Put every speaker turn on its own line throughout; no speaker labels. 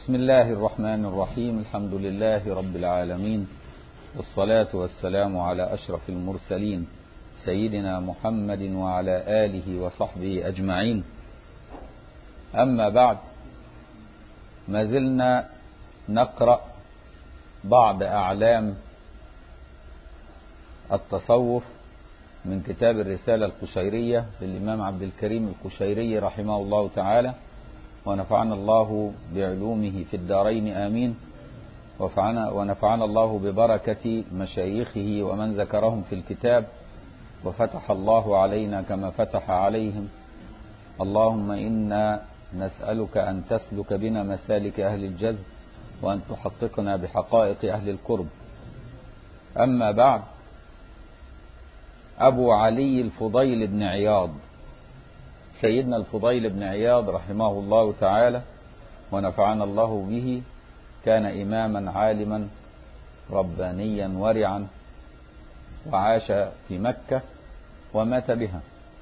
بسم الله الرحمن الرحيم. الحمد لله رب العالمين، والصلاة والسلام على أشرف المرسلين سيدنا محمد وعلى آله وصحبه أجمعين. أما بعد، ما زلنا نقرأ بعض أعلام التصوف من كتاب الرسالة القشيرية للإمام عبد الكريم القشيري رحمه الله تعالى، ونفعنا الله بعلومه في الدارين آمين، ونفعنا الله ببركة مشايخه ومن ذكرهم في الكتاب، وفتح الله علينا كما فتح عليهم. اللهم إنا نسألك أن تسلك بنا مسالك أهل الجذب، وأن تحققنا بحقائق أهل القرب. أما بعد، أبو علي الفضيل بن عياض، سيدنا الفضيل بن عياض رحمه الله تعالى ونفعنا الله به، كان إماما عالما ربانيا ورعا، وعاش في مكة ومات بها،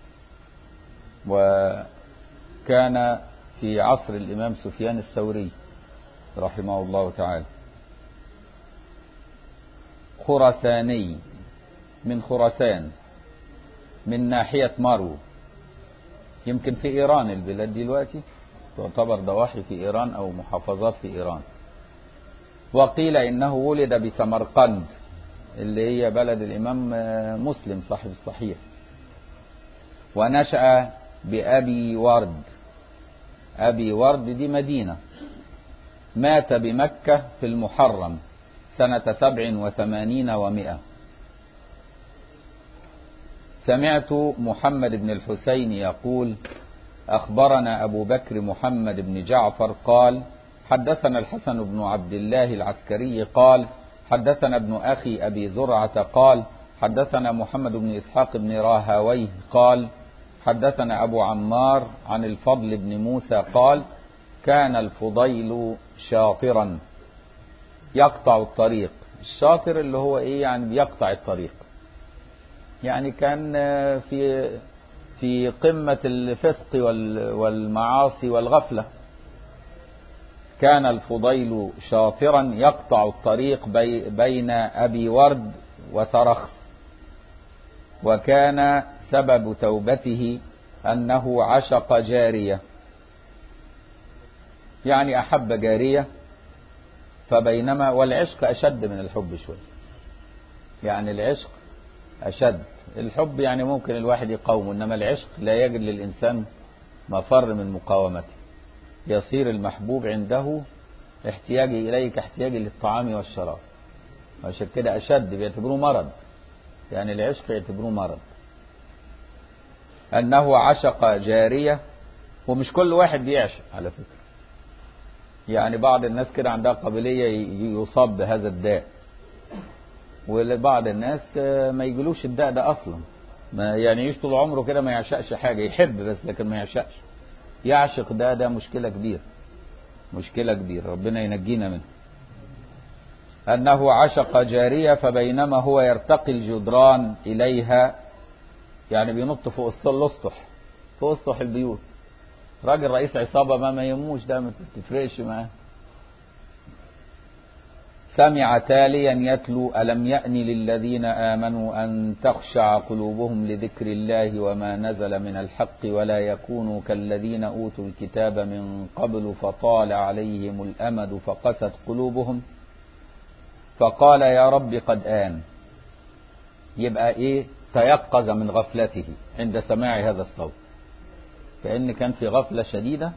وكان في عصر الإمام سفيان الثوري رحمه الله تعالى. خراساني من خراسان، من ناحية مرو، يمكن في إيران. البلاد دي دلوقتي تعتبر ضواحي في إيران أو محافظات في إيران. وقيل إنه ولد بسمرقند اللي هي بلد الإمام مسلم صاحب الصحيح، ونشأ بأبي ورد. أبي ورد دي مدينة. مات بمكة في المحرم سنة 87 و100. سمعت محمد بن الحسين يقول: أخبرنا أبو بكر محمد بن جعفر قال: حدثنا الحسن بن عبد الله العسكري قال: حدثنا ابن أخي أبي زرعة قال: حدثنا محمد بن إسحاق بن راهويه قال: حدثنا أبو عمار عن الفضل بن موسى قال: كان الفضيل شاطرا يقطع الطريق. الشاطر اللي هو إيه؟ يعني بيقطع الطريق، يعني كان في قمة الفسق والمعاصي والغفلة. كان الفضيل شاطرا يقطع الطريق بين أبي ورد وسرخس، وكان سبب توبته أنه عشق جارية، يعني أحب جارية. فبينما والعشق أشد من الحب شوي، يعني العشق أشد. الحب يعني ممكن الواحد يقاومه، إنما العشق لا يجد للإنسان مفر من مقاومته. يصير المحبوب عنده احتياجي إليه كاحتياجي للطعام والشراب، عشان كده أشد، بيعتبروه مرض. يعني العشق يعتبروه مرض. أنه عشق جارية، ومش كل واحد بيعشق على فكرة، يعني بعض الناس كده عندها قابلية يصاب بهذا الداء، ولبعض الناس ما يجلوش الداء ده أصلا، ما يعني يعيش طول عمره كده ما يعشقش حاجة، يحب بس لكن ما يعشقش. يعشق ده مشكلة كبيرة، مشكلة كبيرة، ربنا ينجينا منه. أنه عشق جارية فبينما هو يرتقي الجدران إليها، يعني بينط فوق الأسطح، فوق أسطح البيوت. راجل رئيس عصابة ما يهموش ده، ما تفرقش معاه. سمع تاليا يتلو: ألم يأن للذين آمنوا أن تخشع قلوبهم لذكر الله وما نزل من الحق ولا يكونوا كالذين أوتوا الكتاب من قبل فطال عليهم الأمد فقست قلوبهم. فقال: يا رب قد آن. يبقى إيه؟ تيقظ من غفلته عند سماع هذا الصوت، كأن كان في غفلة شديدة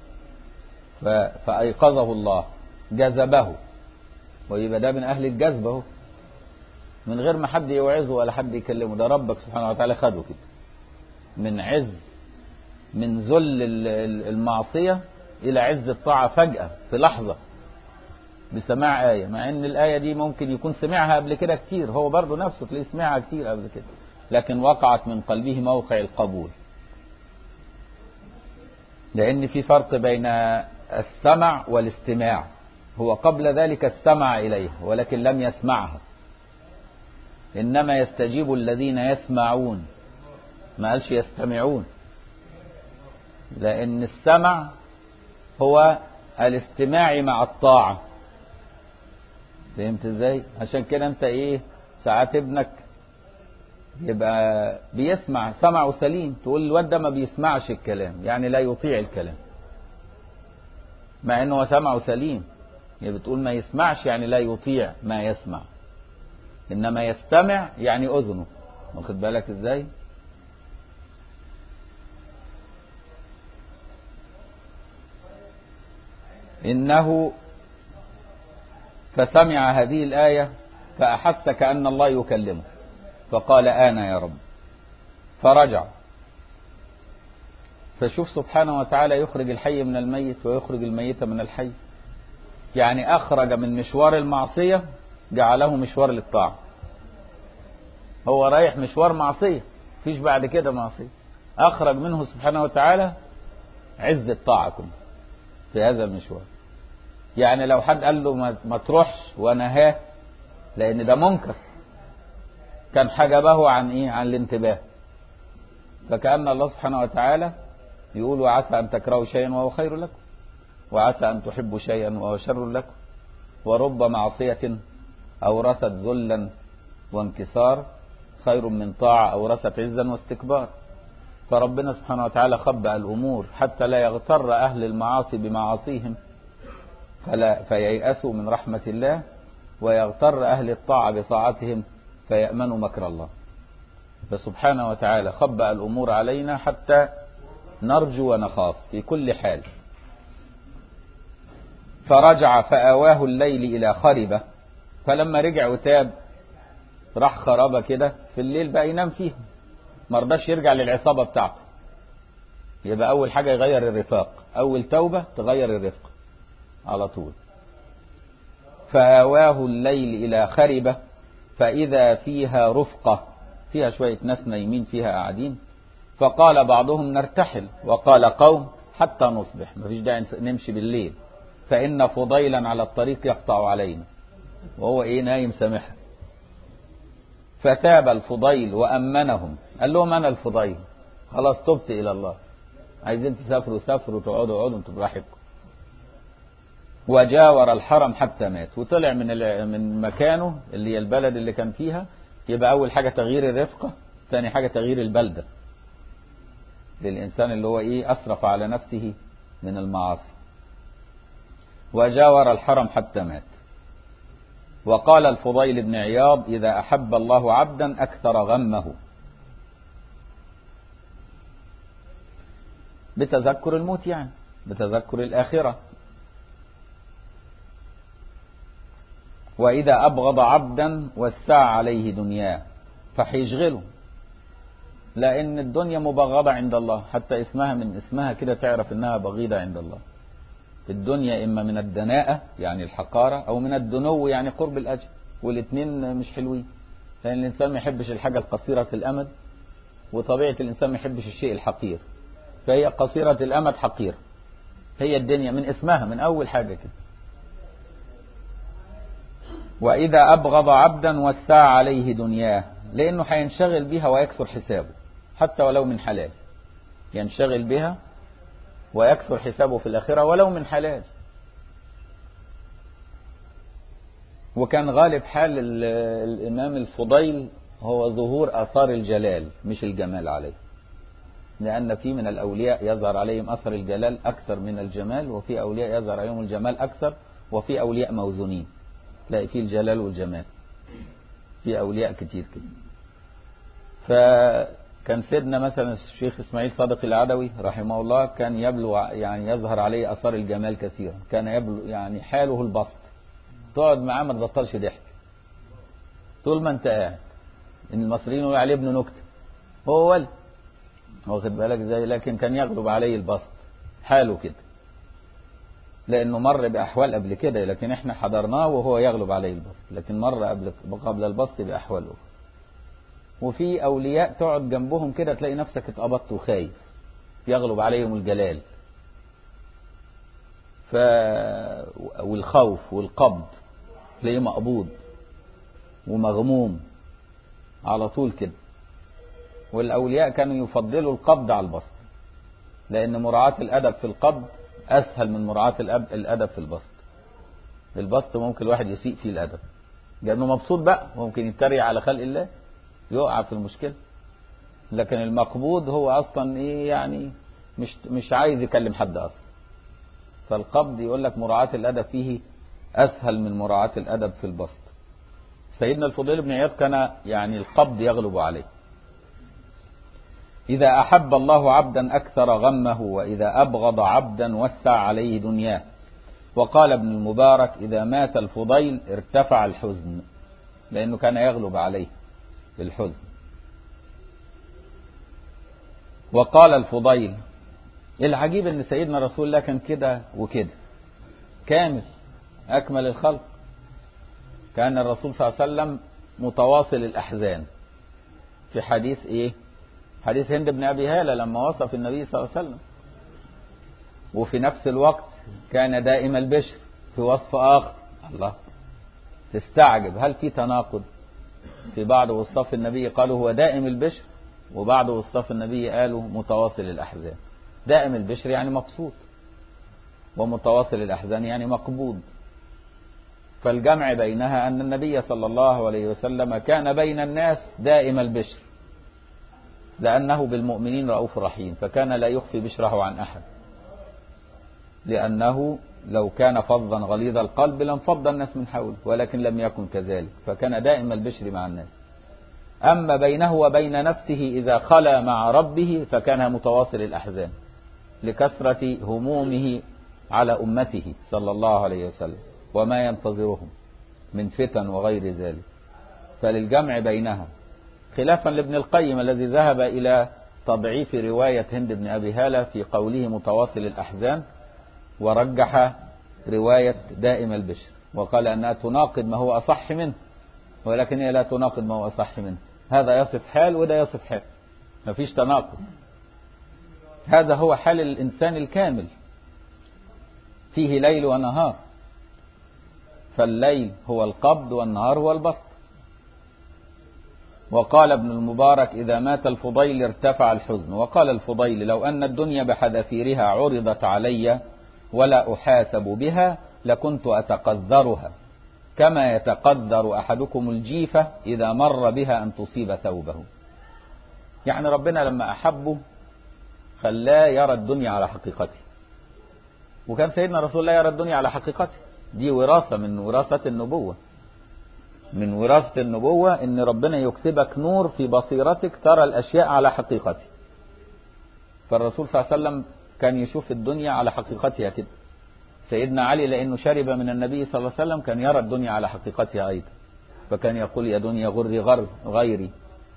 فأيقظه الله، جذبه. ويبقى ده من أهل الجذب اهو، من غير ما حد يوعظه ولا حد يكلمه. ده ربك سبحانه وتعالى خده كده من عز، من ذل المعصية إلى عز الطاعة فجأة في لحظة بسماع آية، مع إن الآية دي ممكن يكون سمعها قبل كده كتير، هو برضه نفسه تلاقيه سمعها كتير قبل كده، لكن وقعت من قلبه موقع القبول. لأن في فرق بين السمع والاستماع. هو قبل ذلك استمع إليها ولكن لم يسمعها، إنما يستجيب الذين يسمعون، ما قالش يستمعون. لأن السمع هو الاستماع مع الطاعة. فهمت ازاي؟ عشان كده انت ايه، ساعات ابنك يبقى بيسمع سمعه سليم، تقول الواد ده ما بيسمعش الكلام، يعني لا يطيع الكلام، مع انه هو سمعه سليم. يعني بتقول ما يسمعش يعني لا يطيع ما يسمع، انما يستمع يعني اذنه. واخد بالك ازاي؟ انه فسمع هذه الآية فأحس كأن الله يكلمه، فقال آنا يا رب، فرجع. فشوف سبحانه وتعالى يخرج الحي من الميت ويخرج الميت من الحي، يعني أخرج من مشوار المعصية جعله مشوار للطاعة. هو رايح مشوار معصية، فيش بعد كده معصية، أخرج منه سبحانه وتعالى عز الطاعة كله في هذا المشوار. يعني لو حد قال له ما تروحش ونهاه لأن ده منكر، كان حجبه عن إيه؟ عن الانتباه. فكأن الله سبحانه وتعالى يقول وعسى أن تكرهوا شيئا وهو خير لكم، وعسى أن تحبوا شيئا وهو شر لكم، ورب معصية أورثت ذلا وانكسار خير من طاعة أورثت عزا واستكبار. فربنا سبحانه وتعالى خبأ الأمور حتى لا يغتر أهل المعاصي بمعاصيهم فييأسوا من رحمة الله، ويغتر أهل الطاعة بطاعتهم فيأمنوا مكر الله. فسبحانه وتعالى خبأ الأمور علينا حتى نرجو ونخاف في كل حال. فرجع فآواه الليل إلى خربة، فلما رجع وتاب راح خرابة كده في الليل بقى ينام فيها، مرضاش يرجع للعصابة بتاعته. يبقى أول حاجة يغير الرفاق، أول توبة تغير الرفق على طول. فآواه الليل إلى خربة فإذا فيها رفقة، فيها شوية ناس نايمين فيها قاعدين. فقال بعضهم نرتحل، وقال قوم حتى نصبح، مفيش داعي نمشي بالليل، فإن فضيلا على الطريق يقطع علينا، وهو إيه نايم سامحها. فتاب الفضيل وأمنهم، قال لهم أنا الفضيل خلاص تبت إلى الله، عايزين تسافروا سافروا، تقعدوا انتوا براحتكم. وجاور الحرم حتى مات، وطلع من مكانه اللي هي البلد اللي كان فيها. يبقى أول حاجة تغيير الرفقة، ثاني حاجة تغيير البلدة للإنسان اللي هو إيه أسرف على نفسه من المعاصي. وجاور الحرم حتى مات. وقال الفضيل بن عياض إذا أحب الله عبدا أكثر غمه، بتذكر الموت يعني بتذكر الآخرة. وإذا أبغض عبدا وسع عليه دنياه، فحيشغله، لأن الدنيا مبغضة عند الله، حتى اسمها من اسمها كده تعرف إنها بغيضة عند الله. الدنيا إما من الدناءة يعني الحقارة، أو من الدنو يعني قرب الأجل، والاثنين مش حلوين، لأن الإنسان ما يحبش الحاجة القصيرة الأمد، وطبيعة الإنسان ما يحبش الشيء الحقير، فهي قصيرة الأمد حقير. هي الدنيا من اسمها من أول حاجة كده. وإذا أبغض عبدا وسع عليه دنياه، لأنه هينشغل بها ويكسر حسابه حتى ولو من حلال، ينشغل بها ويكسر حسابه في الآخرة ولو من حلال. وكان غالب حال الإمام الفضيل هو ظهور آثار الجلال مش الجمال عليه، لأن في من الأولياء يظهر عليهم أثر الجلال أكثر من الجمال، وفي أولياء يظهر عليهم الجمال أكثر، وفي أولياء موزونين تلاقي فيه الجلال والجمال، في أولياء كتير كده. فكان سيدنا مثلا الشيخ إسماعيل صادق العدوي رحمه الله كان يبلو يعني يظهر عليه أثار الجمال كثيرا، كان يبلو يعني حاله البسط، تقعد معاه ما تبطلش ضحك طول ما انت قاعد. ان المصريين يقولوا عليه ابن نكته، هو ولد، واخد بالك ازاي، لكن كان يغلب عليه البسط، حاله كده، لانه مر باحوال قبل كده، لكن احنا حضرناه وهو يغلب عليه البسط، لكن مر قبل البسط باحوال اخرى. وفي اولياء تقعد جنبهم كده تلاقي نفسك اتقبضت وخايف، يغلب عليهم الجلال والخوف والقبض، تلاقيه مقبوض ومغموم على طول كده. والأولياء كانوا يفضلوا القبض على البسط، لأن مراعاة الأدب في القبض أسهل من مراعاة الأدب في البسط. البسط ممكن الواحد يسيء فيه الأدب لأنه مبسوط بقى، ممكن يتريق على خلق الله يقع في المشكلة. لكن المقبوض هو أصلا إيه يعني مش عايز يكلم حد أصلا. فالقبض يقول لك مراعاة الأدب فيه أسهل من مراعاة الأدب في البسط. سيدنا الفضيل بن عياض كان يعني القبض يغلب عليه. إذا أحب الله عبدا أكثر غمه، وإذا أبغض عبدا وسع عليه دنياه. وقال ابن المبارك إذا مات الفضيل ارتفع الحزن، لأنه كان يغلب عليه الحزن. وقال الفضيل العجيب أن سيدنا رسول الله كان كده وكده كامل أكمل الخلق. كان الرسول صلى الله عليه وسلم متواصل الأحزان. في حديث إيه؟ حديث هند بن أبي هالة لما وصف النبي صلى الله عليه وسلم. وفي نفس الوقت كان دائم البشر في وصف آخر. الله تستعجب، هل في تناقض؟ في بعض وصف النبي قالوا هو دائم البشر، وبعض وصف النبي قالوا متواصل الأحزان. دائم البشر يعني مبسوط، ومتواصل الأحزان يعني مقبوض. فالجمع بينها أن النبي صلى الله عليه وسلم كان بين الناس دائم البشر، لأنه بالمؤمنين رؤوف رحيم، فكان لا يخفي بشره عن أحد، لأنه لو كان فظا غليظ القلب لانفض الناس من حوله، ولكن لم يكن كذلك، فكان دائم البشر مع الناس. أما بينه وبين نفسه إذا خلا مع ربه فكان متواصل الأحزان لكثرة همومه على أمته صلى الله عليه وسلم وما ينتظرهم من فتن وغير ذلك. فللجمع بينها، خلافا لابن القيم الذي ذهب إلى تضعيف رواية هند بن أبي هالة في قوله متواصل الأحزان، ورجح رواية دائم البشر وقال أنها تناقض ما هو أصح منه، ولكن هي لا تناقض ما هو أصح منه. هذا يصف حال وده يصف حال، ما فيش تناقض. هذا هو حال الإنسان الكامل، فيه ليل ونهار، فالليل هو القبض والنهار هو البسط. وقال ابن المبارك إذا مات الفضيل ارتفع الحزن. وقال الفضيل لو أن الدنيا بحذافيرها عرضت علي ولا أحاسب بها لكنت أتقذرها كما يتقذر أحدكم الجيفة إذا مر بها أن تصيب ثوبه. يعني ربنا لما أحبه خلاه يرى الدنيا على حقيقته، وكان سيدنا رسول الله يرى الدنيا على حقيقته. دي وراثة من وراثة النبوة، من وراثة النبوة إن ربنا يكسبك نور في بصيرتك ترى الأشياء على حقيقتها. فالرسول صلى الله عليه وسلم كان يشوف الدنيا على حقيقتها كده. سيدنا علي لأنه شرب من النبي صلى الله عليه وسلم كان يرى الدنيا على حقيقتها أيضا، فكان يقول يا دنيا غري غيري.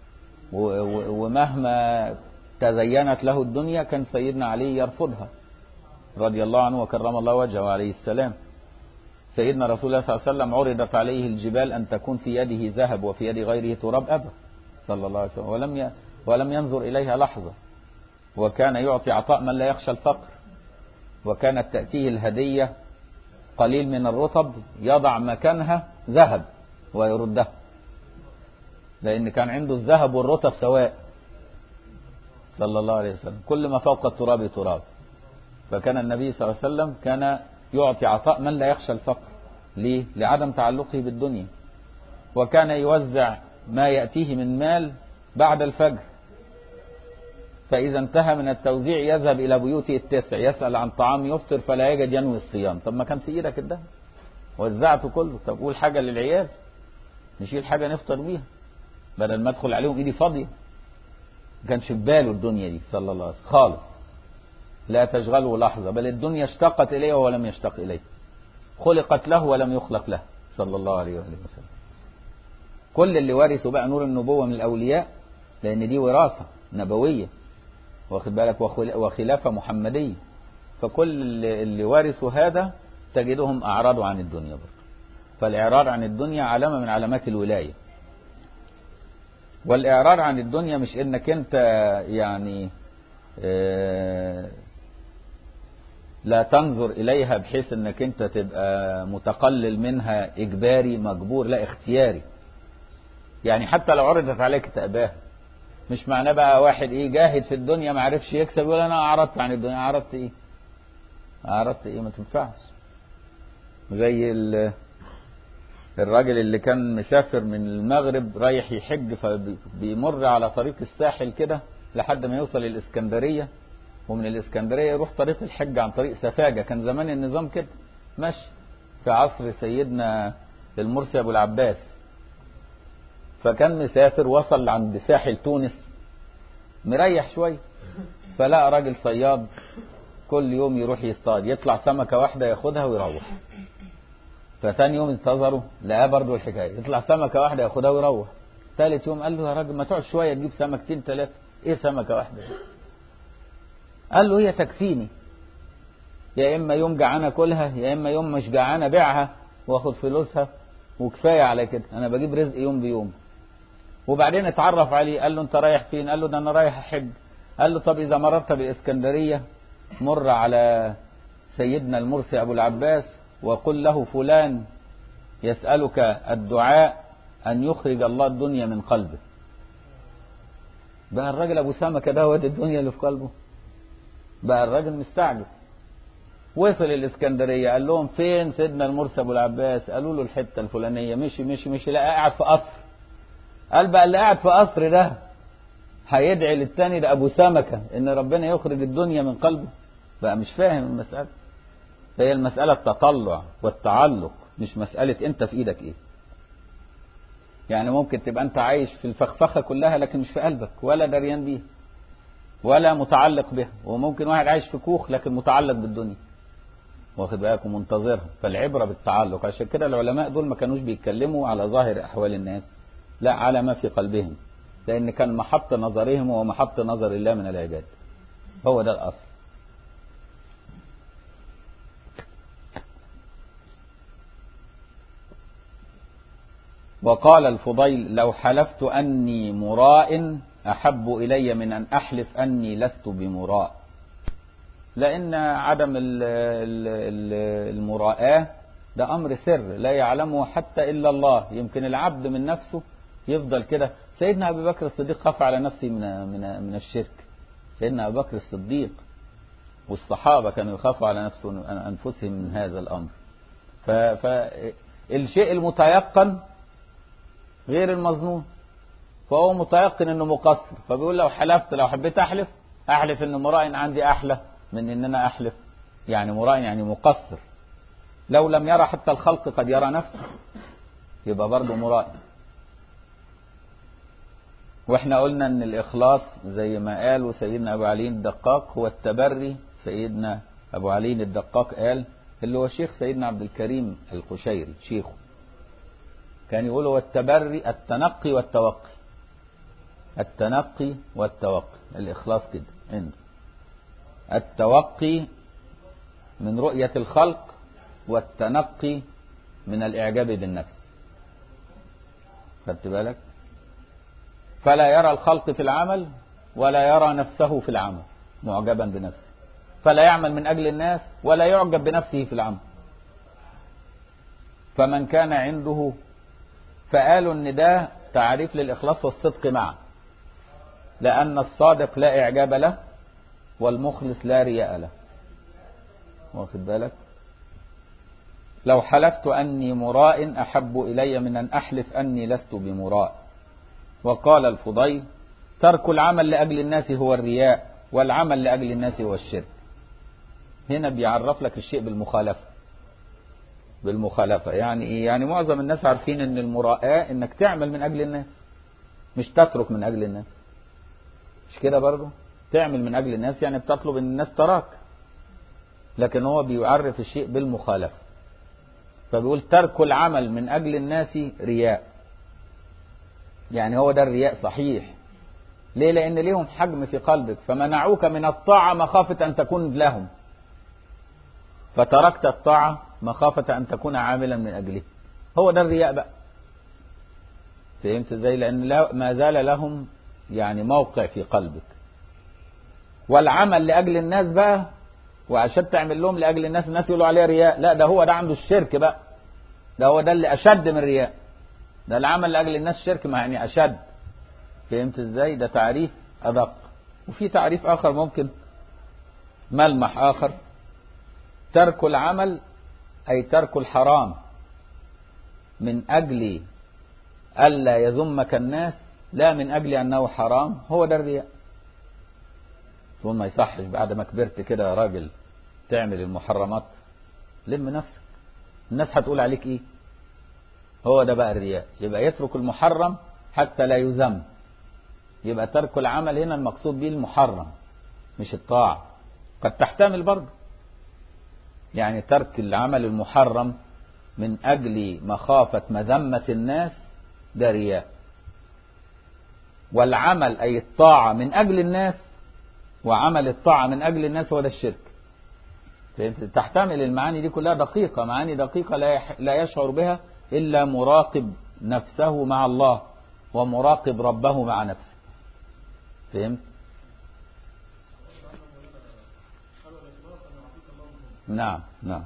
ومهما تزينت له الدنيا كان سيدنا علي يرفضها رضي الله عنه وكرم الله وجهه عليه السلام. سيدنا رسول الله صلى الله عليه وسلم عرضت عليه الجبال أن تكون في يده ذهب وفي يد غيره تراب أبى صلى الله عليه وسلم، ولم ينظر إليها لحظة. وكان يعطي عطاء من لا يخشى الفقر، وكانت تأتيه الهدية قليل من الرطب يضع مكانها ذهب ويردها، لأن كان عنده الذهب والرطب سواء صلى الله عليه وسلم، كل ما فوق التراب تراب. فكان النبي صلى الله عليه وسلم كان يعطي عطاء من لا يخشى الفقر. ليه؟ لعدم تعلقه بالدنيا. وكان يوزع ما يأتيه من مال بعد الفجر، فإذا انتهى من التوزيع يذهب إلى بيوته التسع يسأل عن طعام يفطر فلا يجد ينوي الصيام. طب ما كان في إيدك الدهب وزعته كله، طب قول حاجة للعيال نشيل حاجة نفطر بيها بدل ما ادخل عليهم إيدي فاضية. ما كانش في باله الدنيا دي صلى الله عليه وسلم خالص، لا تشغله لحظة، بل الدنيا اشتقت إليه ولم يشتق إليه، خلقت له ولم يخلق له صلى الله عليه وآله وسلم. كل اللي ورثوا بقى نور النبوة من الأولياء، لأن دي وراثة نبوية واخد بالك وخلافة محمدية، فكل اللي ورثوا هذا تجدهم أعرضوا عن الدنيا برضه. فالإعراض عن الدنيا علامة من علامات الولاية. والإعراض عن الدنيا مش إنك أنت يعني لا تنظر إليها بحيث إنك أنت تبقى متقلل منها إجباري مجبور، لا اختياري. يعني حتى لو عرضت عليك تأباها، مش معناه بقى واحد ايه جاهد في الدنيا ما عرفش يكسب يقول انا اعرضت عن الدنيا. اعرضت ايه؟ عرفت ايه؟ ما تنفعش. زي الراجل اللي كان مسافر من المغرب رايح يحج، فبيمر على طريق الساحل كده لحد ما يوصل الإسكندرية، ومن الإسكندرية يروح طريق الحج عن طريق سفاجة. كان زمان النظام كده ماشي في عصر سيدنا المرسي أبو العباس. فكان مسافر وصل عند ساحل تونس مريح شوية، فلقى راجل صياد كل يوم يروح يصطاد، يطلع سمكة واحدة ياخدها ويروح. فتاني يوم انتظروا لقاه برضه الحكاية، يطلع سمكة واحدة ياخدها ويروح. ثالث يوم قال له يا راجل ما تقعد شوية تجيب سمكتين ثلاثة، ايه سمكة واحدة؟ قال له هي تكفيني، يا اما يوم جعان اكلها يا اما يوم مش جعان ابيعها واخد فلوسها وكفايه على كده، انا بجيب رزق يوم بيوم. وبعدين اتعرف عليه، قال له انت رايح فين؟ قال له ده انا رايح احج. قال له طب اذا مررت بالاسكندريه مر على سيدنا المرسي ابو العباس وقل له فلان يسالك الدعاء ان يخرج الله الدنيا من قلبه. بقى الراجل ابو سمكه ده ودي الدنيا اللي في قلبه، بقى الراجل مستعجب. وصل الاسكندريه قال لهم فين سيدنا المرسي ابو العباس؟ قالوا له الحته الفلانيه. مشي لقى قاعد في قصر. قال بقى اللي قاعد في قصر ده هيدعي للتاني ده ابو سمكه ان ربنا يخرج الدنيا من قلبه؟ بقى مش فاهم المساله. فهي المساله التطلع والتعلق، مش مساله انت في ايدك ايه. يعني ممكن تبقى انت عايش في الفخفخه كلها لكن مش في قلبك ولا دريان بيها ولا متعلق بها. وممكن واحد عايش في كوخ لكن متعلق بالدنيا، واخد بالك، ومنتظرها. فالعبره بالتعلق. عشان كده العلماء دول ما كانوش بيتكلموا على ظاهر احوال الناس، لا على ما في قلبهم، لان كان محط نظرهم ومحط نظر الله من العباد. هو ده الاصل. وقال الفضيل لو حلفت اني مراء احب الي من ان احلف اني لست بمراء. لأن عدم المراءة ده أمر سر لا يعلمه حتى إلا الله. يمكن العبد من نفسه يفضل كده. سيدنا أبي بكر الصديق خاف على نفسه من الشرك. سيدنا أبي بكر الصديق والصحابة كانوا يخافوا على أنفسهم من هذا الأمر. فالشيء المتيقن غير المظنون. فهو متيقن أنه مقصر، فبيقول لو حبيت أحلف أن مراء عندي أحلى من ان انا احلف. يعني مراء يعني مقصر. لو لم يرى حتى الخلق قد يرى نفسه يبقى برضه مراء. واحنا قلنا ان الاخلاص زي ما قال سيدنا ابو علي الدقاق هو التبري. سيدنا ابو علي الدقاق قال اللي هو شيخ سيدنا عبد الكريم القشيري شيخه، كان يقول هو التبري التنقي والتوقي. التنقي والتوقي الاخلاص كده عنده. التوقي من رؤية الخلق والتنقي من الإعجاب بالنفس. خدت بالك؟ فلا يرى الخلق في العمل ولا يرى نفسه في العمل معجبا بنفسه، فلا يعمل من أجل الناس ولا يعجب بنفسه في العمل. فمن كان عنده، فقالوا ان ده تعريف للإخلاص والصدق معا، لأن الصادق لا إعجاب له والمخلص لا رياء له. واخد بالك؟ لو حلفت أني مراء أحب إلي من أن أحلف أني لست بمراء. وقال الفضيل ترك العمل لأجل الناس هو الرياء، والعمل لأجل الناس هو الشرك. هنا بيعرف لك الشيء بالمخالفة. يعني إيه؟ يعني معظم الناس عارفين أن المراءة أنك تعمل من أجل الناس مش تترك من أجل الناس. مش كده برضو؟ تعمل من أجل الناس يعني بتطلب أن الناس تراك، لكن هو بيعرف الشيء بالمخالفة. فبيقول ترك العمل من أجل الناس رياء. يعني هو ده الرياء صحيح. ليه؟ لأن ليهم حجم في قلبك، فمنعوك من الطاعة مخافة أن تكون لهم، فتركت الطاعة مخافة أن تكون عاملا من أجله. هو ده الرياء بقى. فهمت ازاي؟ لأن ما زال لهم يعني موقع في قلبك. والعمل لأجل الناس بقى، وعشان تعمل لهم لأجل الناس يقولوا عليه رياء، لا ده هو ده عنده الشرك بقى. ده هو ده اللي أشد من الرياء. ده العمل لأجل الناس شرك، ما يعني أشد. فهمت ازاي؟ ده تعريف أدق. وفي تعريف آخر ممكن، ملمح آخر، ترك العمل أي ترك الحرام من أجل ألا يذمك الناس، لا من أجل أنه حرام، هو ده الرياء. ثم ما يصحش بعد ما كبرت كده يا راجل تعمل المحرمات، لم نفسك، الناس هتقول عليك ايه؟ هو ده بقى الرياء. يبقى يترك المحرم حتى لا يذم. يبقى ترك العمل هنا المقصود به المحرم مش الطاعة. قد تحتمل برضه، يعني ترك العمل المحرم من أجل مخافة مذمة الناس ده رياء. والعمل أي الطاعة من أجل الناس، وعمل الطاعة من أجل الناس هو ده الشرك. تحتمل المعاني دي كلها دقيقة، معاني دقيقة لا يشعر بها إلا مراقب نفسه مع الله ومراقب ربه مع نفسه. فهمت؟ نعم نعم.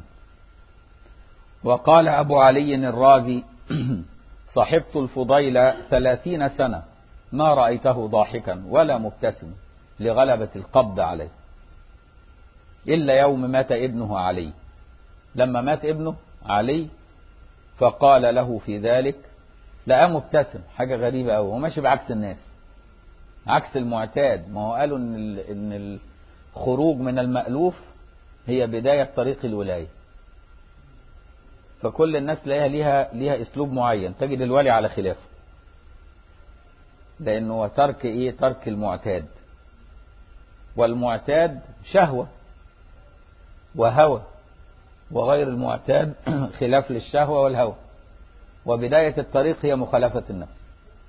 وقال أبو علي الرازي صحبت الفضيل 30 سنة ما رأيته ضاحكا ولا مبتسما لغلبة القبض عليه إلا يوم مات ابنه علي. لما مات ابنه علي فقال له في ذلك لقى مبتسم، حاجة غريبة أوي، وماشي بعكس الناس، عكس المعتاد. ما هو قالوا إن الخروج من المألوف هي بداية طريق الولاية. فكل الناس ليها أسلوب معين، تجد الولي على خلافه، لأنه ترك إيه؟ ترك المعتاد. والمعتاد شهوة وهوى، وغير المعتاد خلاف للشهوة والهوى. وبداية الطريق هي مخالفة النفس.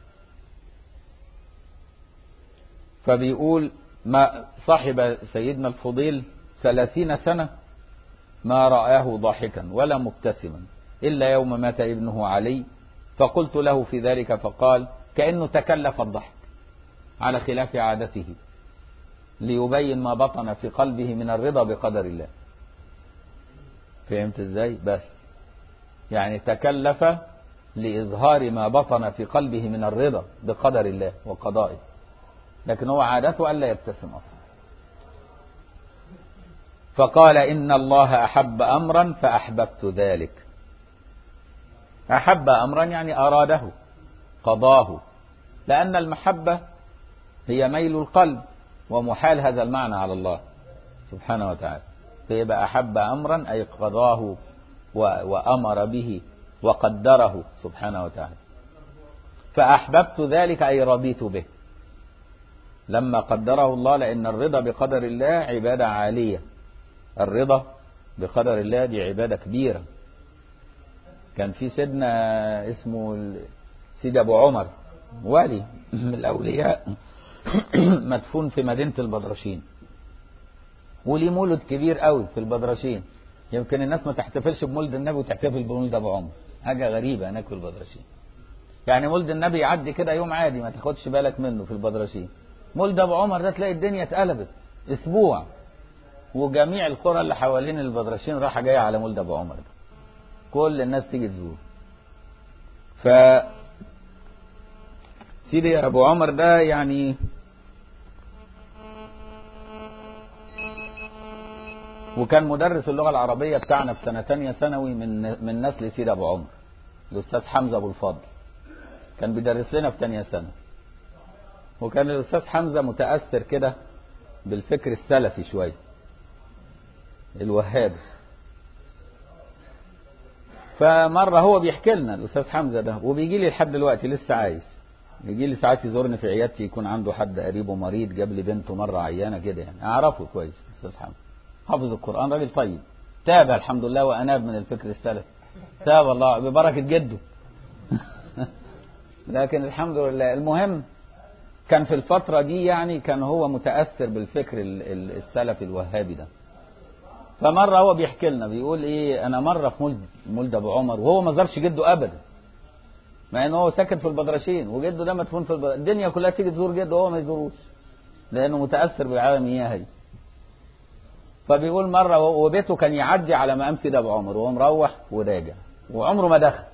فبيقول ما صاحب سيدنا الفضيل 30 سنة ما رآه ضاحكا ولا مبتسما إلا يوم مات ابنه علي، فقلت له في ذلك فقال كأنه تكلف الضحك على خلاف عادته ليبين ما بطن في قلبه من الرضا بقدر الله. فهمت ازاي؟ بس يعني تكلف لإظهار ما بطن في قلبه من الرضا بقدر الله وقضائه، لكن هو عادته ألا يبتسم أصلا. فقال إن الله أحب أمرا فأحببت ذلك. أحب أمرا يعني أراده قضاه، لأن المحبة هي ميل القلب، ومحال هذا المعنى على الله سبحانه وتعالى. فيبقى أحب أمرا أي قضاه وأمر به وقدره سبحانه وتعالى. فأحببت ذلك أي رضيت به لما قدره الله، لأن الرضا بقدر الله عبادة عالية. الرضا بقدر الله دي عبادة كبيرة. كان في سيدنا اسمه سيد أبو عمر ولي من الأولياء مدفون في مدينة البدرشين، وليه مولد كبير قوي في البدرشين. يمكن الناس ما تحتفلش بمولد النبي وتحتفل بمولد أبو عمر، حاجة غريبة هناك في البدرشين. يعني مولد النبي يعدي كده يوم عادي ما تاخدش بالك منه في البدرشين. مولد أبو عمر ده تلاقي الدنيا اتقلبت أسبوع، وجميع القرى اللي حوالين البدرشين راحة جاية على مولد أبو عمر ده، كل الناس تيجي تزور. ف سيدي أبو عمر ده يعني وكان مدرس اللغة العربية بتاعنا في سنة تانية ثانوي من نسل سيدي أبو عمر، الأستاذ حمزة أبو الفضل، كان بيدرس لنا في تانية سنة. وكان الأستاذ حمزة متأثر كده بالفكر السلفي شوية الوهابي. فمرة هو بيحكي لنا الأستاذ حمزة ده، وبيجي لي لحد دلوقتي لسه عايز، يجي لي ساعات يزورني في عيادتي، يكون عنده حد قريبه مريض، جاب لي بنته مرة عيانة كده، يعني أعرفه كويس الأستاذ حمزة، حافظ القرآن، راجل طيب، تاب الحمد لله وأناب من الفكر السلفي، تاب الله ببركة جده لكن الحمد لله. المهم كان في الفترة دي يعني كان هو متأثر بالفكر السلفي الوهابي ده. فمرة هو بيحكي لنا بيقول ايه، انا مرة في مولد ابو عمر وهو ما زارش جده ابدا، مع ان هو ساكن في البدرشين وجده ده مدفون في الدنيا كلها تيجي تزور جده وهو ما يزوروش لانه متأثر بالعالم اياها. فبيقول مرة وبيته كان يعدي على مقام سيدي ابو عمر وهو مروح وراجع وعمره ما دخل.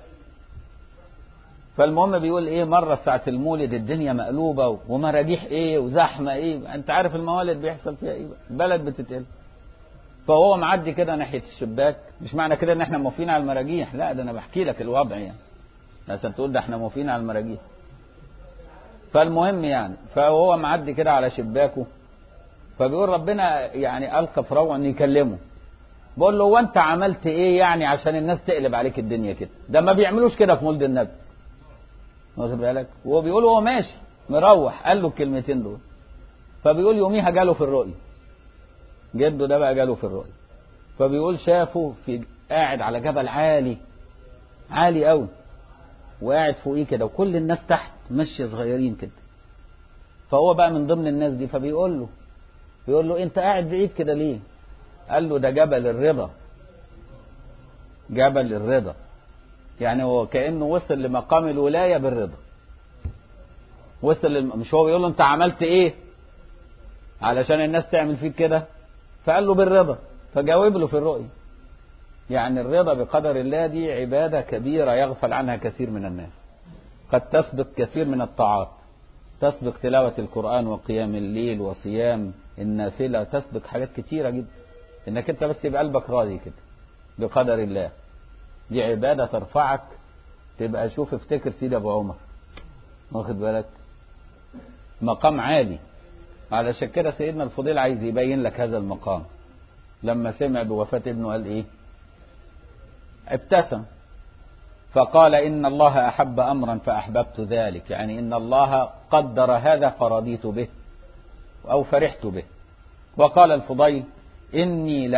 فالمهم بيقول ايه، مرة ساعة المولد الدنيا مقلوبة ومراجيح ايه وزحمة ايه، انت عارف الموالد بيحصل فيها ايه، البلد بتتقلب. فهو معدي كده ناحية الشباك، مش معنى كده ان احنا موافقين على المراجيح، لا ده انا بحكي لك الوضع يعني، عشان تقول ده احنا موافقين على المراجيح. فالمهم يعني، فهو معدي كده على شباكه، فبيقول ربنا يعني ألقى في روعه ان يكلمه، بقول له هو انت عملت ايه يعني عشان الناس تقلب عليك الدنيا كده؟ ده ما بيعملوش كده في مولد النبي، واخد بالك؟ وهو بيقول هو ماشي مروح قال له الكلمتين دول، فبيقول يوميها جاله في الرؤيا، جده ده بقى جاله في الرؤيا، فبيقول شافه في قاعد على جبل عالي عالي قوي، وقاعد فوقيه كده، وكل الناس تحت ماشيه صغيرين كده، فهو بقى من ضمن الناس دي، فبيقول له انت قاعد بعيد كده ليه؟ قال له ده جبل الرضا، جبل الرضا، يعني هو كأنه وصل لمقام الولاية بالرضا، وصل مش هو بيقول له انت عملت ايه علشان الناس تعمل فيك كده؟ فقال له بالرضا، فجاوب له في الرؤيا. يعني الرضا بقدر الله دي عبادة كبيرة يغفل عنها كثير من الناس، قد تسبق كثير من الطاعات، تسبق تلاوة القرآن وقيام الليل وصيام النافلة، تسبق حاجات كتيرة جدا، انك انت بس يبقى قلبك راضي كده بقدر الله، دي عبادة ترفعك، تبقى شوف افتكر سيدي ابو عمر، واخد بالك؟ مقام عالي. علشان كده سيدنا الفضيل عايز يبين لك هذا المقام، لما سمع بوفاة ابنه قال ايه؟ ابتسم فقال إن الله أحب أمرا فأحببت ذلك، يعني إن الله قدر هذا فرضيت به أو فرحت به. وقال الفضيل إني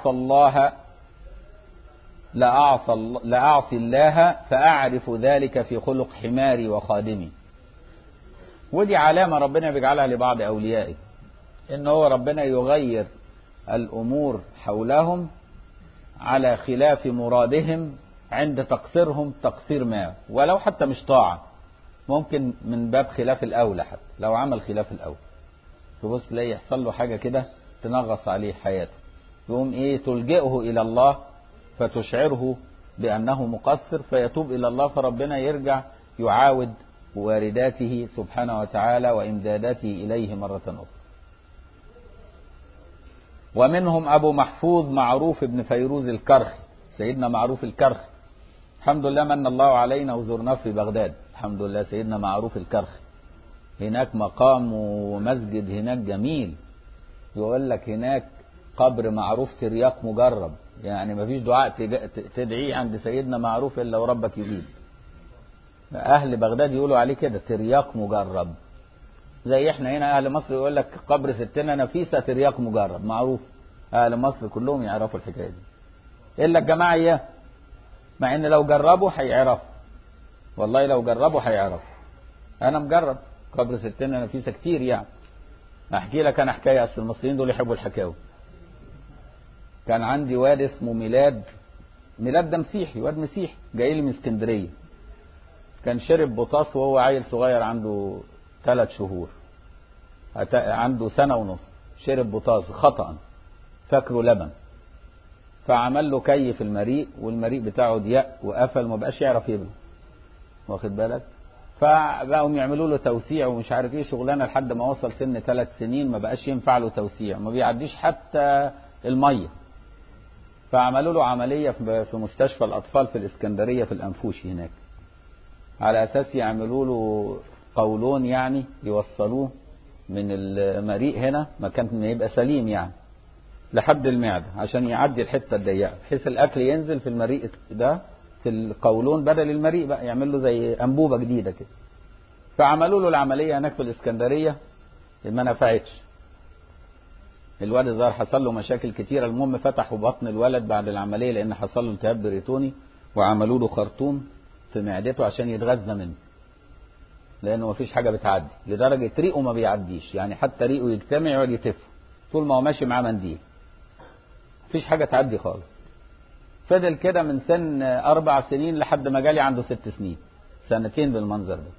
لأعصي الله فأعرف ذلك في خلق حماري وخادمي. ودي علامة ربنا بيجعلها لبعض أوليائه، إن هو ربنا يغير الأمور حولهم على خلاف مرادهم عند تقصيرهم تقصير ما، ولو حتى مش طاعة، ممكن من باب خلاف الأولى، حتى لو عمل خلاف الأولى تبص تلاقي يحصل له حاجة كده تنغص عليه حياته، يقوم إيه؟ تلجئه إلى الله فتشعره بأنه مقصر، فيتوب إلى الله، فربنا يرجع يعاود وارداته سبحانه وتعالى وإمداداته إليه مرة أخرى. ومنهم أبو محفوظ معروف بن فيروز الكرخي، سيدنا معروف الكرخي، الحمد لله من الله علينا وزرناه في بغداد، الحمد لله سيدنا معروف الكرخي، هناك مقام ومسجد هناك جميل، يقول لك هناك قبر معروف ترياق مجرب، يعني ما فيش دعاء تدعيه عند سيدنا معروف إلا وربك يجيب. أهل بغداد يقولوا عليه كده ترياق مجرب، زي احنا هنا أهل مصر يقول لك قبر ستنا نفيسة ترياق مجرب، معروف، أهل مصر كلهم يعرفوا الحكاية دي إلا الجماعة إياه، مع إن لو جربوا هيعرفوا، والله لو جربوا هيعرفوا. أنا مجرب قبر ستنا نفيسة كتير يعني. أحكي لك أنا حكاية، أصل المصريين دول يحبوا الحكاوي. كان عندي واد اسمه ميلاد ده مسيحي، واد مسيحي جاي لي من اسكندرية، كان شرب بطاس وهو عيل صغير عنده 3 شهور، عنده 1.5 سنة، شرب بطاس خطأ فاكره لبن، فعمل له كي في المريء، والمريء بتاعه ضيق وقفل، ما بقاش يعرف يبلع، واخد بالك؟ فبقوا يعملوا له توسيع ومش عارف ايه شغلانه، لحد ما وصل سن 3 سنين ما بقاش ينفع له توسيع، ما بيعديش حتى الميه. فعملوا له عمليه في مستشفى الاطفال في الاسكندريه في الانفوشي هناك، على اساس يعملوا له قولون، يعني يوصلوه من المريء هنا مكان ما يبقى سليم يعني لحد المعده، عشان يعدي الحته الضيقه، بحيث الاكل ينزل في المريء ده في القولون بدل المريء، بقى يعمل له زي انبوبه جديده كده. فعملوا له العمليه هناك في الاسكندريه، ما نفعتش، الولد الظاهر حصل له مشاكل كتيره، المهم فتحوا بطن الولد بعد العمليه لان حصل له التهاب بريتوني، وعملوا له خرطوم في معدته عشان يتغذى منه، لانه مفيش حاجه بتعدي، لدرجه ريقه ما بيعديش، يعني حتى ريقه يجتمع يقعد يتف طول ما هو ماشي معاه منديل، مفيش حاجه تعدي خالص. فضل كده من سن 4 سنين لحد ما جالي عنده 6 سنين، 2 سنين بالمنظر ده،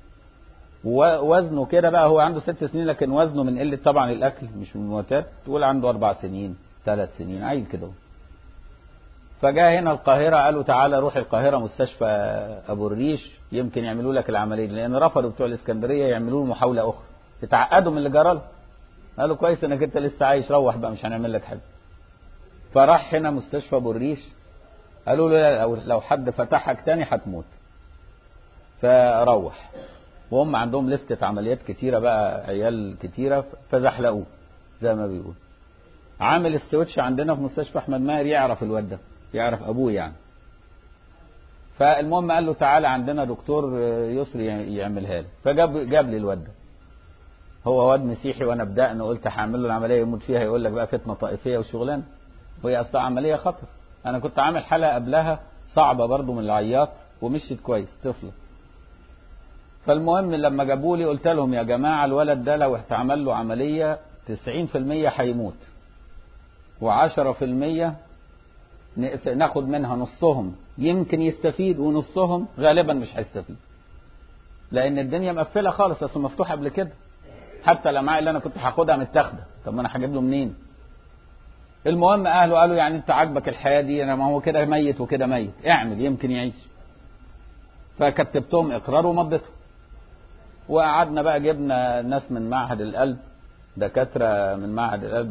ووزنه كده بقى، هو عنده 6 سنين لكن وزنه من قله طبعا الاكل مش من المعتاد، تقول عنده 4 سنين 3 سنين عيل كده. فجاء هنا القاهره، قالوا تعالى روح القاهره مستشفى ابو الريش يمكن يعملوا لك العمليه، لان رفضوا بتوع الاسكندريه يعملوا له محاوله اخرى، اتعقدوا من اللي جرى له، قالوا كويس انك انت لسه عايش، روح بقى مش هنعمل لك حاجه. فراح هنا مستشفى ابو الريش، قالوا له لا، لو حد فتحك تاني هتموت. فروح، وهم عندهم لستة عمليات كتيرة بقى، عيال كتيرة، فزحلقوه زي ما بيقول. عامل السويتش عندنا في مستشفى احمد ماهر، يعرف الواد ده، يعرف ابوه يعني. فالمهم قال له تعالى عندنا دكتور يسري يعملها له، جاب لي الواد ده. هو واد مسيحي وانا بدأنا قلت هعمل له العمليه يموت فيها، يقول لك بقى فتنه طائفيه وشغلانه، وهي اصلا عمليه خطر. انا كنت عامل حلقه قبلها صعبه برضو من العياط ومشيت كويس، طفله. فالمهم لما جابوا لي قلت لهم يا جماعه الولد ده لو اتعمل له عمليه 90% هيموت، و10% ناخد منها نصهم يمكن يستفيد، ونصهم غالبا مش هيستفيد، لان الدنيا مقفله خالص، اصل مفتوحه قبل كده. حتى الامعاء اللي انا كنت هاخدها متاخده، طب ما انا هجيب له منين؟ المهم اهله قالوا يعني انت عاجبك الحياه دي، انا ما هو كده ميت وكده ميت، اعمل يمكن يعيش. فكتبتهم اقرار ومضيتهم، وقعدنا بقى جبنا ناس من معهد القلب، دكاتره من معهد القلب،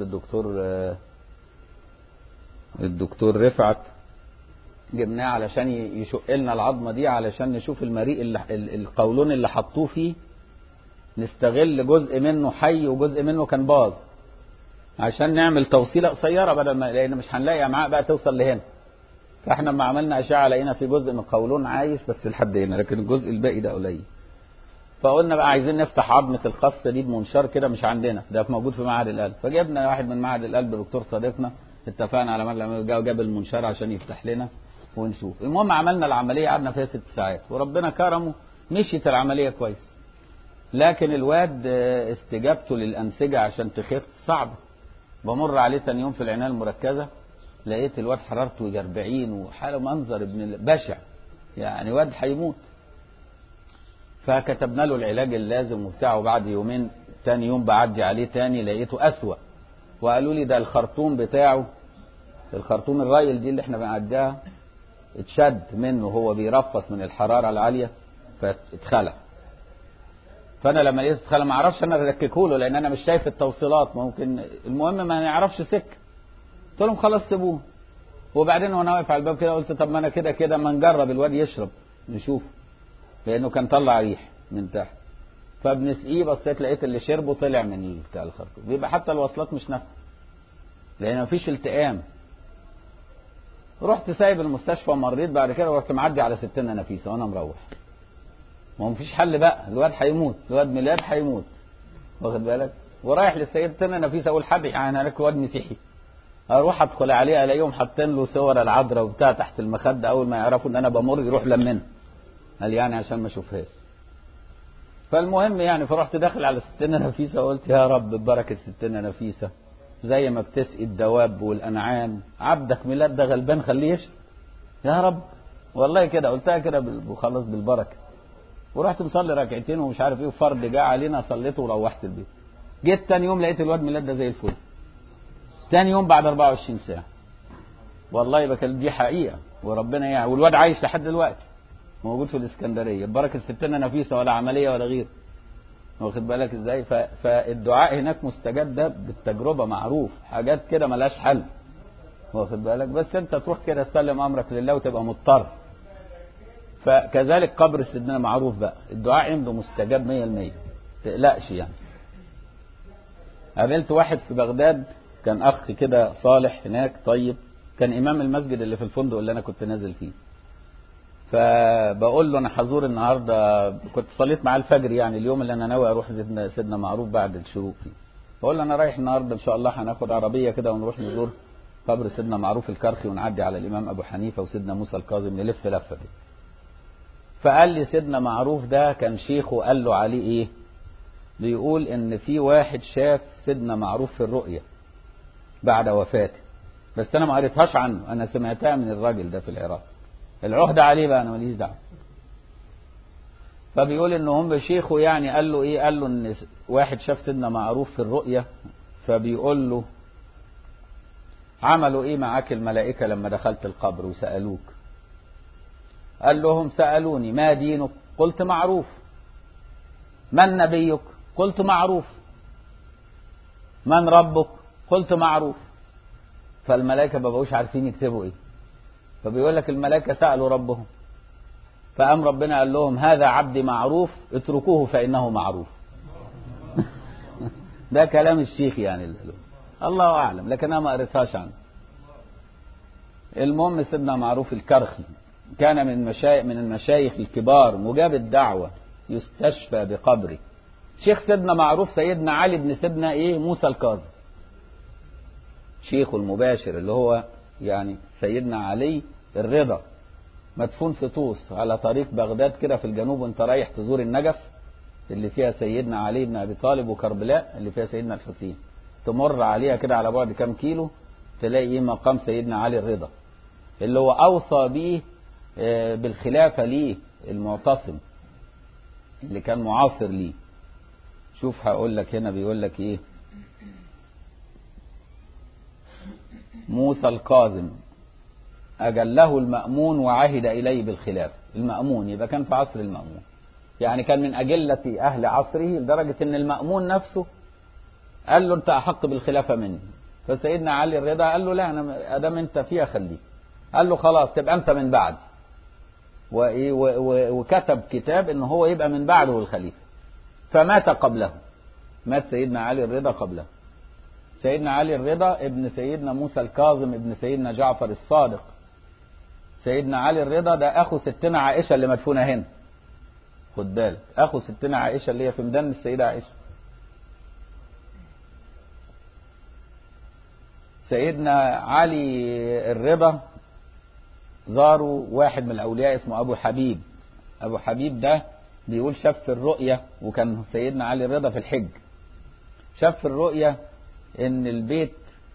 الدكتور رفعت، جبناه علشان يشق لنا العظمه دي، علشان نشوف المريء القولون اللي حطوه فيه، نستغل جزء منه حي وجزء منه كان باظ، عشان نعمل توصيله قصيره بدل ما، لان مش هنلاقي امعاء بقى توصل لهنا. فاحنا لما عملنا اشعه لقينا في جزء من القولون عايش بس لحد هنا، لكن الجزء الباقي ده قليل. فقلنا بقى عايزين نفتح عظمه الخص دي بمنشار كده، مش عندنا ده، موجود في معهد القلب. فجبنا واحد من معهد القلب، دكتور صديقنا، اتفقنا على مبلغ، جاب المنشار عشان يفتح لنا ونشوف. المهم عملنا العمليه، قعدنا فيها 6 ساعات، وربنا كرمه مشيت العمليه كويس. لكن الواد استجابته للأنسجة عشان تخف صعب. بمر عليه تاني يوم في العناية المركزة، لقيت الواد حرارته يجي 40 وحاله منظر ابن بشع، يعني واد هيموت. فكتبنا له العلاج اللازم وبتاعه. بعد يومين تاني يوم بعدي عليه تاني لقيته أسوأ، وقالوا لي ده الخرطوم بتاعه، الخرطوم الرايل دي اللي احنا بنعديها، اتشد منه، هو بيرفص من الحرارة العالية فاتخلع. فانا لما لقيت اتخلع ما اعرفش انا ارككه له، لان انا مش شايف التوصيلات، ممكن المهم ما نعرفش سكه. قلت لهم خلاص سيبوه. وبعدين وانا واقف على الباب كده قلت طب ما انا كده ما نجرب الواد يشرب نشوف، لانه كان طلع ريح من تحت. فبنسقيه، بصيت لقيت اللي شربه طلع من بتاع الخرطوم، بيبقى حتى الوصلات مش نافعه لان مفيش التئام. رحت سايب المستشفى ومريت بعد كده، ورحت معدي على ستنا نفيسه وانا مروح. ما هو مفيش حل بقى، الواد هيموت، الواد ميلاد هيموت، واخد بالك؟ ورايح للسيدتنا نفيسه اقول حد يعني هناك واد مسيحي، اروح ادخل عليه الاقيهم حاطين له صور العذراء وبتاع تحت المخده، اول ما يعرفوا ان انا بمر يروح لمنها، قال يعني عشان ما اشوفهاش. فالمهم يعني فرحت داخل على ستنا نفيسه وقلت يا رب ببركه ستنا نفيسه، زي ما بتسقي الدواب والانعام عبدك ميلاد ده غلبان خليه يشرب يا رب. والله كده قلتها كده وخلاص بالبركه. ورحت مصلي ركعتين ومش عارف ايه، وفرد جاء علينا صليته وروحت البيت. جيت تاني يوم لقيت الواد ميلاد ده زي الفل، تاني يوم بعد 24 ساعه. والله بكلم دي حقيقه، وربنا يعني، والواد عايش لحد دلوقتي موجود في الاسكندريه ببركه ستنا نفيسه، ولا عمليه ولا غير، واخد بالك ازاي؟ فالدعاء هناك مستجاب، ده بالتجربه معروف، حاجات كده ملهاش حل، واخد بالك؟ بس انت تروح كده تسلم امرك لله وتبقى مضطر. فكذلك قبر سيدنا معروف بقى الدعاء عنده مستجاب 100%، تقلقش يعني. قابلت واحد في بغداد كان اخ كده صالح هناك طيب، كان امام المسجد اللي في الفندق اللي انا كنت نازل فيه. فبقول له انا حزور النهارده، كنت صليت معاه الفجر يعني اليوم اللي انا ناوي اروح سيدنا معروف بعد الشروق فيه. بقول له انا رايح النهارده ان شاء الله هناخد عربيه كده ونروح نزور قبر سيدنا معروف الكرخي، ونعدي على الامام ابو حنيفه وسيدنا موسى الكاظم، نلف لفه كده. فقال لي سيدنا معروف ده كان شيخه قال له عليه ايه، بيقول ان في واحد شاف سيدنا معروف في الرؤية بعد وفاته، بس انا ما قريتهاش عنه، انا سمعتها من الراجل ده في العراق، العهدة عليه بقى انا ماليش دعوه. فبيقول ان هم شيخه يعني قال له ايه، قال له ان واحد شاف سيدنا معروف في الرؤية، فبيقول له عملوا ايه معاك الملائكة لما دخلت القبر وسألوك؟ قال لهم سألوني ما دينك؟ قلت معروف. من نبيك؟ قلت معروف. من ربك؟ قلت معروف. فالملائكة ما بقوش عارفين يكتبوا ايه، فبيقول لك الملائكة سألوا ربهم، فقام ربنا قال لهم هذا عبدي معروف اتركوه فإنه معروف. ده كلام الشيخ يعني اللي قاله. الله أعلم، لكن أنا ما قريتهاش عنه. المهم سيدنا معروف الكرخي كان من المشايخ الكبار مجاب الدعوة يستشفى بقبره. شيخ سيدنا معروف سيدنا علي بن سيدنا موسى الكاظم، شيخه المباشر اللي هو يعني سيدنا علي الرضا، مدفون في طوس على طريق بغداد كده في الجنوب، وانت رايح تزور النجف اللي فيها سيدنا علي بن ابي طالب، وكربلاء اللي فيها سيدنا الحسين، تمر عليها كده على بعد كام كيلو تلاقي مقام سيدنا علي الرضا اللي هو اوصى به بالخلافة ليه المعتصم اللي كان معاصر ليه. شوف هقول لك هنا بيقول لك ايه، موسى الكاظم أجله المأمون وعهد إليه بالخلاف. المأمون يبقى كان في عصر المأمون، يعني كان من أجلة أهل عصره لدرجة أن المأمون نفسه قال له أنت أحق بالخلافة مني. فسيدنا علي الرضا قال له لا، أنا أدام أنت فيها خليك. قال له خلاص تبقى أنت من بعد، وكتب كتاب أنه هو يبقى من بعده الخليفة، فمات قبله، مات سيدنا علي الرضا قبله. سيدنا علي الرضا ابن سيدنا موسى الكاظم ابن سيدنا جعفر الصادق. سيدنا علي الرضا ده أخو ستنا عائشة اللي مدفونة هنا، خد بالك، أخو ستنا عائشة اللي هي في ميدان السيدة عائشة. سيدنا علي الرضا زاروا واحد من الأولياء اسمه أبو حبيب. أبو حبيب ده بيقول شاف الرؤية، وكان سيدنا علي الرضا في الحج، شاف الرؤية إن البيت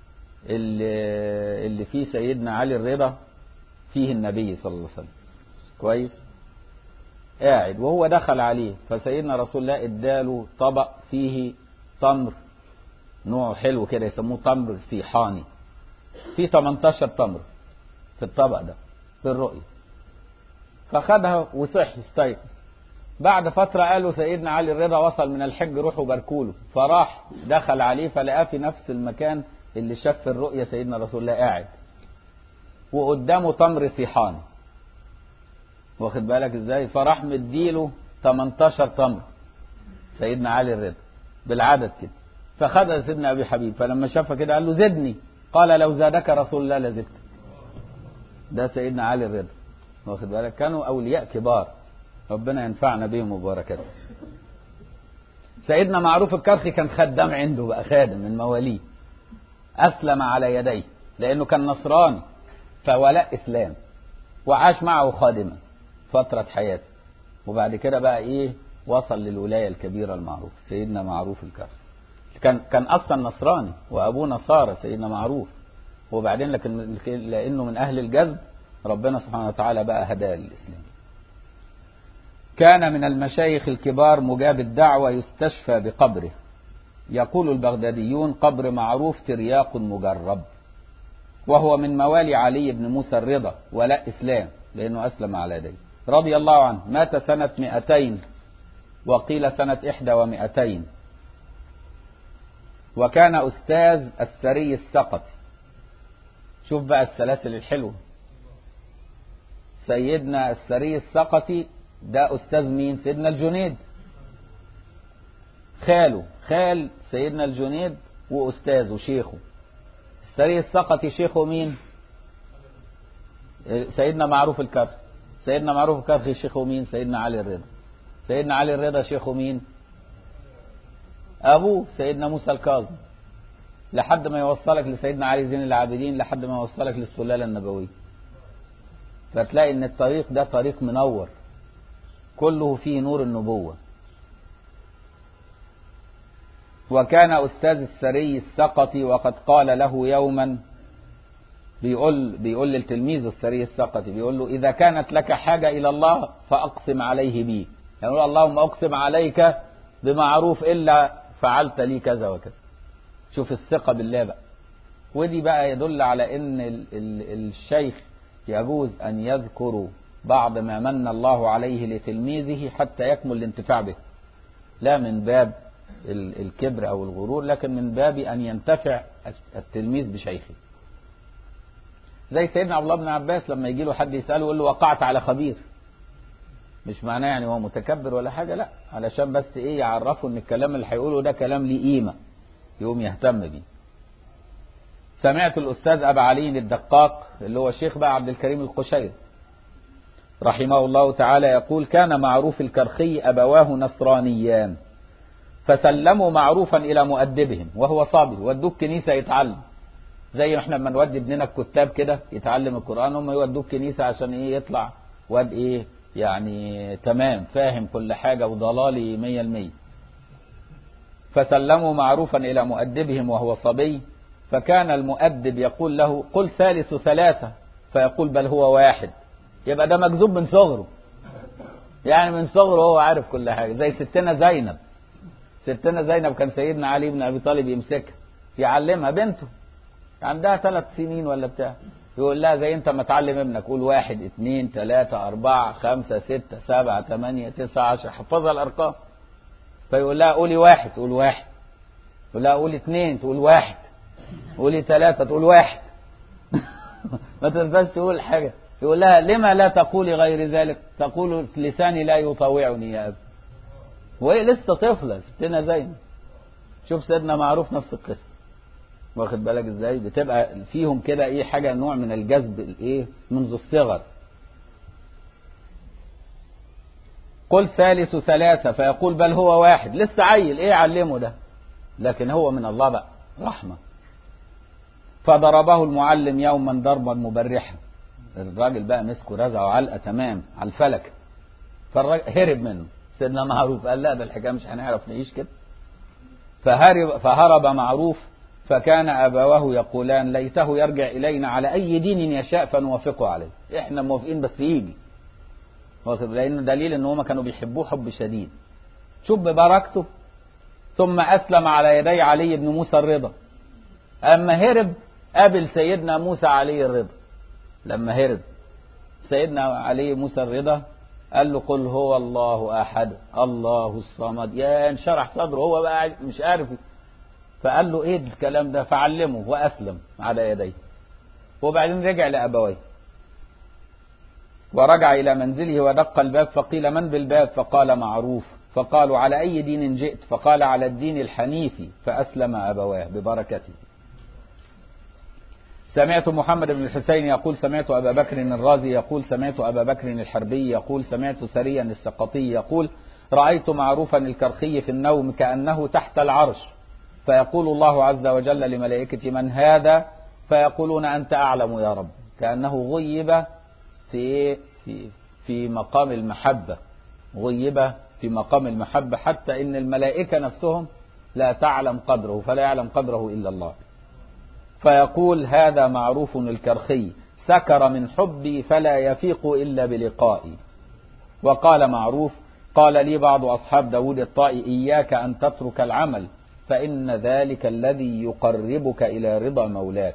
اللي فيه سيدنا علي الرضا فيه النبي صلى الله عليه وسلم، كويس، قاعد وهو دخل عليه، فسيدنا رسول الله اداله طبق فيه تمر نوع حلو كده يسموه تمر سيحاني، فيه 18 تمر في الطبق ده في الرؤية، فخدها وصحي استيقظ. بعد فترة قالوا سيدنا علي الرضا وصل من الحج روحوا باركوله، فراح دخل عليه فلقاه في نفس المكان اللي شاف في الرؤية سيدنا رسول الله قاعد، وقدامه تمر سيحاني، واخد بالك ازاي؟ فراح مديله 18 تمر سيدنا علي الرضا بالعدد كده، فخدها سيدنا ابي حبيب، فلما شافها كده قال له زدني، قال لو زادك رسول الله لزدت. ده سيدنا علي الرضا، واخد بالك؟ كانوا اولياء كبار، ربنا ينفعنا بهم وبركاته. سيدنا معروف الكرخي كان خدام عنده بقى، خادم من مواليه، اسلم على يديه لانه كان نصراني فولاء اسلام، وعاش معه خادما فترة حياته، وبعد كده بقى وصل للولاية الكبيرة المعروف سيدنا معروف الكرخي. كان اصلا نصراني وابوه نصارى سيدنا معروف، وبعدين لانه من اهل الجذب ربنا سبحانه وتعالى بقى هداه للاسلام. كان من المشايخ الكبار مجاب الدعوة يستشفى بقبره. يقول البغداديون قبر معروف ترياق مجرب، وهو من موالي علي بن موسى الرضا ولاء إسلام لأنه أسلم على يديه رضي الله عنه. مات سنة 200 وقيل سنة 100، وكان أستاذ السري السقطي. شوف بقى السلاسل الحلوة، سيدنا السري السقطي ده أستاذ مين؟ سيدنا الجنيد، خال سيدنا الجنيد وأستاذه شيخه. السري السقطي شيخه مين؟ سيدنا معروف الكرخي. سيدنا معروف الكرخي شيخه مين؟ سيدنا علي الرضا. سيدنا علي الرضا شيخه مين؟ أبوه سيدنا موسى الكاظم، لحد ما يوصلك لسيدنا علي زين العابدين، لحد ما يوصلك للسلالة النبوية. فتلاقي ان الطريق ده طريق منور كله فيه نور النبوة. وكان أستاذ السري السقطي، وقد قال له يوما، بيقول للتلميذ السري السقطي، بيقول له إذا كانت لك حاجة إلى الله فأقسم عليه بي، يعني اللهم أقسم عليك بمعروف إلا فعلت لي كذا وكذا. شوف الثقة بالله بقى. ودي بقى يدل على ان الشيخ يجوز ان يذكر بعض ما من الله عليه لتلميذه حتى يكمل الانتفاع به، لا من باب الكبر او الغرور، لكن من باب ان ينتفع التلميذ بشيخه. زي سيدنا عبد الله بن عباس لما يجي له حد يسأله يقول له وقعت على خبير، مش معناه يعني هو متكبر ولا حاجة، لا، علشان بس ايه يعرفوا ان الكلام اللي هيقوله ده كلام ليه قيمة يقوم يهتم بيه. سمعت الأستاذ أبا علي الدقاق اللي هو الشيخ بقى عبد الكريم القشيري رحمه الله تعالى يقول كان معروف الكرخي أبواه نصرانيان فسلموا معروفا إلى مؤدبهم وهو صبي، ودوه كنيسة يتعلم، زي احنا لما نودي ابننا الكتاب كده يتعلم القرآن، هم يودوه كنيسة عشان ايه يطلع واد ايه يعني تمام فاهم كل حاجة وضلالي 100%. فسلموا معروفا إلى مؤدبهم وهو صبي، فكان المؤدب يقول له قل ثالث ثلاثة، فيقول بل هو واحد. يبقى ده مكذوب من صغره، يعني من صغره هو عارف كل حاجة. زي ستنا زينب، ستنا زينب كان سيدنا علي بن أبي طالب يمسكها يعلمها بنته عندها 3 سنين ولا بتاع، يقول لها زي انت ما تعلم ابنك قول 1 2 3 4 5 6 7 8 9 10 حفظها الأرقام. فيقول لها قولي 1 تقول 1، يقول لها قولي 2 تقول 1، قولي 3 تقول 1 ما تنساش تقول حاجة. يقول لها لما لا تقولي غير ذلك؟ تقول لساني لا يطاوعني يا أبي. وهي لسه طفلة ستنا زينب. شوف سيدنا معروف نفس القصة، واخد بالك ازاي؟ بتبقى فيهم كده ايه حاجة نوع من الجذب الايه منذ الصغر. قل ثالث ثلاثة، فيقول بل هو واحد. لسه عيل ايه علمه ده، لكن هو من الله بقى رحمة. فضربه المعلم يوما ضربا مبرحا، الراجل بقى مسكه رزعه علقة تمام على الفلك، فالراجل هرب منه. سيدنا معروف قال لا ده الحكاية مش هنعرف نعيش كده، فهرب معروف. فكان أبواه يقولان ليته يرجع إلينا على أي دين يشاء فنوافقه عليه، إحنا موافقين بس يجي، لأنه دليل إن هما كانوا بيحبوه حب شديد. شوف ببركته. ثم أسلم على يدي علي بن موسى الرضا. أما هرب قابل سيدنا موسى علي الرضا، لما هرب سيدنا علي موسى الرضا قال له قل هو الله أحد الله الصمد، يا انشرح صدره هو بقى مش عارف. فقال له ايه الكلام ده، فعلمه وأسلم على يديه. وبعدين رجع لأبويه ورجع إلى منزله ودق الباب، فقيل من بالباب؟ فقال معروف. فقالوا على أي دين جئت؟ فقال على الدين الحنيفي، فأسلم أبواه ببركته. سمعت محمد بن الحسين يقول سمعت أبا بكر الرازي يقول سمعت أبا بكر الحربي يقول سمعت سريا السقطي يقول رأيت معروفا الكرخي في النوم كأنه تحت العرش، فيقول الله عز وجل لملائكته من هذا؟ فيقولون أنت أعلم يا رب. كأنه غيب في مقام المحبة، غيب في مقام المحبة، حتى إن الملائكة نفسهم لا تعلم قدره، فلا يعلم قدره إلا الله. فيقول هذا معروف الكرخي سكر من حبي فلا يفيق إلا بلقائي. وقال معروف قال لي بعض أصحاب داود الطائي إياك أن تترك العمل فإن ذلك الذي يقربك إلى رضا مولاك.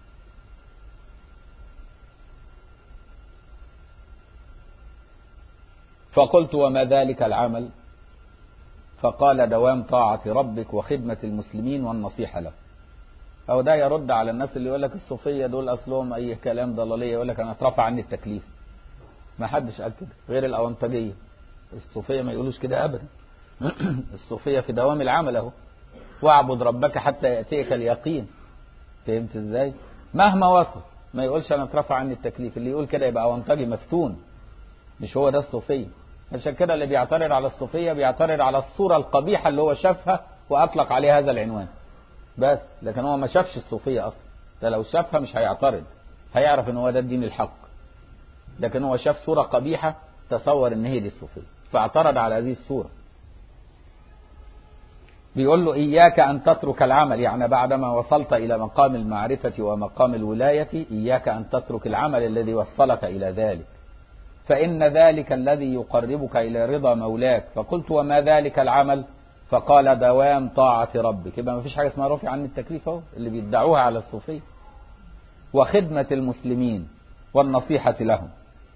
فقلت وما ذلك العمل؟ فقال دوام طاعة ربك وخدمة المسلمين والنصيحة له. أو ده يرد على الناس اللي يقول لك الصوفية دول أصلهم أي كلام ضلالية، يقول لك أنا اترفع عني التكليف. ما حدش قال كده غير الأونطجية. الصوفية ما يقولوش كده أبدا. الصوفية في دوام العمل أهو، واعبد ربك حتى يأتيك اليقين. فهمت إزاي؟ مهما وصل ما يقولش أنا اترفع عني التكليف. اللي يقول كده يبقى أونطجي مفتون، مش هو ده الصوفية. عشان كده اللي بيعترض على الصوفية بيعترض على الصورة القبيحة اللي هو شافها وأطلق عليها هذا العنوان بس، لكن هو ما شافش الصوفية أصلا. ده لو شافها مش هيعترض، هيعرف ان هو ده الدين الحق، لكن هو شاف صورة قبيحة تصور ان هي دي الصوفية فاعترض على هذه الصورة. بيقول له إياك أن تترك العمل، يعني بعدما وصلت إلى مقام المعرفة ومقام الولاية إياك أن تترك العمل الذي وصلك إلى ذلك، فإن ذلك الذي يقربك إلى رضا مولاك. فقلت وما ذلك العمل؟ فقال دوام طاعة ربك. يبقى ما فيش حاجة اسمها رفع عن التكليف اهو اللي بيدعوها على الصوفية. وخدمة المسلمين والنصيحة لهم.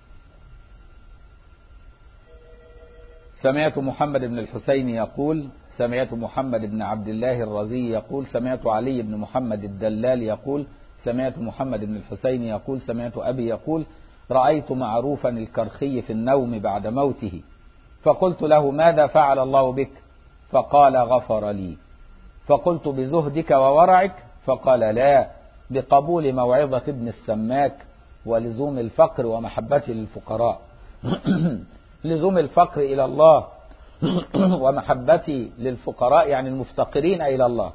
سمعت محمد بن الحسين يقول سمعت محمد بن عبد الله الرازي يقول سمعت علي بن محمد الدلال يقول سمعت محمد بن الحسين يقول سمعت أبي يقول رأيت معروفا الكرخي في النوم بعد موته، فقلت له ماذا فعل الله بك؟ فقال غفر لي. فقلت بزهدك وورعك؟ فقال لا، بقبول موعظة ابن السماك ولزوم الفقر ومحبته للفقراء. لزوم الفقر إلى الله ومحبتي للفقراء يعني المفتقرين إلى الله.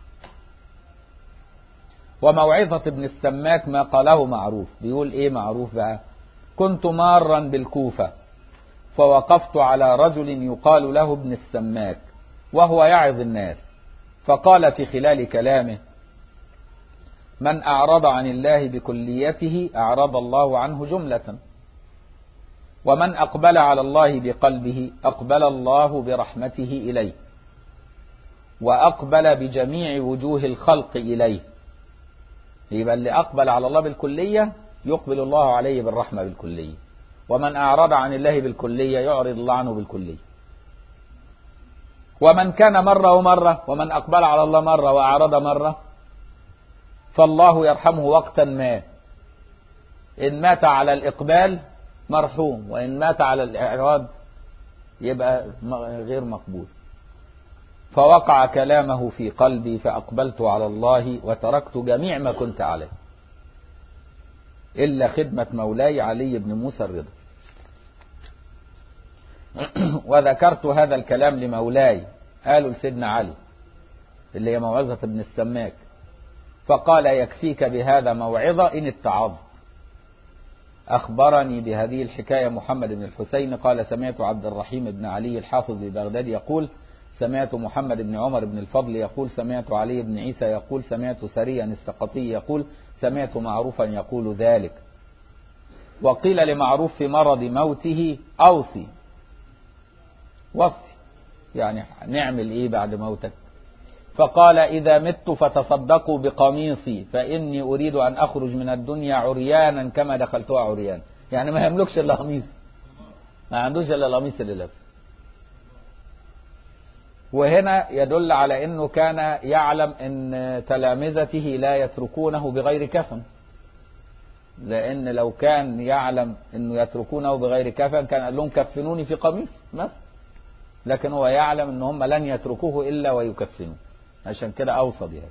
وموعظة ابن السماك ما قاله معروف. بيقول ايه معروف بقى؟ كنت مارا بالكوفة فوقفت على رجل يقال له ابن السماك وهو يعظ الناس، فقال في خلال كلامه من أعرض عن الله بكليته أعرض الله عنه جملة، ومن أقبل على الله بقلبه أقبل الله برحمته إليه، وأقبل بجميع وجوه الخلق إليه. يبقى اللي أقبل على الله بالكلية يقبل الله عليه بالرحمة بالكلية، ومن أعرض عن الله بالكلية يعرض الله عنه بالكلية. ومن كان مرة ومرة، ومن أقبل على الله مرة وأعرض مرة فالله يرحمه وقتا ما، إن مات على الإقبال مرحوم، وإن مات على الإعراض يبقى غير مقبول. فوقع كلامه في قلبي فأقبلت على الله وتركت جميع ما كنت عليه إلا خدمة مولاي علي بن موسى الرضا. وذكرت هذا الكلام لمولاي، قالوا لسيدنا علي اللي هي موعظة ابن السماك، فقال يكفيك بهذا موعظة إن اتعظت. أخبرني بهذه الحكاية محمد بن الحسين قال سمعت عبد الرحيم بن علي الحافظ ببغداد يقول سمعت محمد بن عمر بن الفضل يقول سمعت علي بن عيسى يقول سمعت سريا السقطي يقول سمعت معروفا يقول ذلك. وقيل لمعروف في مرض موته أوصي، وصي يعني نعمل إيه بعد موتك؟ فقال إذا مت فتصدقوا بقميصي فإني أريد أن أخرج من الدنيا عريانا كما دخلتها عريان. يعني ما يملكش إلا قميص، ما عندوش إلا القميص اللي لابسه. وهنا يدل على أنه كان يعلم أن تلامذته لا يتركونه بغير كفن، لأن لو كان يعلم أنه يتركونه بغير كفن كان قال لهم كفنوني في قميص مثلا، لكن هو يعلم أن هم لن يتركوه إلا ويكفنوه، عشان كده أوصى بها.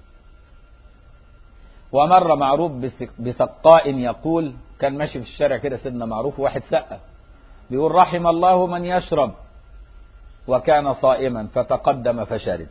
ومر معروف بسقاء يقول كان ماشي في الشارع كده سيدنا معروف واحد سقى بيقول رحم الله من يشرب وكان صائما فتقدم فشرب.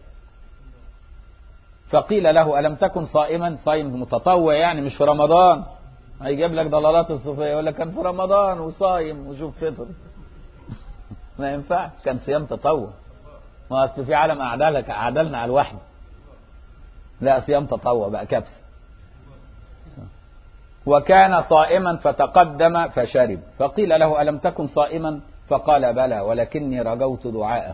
فقيل له ألم تكن صائما؟ صائم متطوع يعني مش في رمضان، هيجيب لك ضلالات الصوفية يقول لك كان في رمضان وصايم وشوف فطر. ما ينفع، كان صيام تطوع. ما أصل في عالم أعدلنا على الوحي، لا صيام تطوع بقى كبس. وكان صائما فتقدم فشرب. فقيل له ألم تكن صائما؟ فقال بلى ولكني رجوت دعاءه.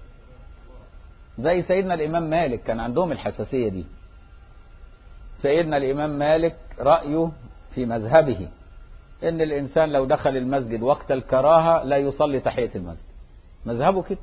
زي سيدنا الإمام مالك كان عندهم الحساسية دي. سيدنا الإمام مالك رأيه في مذهبه إن الإنسان لو دخل المسجد وقت الكراهة لا يصلي تحية المسجد، مذهبه كده.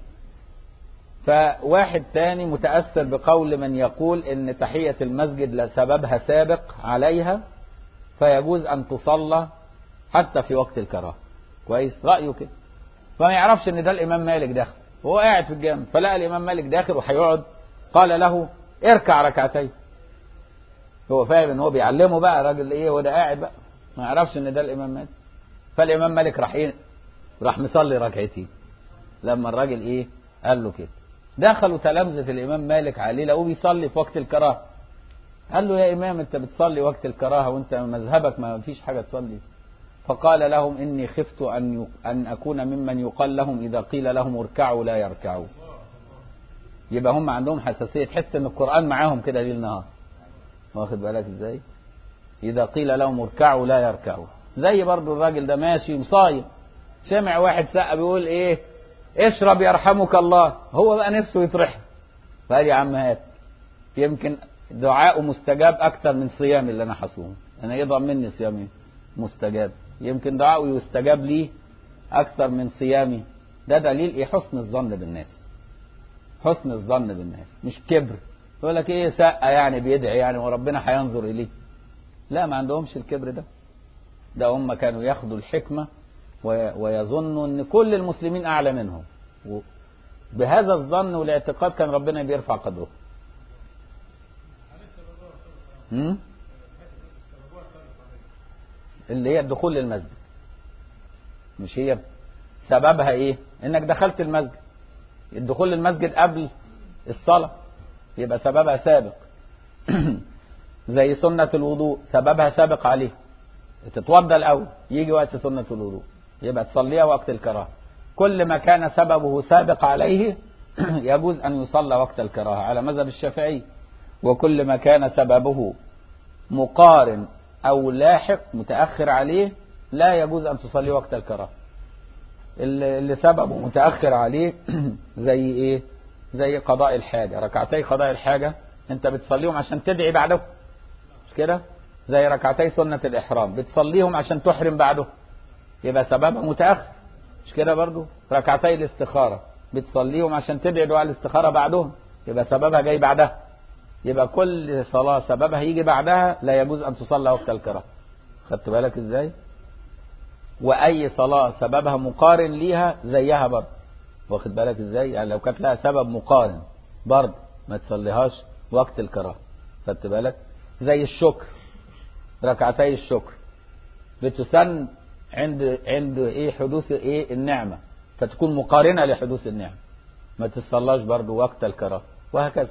فواحد تاني متأثر بقول من يقول إن تحية المسجد لسببها سابق عليها فيجوز أن تصلى حتى في وقت الكراهة. كويس، رأيه كده. فما يعرفش إن ده الإمام مالك داخل، وهو قاعد في الجامع فلقى الإمام مالك داخل وهيقعد، قال له اركع ركعتين. هو فاهم إن هو بيعلمه بقى راجل إيه وده قاعد بقى، ما يعرفش إن ده الإمام مالك. فالإمام مالك راح مصلي ركعتين لما الراجل إيه قال له كده. دخلوا تلامذة الإمام مالك عليه لقوه بيصلي في وقت الكراهة. قال له يا إمام أنت بتصلي وقت الكراهة وأنت مذهبك ما فيش حاجة تصلي. فقال لهم إني خفت أن أكون ممن يقال لهم إذا قيل لهم اركعوا لا يركعوا. يبقى هم عندهم حساسية، تحس إن القرآن معاهم كده ليل نهار، واخد بالك إزاي؟ إذا قيل لهم اركعوا لا يركعوا. زي برضو الراجل ده ماشي وصايم، سمع واحد سقى بيقول إيه اشرب يرحمك الله، هو بقى نفسه يطرح، فقال يا عم هات، يمكن دعاءه مستجاب أكتر من صيامي اللي أنا حصوم، أنا يضع مني صيامي مستجاب، يمكن دعاءه يستجاب لي أكثر من صيامي. ده دليل إيه؟ حسن الظن بالناس، حسن الظن بالناس مش كبر. يقول لك إيه سقى يعني بيدعي يعني وربنا هينظر إليه، لا، ما عندهمش الكبر ده. ده هم كانوا ياخدوا الحكمة ويظنوا ان كل المسلمين اعلى منهم، بهذا الظن والاعتقاد كان ربنا بيرفع قدره. اللي هي الدخول للمسجد، مش هي سببها ايه؟ انك دخلت المسجد. الدخول للمسجد قبل الصلاة يبقى سببها سابق. زي سنة الوضوء سببها سابق عليه، تتوضى الأول، يجي وقت سنة الوضوء يبقى تصليها وقت الكراهة. كل ما كان سببه سابق عليه يجوز أن يصلى وقت الكراهة على مذهب الشافعي، وكل ما كان سببه مقارن أو لاحق متأخر عليه لا يجوز أن تصلي وقت الكراهة. اللي سببه متأخر عليه زي إيه؟ زي قضاء الحاجة، ركعتي قضاء الحاجة أنت بتصليهم عشان تدعي بعده، مش كده؟ زي ركعتي سنة الإحرام بتصليهم عشان تحرم بعده، يبقى سببها متأخر، مش كده؟ برضو ركعتي الاستخارة بتصليهم عشان تدعي دعاء الاستخارة بعدهم، يبقى سببها جاي بعدها. يبقى كل صلاة سببها يجي بعدها لا يجوز أن تصلى وقت الكراهة. خدت بالك إزاي؟ وأي صلاة سببها مقارن ليها زيها برضه. واخد بالك إزاي؟ يعني لو كانت لها سبب مقارن برضه ما تصليهاش وقت الكراهة. خدت بالك؟ زي الشكر، ركعتي الشكر بتسن عند ايه؟ حدوث ايه؟ النعمة، فتكون مقارنة لحدوث النعمة، ما تصلاش برضه وقت الكراهة، وهكذا.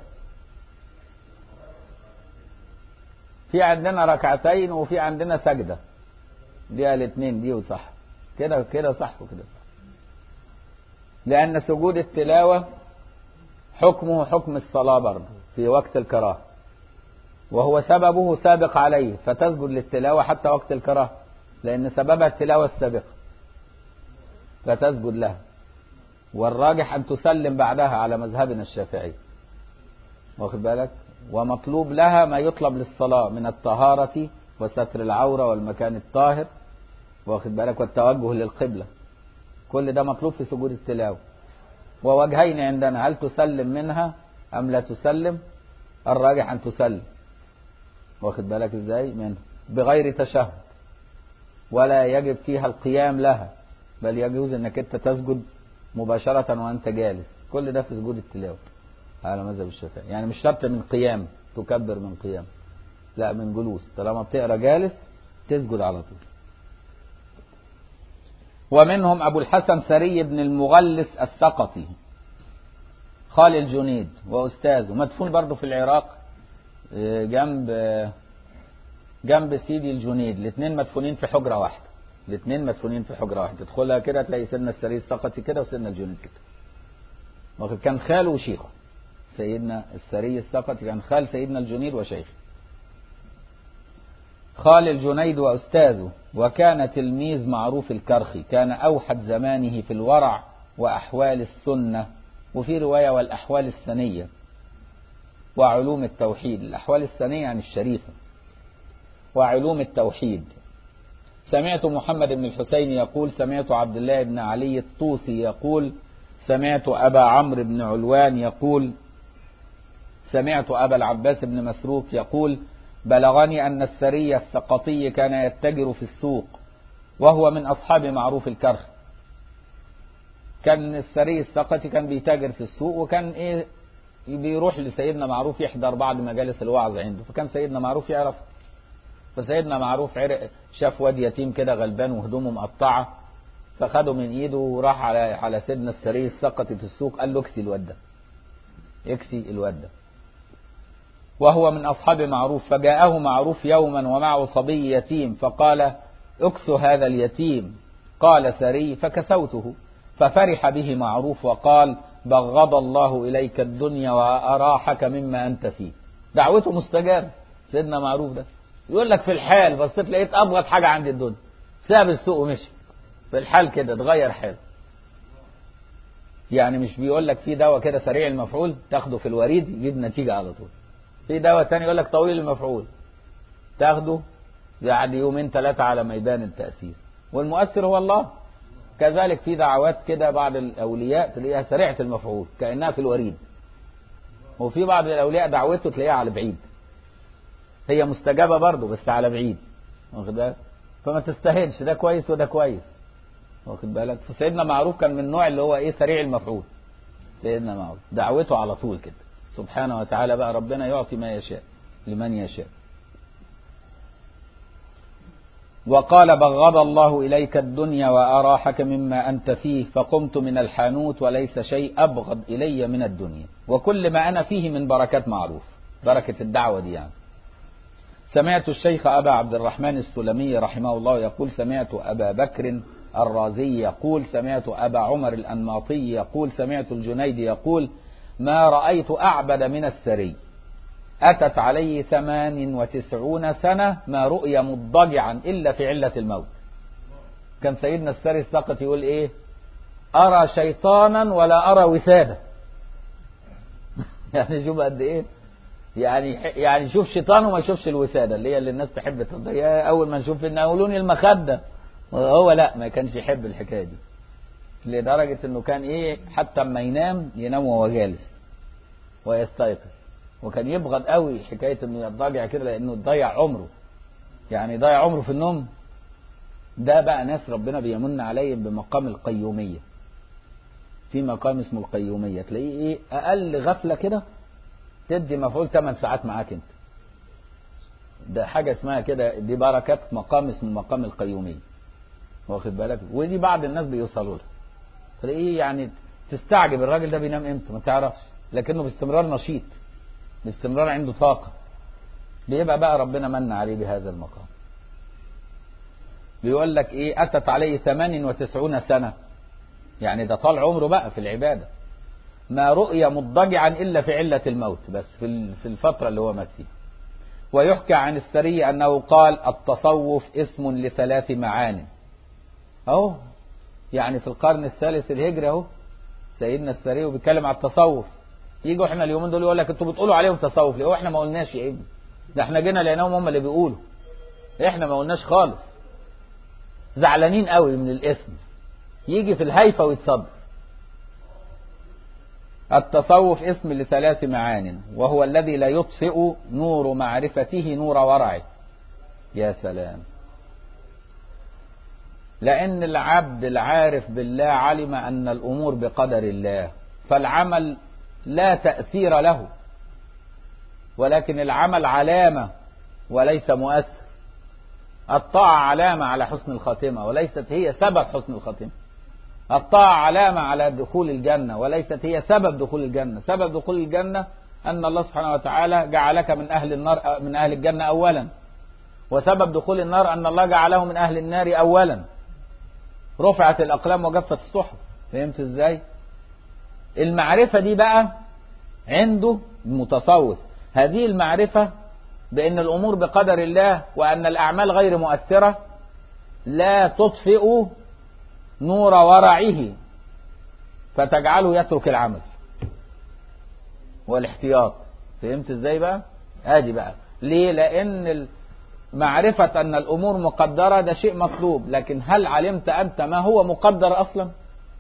في عندنا ركعتين وفي عندنا سجدة، دي الاثنين دي وصح كده، كده صح وكده صح. لأن سجود التلاوة حكمه حكم الصلاة برضه في وقت الكراهة، وهو سببه سابق عليه، فتسجد للتلاوة حتى وقت الكراهة لأن سببها التلاوة السابقة، فتسجد لها. والراجح أن تسلم بعدها على مذهبنا الشافعي. واخد بالك؟ ومطلوب لها ما يطلب للصلاة من الطهارة وستر العورة والمكان الطاهر، واخد بالك؟ والتوجه للقبلة، كل ده مطلوب في سجود التلاوة. ووجهين عندنا، هل تسلم منها أم لا تسلم؟ الراجح أن تسلم، واخد بالك ازاي؟ منها بغير تشهد، ولا يجب فيها القيام لها، بل يجوز انك انت تسجد مباشرة وانت جالس. كل ده في سجود التلاوة على مذهب الشافعي. يعني مش شرط من قيام تكبر من قيام، لا، من جلوس، طالما بتقرا جالس تسجد على طول. ومنهم ابو الحسن سري بن المغلس السقطي خال الجنيد واستاذه، مدفون برضه في العراق جنب سيدي الجنيد. الاثنين مدفونين في حجرة واحدة، الاثنين مدفونين في حجرة واحدة، تدخلها كده تلاقي سيدنا السري السقطي كده وسيدنا الجنيد كده. كان خاله وشيخه، سيدنا السري السقطي كان خال سيدنا الجنيد وشيخه، خال الجنيد وأستاذه، وكان تلميذ معروف الكرخي، كان أوحد زمانه في الورع وأحوال السنة، وفي رواية والأحوال السنية وعلوم التوحيد. الأحوال السنية عن الشريفة، وعلوم التوحيد. سمعت محمد بن الحسين يقول سمعت عبد الله بن علي الطوسي يقول سمعت أبا عمرو بن علوان يقول سمعت أبا العباس بن مسروق يقول بلغني أن السري السقطي كان يتجر في السوق، وهو من أصحاب معروف الكرخ. كان السري السقطي كان بيتاجر في السوق، وكان بيروح لسيدنا معروف يحضر بعض مجالس الوعظ عنده، فكان سيدنا معروف يعرف. فسيدنا معروف شاف واد يتيم كده غلبان وهدومه مقطعة، فخده من ايده وراح على سيدنا السري السقطي في السوق، قال له اكسي الواد ده، اكسي الواد ده، وهو من أصحاب معروف. فجاءه معروف يوما ومعه صبي يتيم، فقال اكس هذا اليتيم. قال سري فكسوته، ففرح به معروف وقال بغض الله إليك الدنيا وأراحك مما أنت فيه. دعوته مستجابة. سيدنا معروف ده يقول لك في الحال بصيت لقيت أبغض حاجة عند الدنيا، ساب السوق ومشي في الحال كده، اتغير حاله. يعني مش بيقول لك في دواء كده سريع المفعول تاخده في الوريد يجيب نتيجة على طول، في دواء تاني يقول لك طويل المفعول تاخده يعني يومين ثلاثة على ما يبان التأثير، والمؤثر هو الله. كذلك في دعوات كده بعض الأولياء تلاقيها سريعة المفعول كأنها في الوريد، وفي بعض الأولياء دعوته تلاقيها على بعيد، هي مستجابة برضه بس على بعيد، واخد بالك؟ فما تستهنش، ده كويس وده كويس، واخد بالك؟ فسيدنا معروف كان من النوع اللي هو ايه، سريع المفعول. سيدنا معروف دعوته على طول كده، سبحانه وتعالى بقى ربنا يعطي ما يشاء لمن يشاء. وقال بغض الله إليك الدنيا وأراحك مما أنت فيه، فقمت من الحانوت وليس شيء أبغض إلي من الدنيا وكل ما أنا فيه من بركات معروف. بركة الدعوة دي يعني. سمعت الشيخ أبا عبد الرحمن السلمي رحمه الله يقول سمعت أبا بكر الرازي يقول سمعت أبا عمر الأنماطي يقول سمعت الجنيد يقول ما رأيت أعبد من السري، أتت عليه 98 سنة ما رؤي مضجعا إلا في علة الموت. كان سيدنا السري السقط يقول إيه، أرى شيطانا ولا أرى وسادة. يعني شوف قد إيه، يعني يشوف شيطان وما يشوفش الوسادة اللي هي اللي الناس تحب تضيعها. أول ما نشوف إن أولوني المخدة، هو لا ما كانش يحب الحكاية دي، لدرجة إنه كان إيه حتى ما ينام وهو جالس ويستيقظ. وكان يبغض قوي حكاية إنه يضجع كده لأنه ضيع عمره، يعني ضيع عمره في النوم. ده بقى ناس ربنا بيمن عليهم بمقام القيومية. في مقام اسمه القيومية تلاقيه إيه أقل غفلة كده تدي مفعول 8 ساعات معاك انت. ده حاجة اسمها كده، دي بركات مقام اسمه مقام القيومية، واخد بالك؟ ودي بعض الناس بيوصلوا لها، تلاقيه يعني تستعجب الراجل ده بينام امتى ما تعرفش، لكنه باستمرار نشيط، باستمرار عنده طاقة. بيبقى بقى ربنا من عليه بهذا المقام. بيقول لك ايه، اتت عليه 98 سنة، يعني ده طال عمره بقى في العبادة. ما رؤي مضجعا إلا في علة الموت، بس في الفترة اللي هو مات فيها. ويحكى عن السري أنه قال التصوف اسم ل3 معان. أهو يعني في القرن الثالث الهجري أهو سيدنا السري وبيتكلم على التصوف. يجوا احنا اليومين دول يقول لك انتوا بتقولوا عليهم تصوف ليه؟ احنا ما قلناش يا ابني، ده احنا جينا لقيناهم هم اللي بيقولوا، احنا ما قلناش خالص. زعلانين قوي من الاسم، يجي في الهيفا ويتصدر. التصوف اسم ل3 معان، وهو الذي لا يطفئ نور معرفته نور ورعه. يا سلام. لأن العبد العارف بالله علم أن الأمور بقدر الله، فالعمل لا تأثير له، ولكن العمل علامة وليس مؤثر. الطاعة علامة على حسن الخاتمة وليست هي سبب حسن الخاتمة. الطاعة علامة على دخول الجنة وليست هي سبب دخول الجنة. سبب دخول الجنة أن الله سبحانه وتعالى جعلك من أهل النار، من أهل الجنة أولا، وسبب دخول النار أن الله جعله من أهل النار أولا. رفعت الأقلام وجفت الصحف. فهمت إزاي؟ المعرفة دي بقى عنده المتصوف، هذه المعرفة بأن الأمور بقدر الله وأن الأعمال غير مؤثرة لا تطفئ نور ورعه فتجعله يترك العمل والاحتياط. فهمت ازاي بقى؟ ادي بقى ليه؟ لان معرفة ان الامور مقدرة ده شيء مطلوب، لكن هل علمت انت ما هو مقدر اصلا؟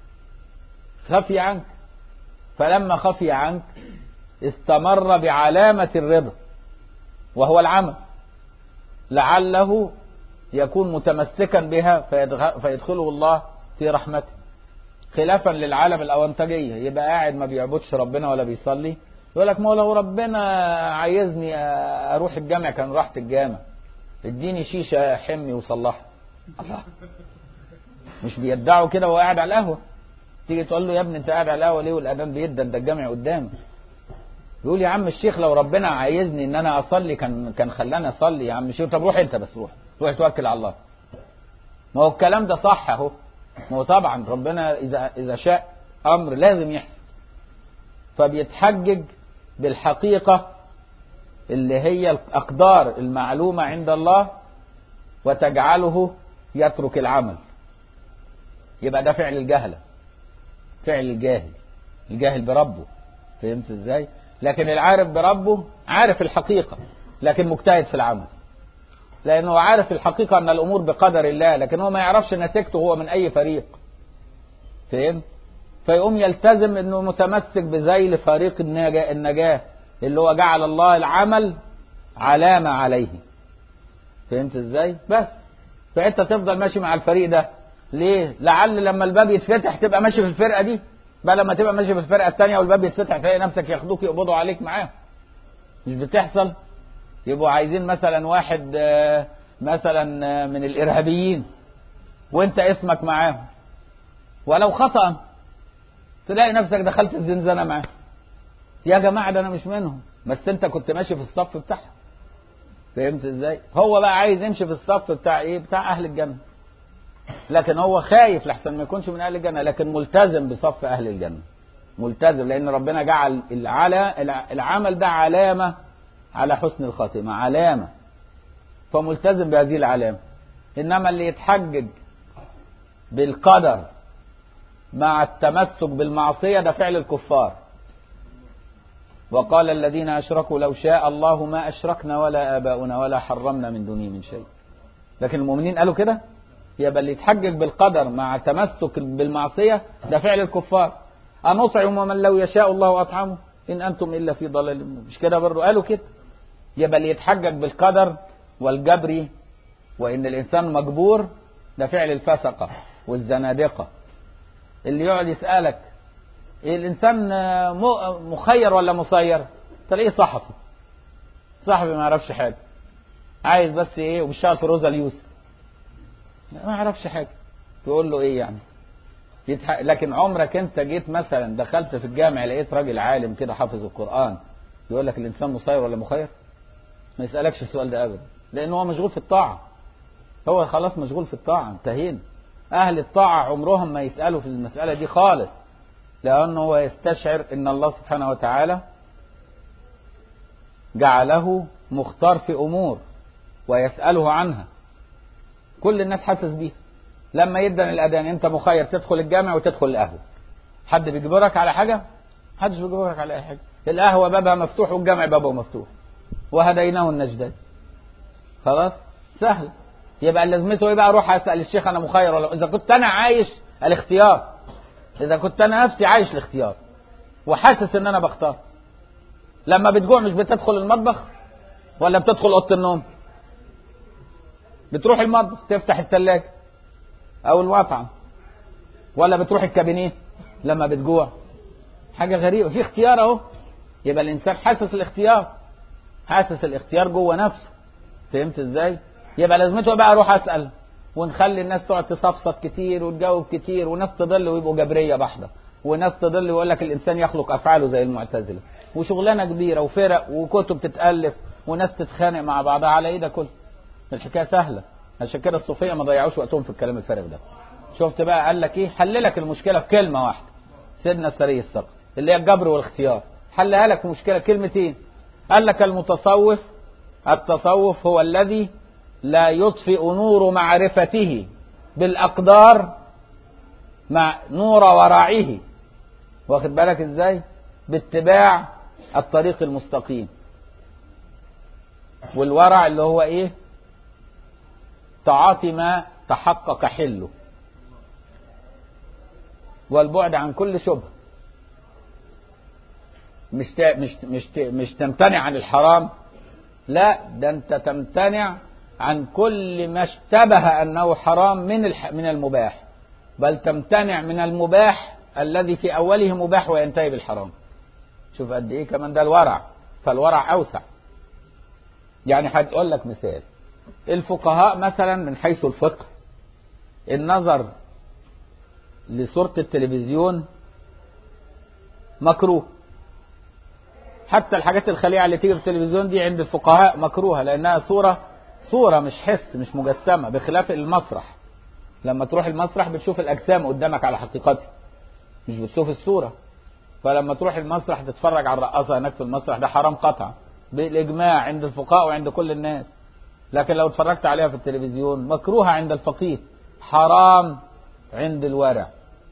خفي عنك. فلما خفي عنك استمر بعلامة الرضا وهو العمل، لعله يكون متمسكا بها فيدخله الله في رحمته، خلافا للعالم الأونتجية. يبقى قاعد ما بيعبدش ربنا ولا بيصلي، يقول لك ما لو ربنا عايزني أروح الجامع كان رحت الجامع، اديني شيشة حمي وصلحها. الله، مش بيدعوا كده وهو قاعد على القهوة. تيجي تقول له يا ابني انت قاعد على القهوة ليه والأذان بيدن ده الجامع قدامك؟ يقول يا عم الشيخ لو ربنا عايزني ان انا اصلي كان خلاني اصلي يا عم الشيخ. طب روح انت بس، روح توكل على الله. ما هو الكلام ده صح اهو. ما هو طبعا ربنا اذا شاء امر لازم يحصل، فبيتحجج بالحقيقة اللي هي الاقدار المعلومة عند الله وتجعله يترك العمل. يبقى ده فعل الجهلة، فعل الجاهل بربه. فهمت ازاي؟ لكن العارف بربه عارف الحقيقة لكن مجتهد في العمل، لأنه عارف الحقيقة أن الأمور بقدر الله، لكن هو ما يعرفش نتيجته هو من أي فريق. فهم؟ فيقوم يلتزم أنه متمسك بذيل فريق النجاة اللي هو جعل الله العمل علامة عليه. فهمت ازاي؟ بس فانت تفضل ماشي مع الفريق ده ليه؟ لعل لما الباب يتفتح تبقى ماشي في الفرقة دي، بقى لما تبقى ماشي في الفرقة التانية والباب يتفتح تلاقي نفسك ياخدوك يقبضوا عليك معاهم. مش بتحصل؟ يبقوا عايزين مثلا واحد مثلا من الإرهابيين وانت اسمك معاهم ولو خطأ، تلاقي نفسك دخلت الزنزانة معاه. يا جماعة ده انا مش منهم، بس انت كنت ماشي في الصف بتاعهم. فهمت ازاي؟ هو بقى عايز يمشي في الصف بتاع ايه؟ بتاع اهل الجنة، لكن هو خايف لحسن ما يكونش من اهل الجنة، لكن ملتزم بصف اهل الجنة، ملتزم، لان ربنا جعل العمل ده علامة على حسن الخاتمة، علامة، فملتزم بهذه العلامة. انما اللي يتحجج بالقدر مع التمسك بالمعصية ده فعل الكفار. وقال الذين أشركوا لو شاء الله ما أشركنا ولا آباؤنا ولا حرمنا من دونه من شيء. لكن المؤمنين قالوا كده. يبقى اللي يتحجج بالقدر مع تمسك بالمعصية ده فعل الكفار. أنطعم من لو يشاء الله أطعمه إن أنتم إلا في ضلال مبين. مش كده برضه قالوا كده. يبقى اللي يتحجج بالقدر والجبر وإن الإنسان مجبور ده فعل الفسقة والزنادقة. اللي يقعد يسألك إيه الإنسان مخير ولا مسير، تلاقيه صحفي ما يعرفش حاجة، عايز بس إيه وبيشتغل في روزا اليوسف ما يعرفش حاجة، تقول له إيه يعني؟ لكن عمرك أنت جيت مثلا دخلت في الجامع لقيت راجل عالم كده حافظ القرآن يقول لك الإنسان مسير ولا مخير؟ ما يسألكش السؤال ده أبدا، لأنه هو مشغول في الطاعة. هو خلاص مشغول في الطاعة، انتهينا. أهل الطاعة عمرهم ما يسألوا في المسألة دي خالص، لأنه هو يستشعر إن الله سبحانه وتعالى جعله مختار في أمور ويسأله عنها. كل الناس حاسس بيها. لما يدن الأذان أنت مخير تدخل الجامع وتدخل القهوة. حد بيجبرك على حاجة؟ حدش بيجبرك على أي حاجة. القهوة بابها مفتوح والجامع بابه مفتوح. وهديناه النجدين. خلاص؟ سهل. يبقى لازمته ايه بقى؟ اروح اسال الشيخ انا مخير ولا؟ اذا كنت انا عايش الاختيار، اذا كنت انا نفسي عايش الاختيار وحاسس ان انا بختار. لما بتجوع مش بتدخل المطبخ ولا بتدخل اوضه النوم؟ بتروح المطبخ تفتح الثلاجه او المطعم، ولا بتروح الكابينيه لما بتجوع؟ حاجه غريبه، في اختيار اهو. يبقى الانسان حاسس الاختيار، حاسس الاختيار جوه نفسه. فهمت ازاي؟ يبقى لازمته بقى اروح اسال ونخلي الناس تقعد تصفصف كتير وتجاوب كتير، وناس تضل ويبقوا جبريه بحده، وناس تضل ويقول لك الانسان يخلق افعاله زي المعتزله، وشغلانه كبيره وفرق وكتب تتالف وناس تتخانق مع بعضها على ايه ده كله؟ الحكايه سهله. عشان كده الصوفيه ما ضيعوش وقتهم في الكلام الفارغ ده. شفت بقى قال لك ايه؟ حللك المشكله في كلمه واحده. سيدنا السري السقطي اللي هي الجبر والاختيار حلها لك مشكله كلمتين. قال لك التصوف هو الذي لا يطفئ نور معرفته بالأقدار مع نور ورعه. واخد بالك ازاي؟ باتباع الطريق المستقيم. والورع اللي هو ايه؟ تعاطي ما تحقق حله، والبعد عن كل شبهه. مش تمتنع عن الحرام، لا، ده انت تمتنع عن كل ما اشتبه انه حرام من المباح، بل تمتنع من المباح الذي في اوله مباح وينتهي بالحرام. شوف قد ايه كمان ده الورع. فالورع اوسع. يعني هتقول لك مثال، الفقهاء مثلا من حيث الفقه النظر لصورة التلفزيون مكروه. حتى الحاجات الخليعة اللي تيجي في التلفزيون دي عند الفقهاء مكروهة، لأنها صورة مش حس، مش مجسمة، بخلاف المسرح. لما تروح المسرح بتشوف الأجسام قدامك على حقيقتها، مش بتشوف الصورة. فلما تروح المسرح تتفرج على الرقاصة هناك في المسرح ده حرام قطعا بالإجماع عند الفقهاء وعند كل الناس. لكن لو اتفرجت عليها في التلفزيون مكروهة عند الفقيه، حرام عند الورع.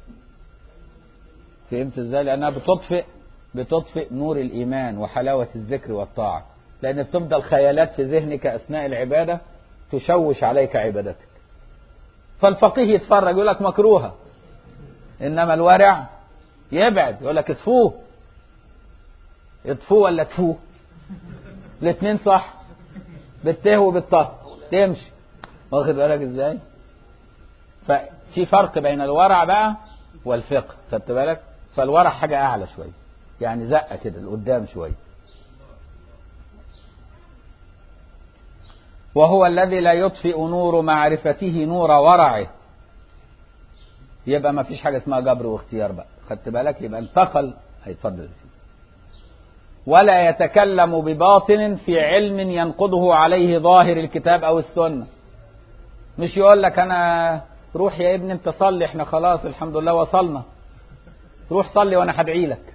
فهمت ازاي؟ لأنها بتطفئ نور الإيمان وحلاوة الذكر والطاعة، لأن بتفضل خيالات في ذهنك أثناء العبادة تشوش عليك عبادتك. فالفقيه يتفرج يقول لك مكروهة، إنما الورع يبعد يقول لك اطفوه ولا تفوه، الاثنين صح. بالته وبالطه تمشي، واخد بالك ازاي؟ ففي فرق بين الورع بقى والفقه، خدت بالك؟ فالورع حاجة اعلى شوية، يعني زقة كده لقدام شوية. وهو الذي لا يطفئ نور معرفته نور ورعه. يبقى ما فيش حاجة اسمها جبر واختيار بقى، خدت بالك؟ يبقى انتقل. هيتفضل. ولا يتكلم بباطن في علم ينقضه عليه ظاهر الكتاب او السنة. مش يقول لك انا روح يا ابني انت صلي، احنا خلاص الحمد لله وصلنا، روح صلي وانا هدعي لك.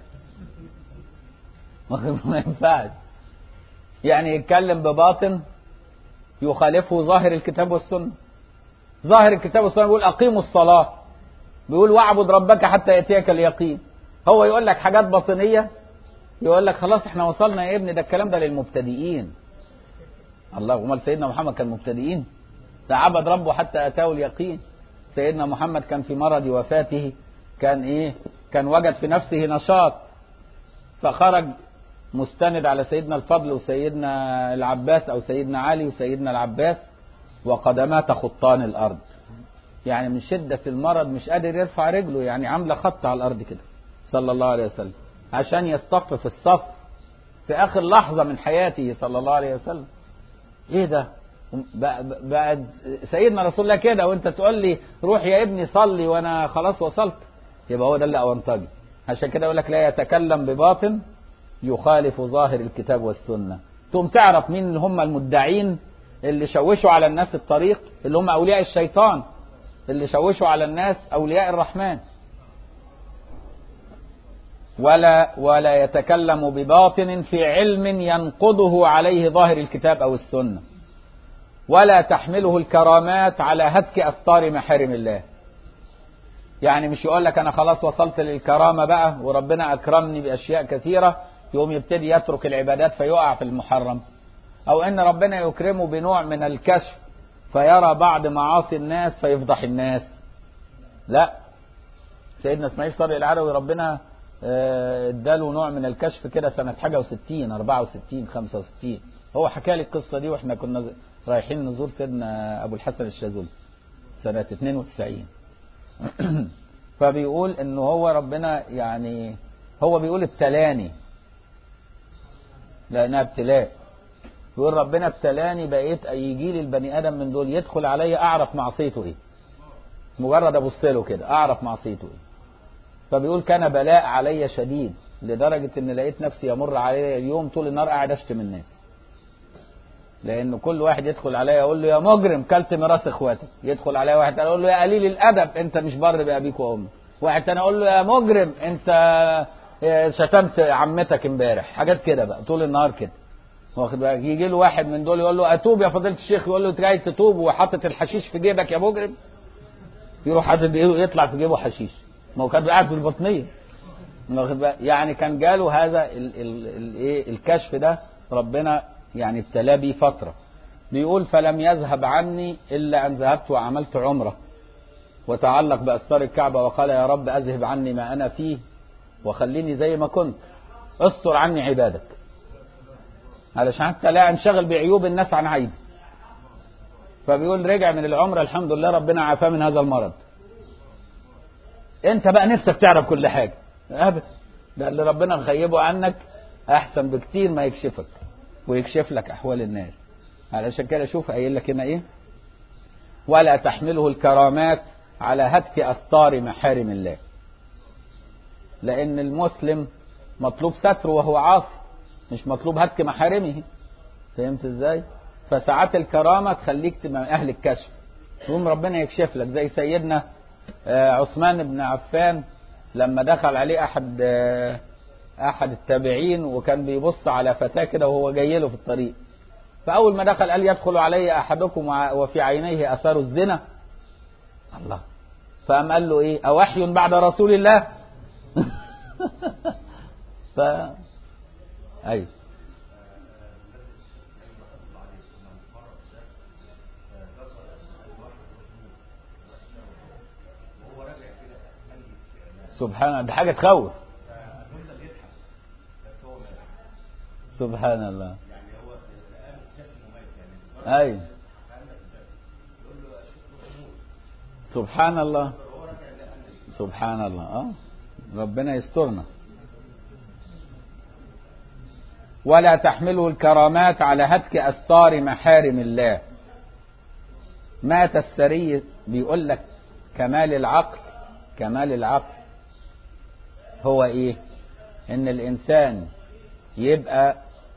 ما ينفعش. يعني يتكلم بباطن يخالفه ظاهر الكتاب والسنة. ظاهر الكتاب والسنة بيقول اقيموا الصلاة، بيقول واعبد ربك حتى يأتيك اليقين. هو يقول لك حاجات باطنية، يقول لك خلاص احنا وصلنا يا ابني. ده الكلام ده للمبتدئين. الله، امال سيدنا محمد كان مبتدئين؟ ده عبد ربه حتى اتاه اليقين. سيدنا محمد كان في مرض وفاته كان ايه؟ كان وجد في نفسه نشاط، فخرج مستند على سيدنا الفضل وسيدنا العباس، او سيدنا علي وسيدنا العباس، وقدما تخطان الارض. يعني من شدة المرض مش قادر يرفع رجله، يعني عاملة خط على الارض كده صلى الله عليه وسلم، عشان يصطف في الصف في اخر لحظة من حياته صلى الله عليه وسلم. ايه ده؟ بقى سيدنا رسول الله كده، وانت تقول لي روح يا ابني صلي وانا خلاص وصلت؟ يبقى هو ده اللي اونطجي. عشان كده يقول لك لا يتكلم بباطن يخالف ظاهر الكتاب والسنة. تقوم تعرف مين اللي هم المدعين اللي شوشوا على الناس الطريق، اللي هم اولياء الشيطان، اللي شوشوا على الناس اولياء الرحمن. ولا يتكلم بباطن في علم ينقضه عليه ظاهر الكتاب او السنة. ولا تحمله الكرامات على هتك أستار محارم الله. يعني مش يقول لك أنا خلاص وصلت للكرامة بقى وربنا أكرمني بأشياء كثيرة، يقوم يبتدي يترك العبادات فيقع في المحرم. أو إن ربنا يكرمه بنوع من الكشف فيرى بعض معاصي الناس فيفضح الناس. لا، سيدنا إسماعيل صادق العروي ربنا اداله نوع من الكشف كده سنة حاجة وستين، 64 65. هو حكى لي القصة دي واحنا كنا رايحين نزور سيدنا أبو الحسن الشاذلي سنة 92. فبيقول إنه هو ربنا يعني هو بيقول ابتلاني لأنها ابتلاء. بيقول ربنا ابتلاني بقيت يجي لي البني آدم من دول يدخل علي أعرف معصيته إيه، مجرد أبص له كده أعرف معصيته إيه. فبيقول كان بلاء علي شديد لدرجة إن لقيت نفسي يمر علي اليوم طول النهار قاعد أشتم الناس، لأنه كل واحد يدخل عليا يقول له يا مجرم كلت ميراث اخواتك. يدخل عليا واحد تاني يقول له يا قليل الأدب أنت مش بر بأبيك وأمك. واحد تاني يقول له يا مجرم أنت شتمت عمتك امبارح. حاجات كده بقى طول النهار كده، واخد بالك؟ يجي له واحد من دول يقول له أتوب يا فضيلة الشيخ، يقول له أنت جاي تتوب وحاطط الحشيش في جيبك يا مجرم؟ يروح حاطط يطلع في جيبه حشيش، ما هو كان قاعد في البطنية، واخد بالك؟ يعني كان جاله هذا الكشف ده، ربنا يعني ابتلاه بيه فترة. بيقول فلم يذهب عني إلا أن ذهبت وعملت عمرة وتعلق بأستار الكعبة وقال يا رب أذهب عني ما أنا فيه وخليني زي ما كنت، استر عني عبادك، علشان حتى لا انشغل بعيوب الناس عن عيبي. فبيقول رجع من العمرة الحمد لله ربنا عافاه من هذا المرض. انت بقى نفسك تعرف كل حاجة أبدا، ده اللي ربنا مخيبه عنك أحسن بكتير ما يكشفك ويكشف لك أحوال الناس. علشان كده شوف قايل لك هنا إيه؟ ولا تحمله الكرامات على هتك أستار محارم الله. لأن المسلم مطلوب ستره وهو عاصي، مش مطلوب هتك محارمه. فهمت إزاي؟ فساعات الكرامة تخليك تبقى أهل الكشف، يقوم ربنا يكشف لك. زي سيدنا عثمان بن عفان لما دخل عليه أحد التابعين وكان بيبص على فتاة كده وهو جاي له في الطريق، فأول ما دخل قال يدخل علي أحدكم وفي عينيه أثار الزنا. الله، فقام قال له إيه؟ أوحي بعد رسول الله؟ أيوه سبحان الله، دي حاجة تخوف. سبحان الله. أي سبحان الله، سبحان الله. ربنا يسترنا. ولا تحمله الكرامات على هتك أستار محارم الله. مات السري. بيقول لك كمال العقل، كمال العقل هو ايه؟ ان الانسان يبقى،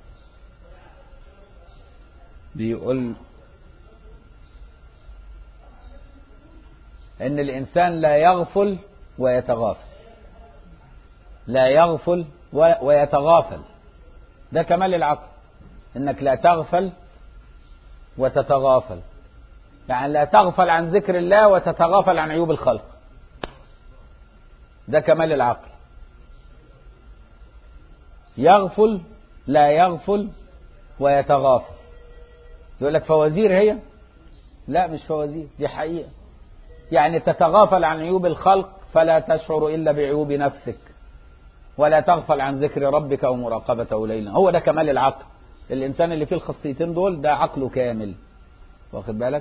بيقول ان الانسان لا يغفل ويتغافل، لا يغفل ويتغافل. ده كمال العقل، انك لا تغفل وتتغافل، يعني لا تغفل عن ذكر الله وتتغافل عن عيوب الخلق. ده كمال العقل. يغفل، لا يغفل ويتغافل. يقول لك فوازير هي؟ لا مش فوازير، دي حقيقة. يعني تتغافل عن عيوب الخلق فلا تشعر إلا بعيوب نفسك، ولا تغفل عن ذكر ربك ومراقبته ليلا. هو ده كمال العقل. الإنسان اللي فيه الخاصيتين دول ده عقله كامل. واخد بالك؟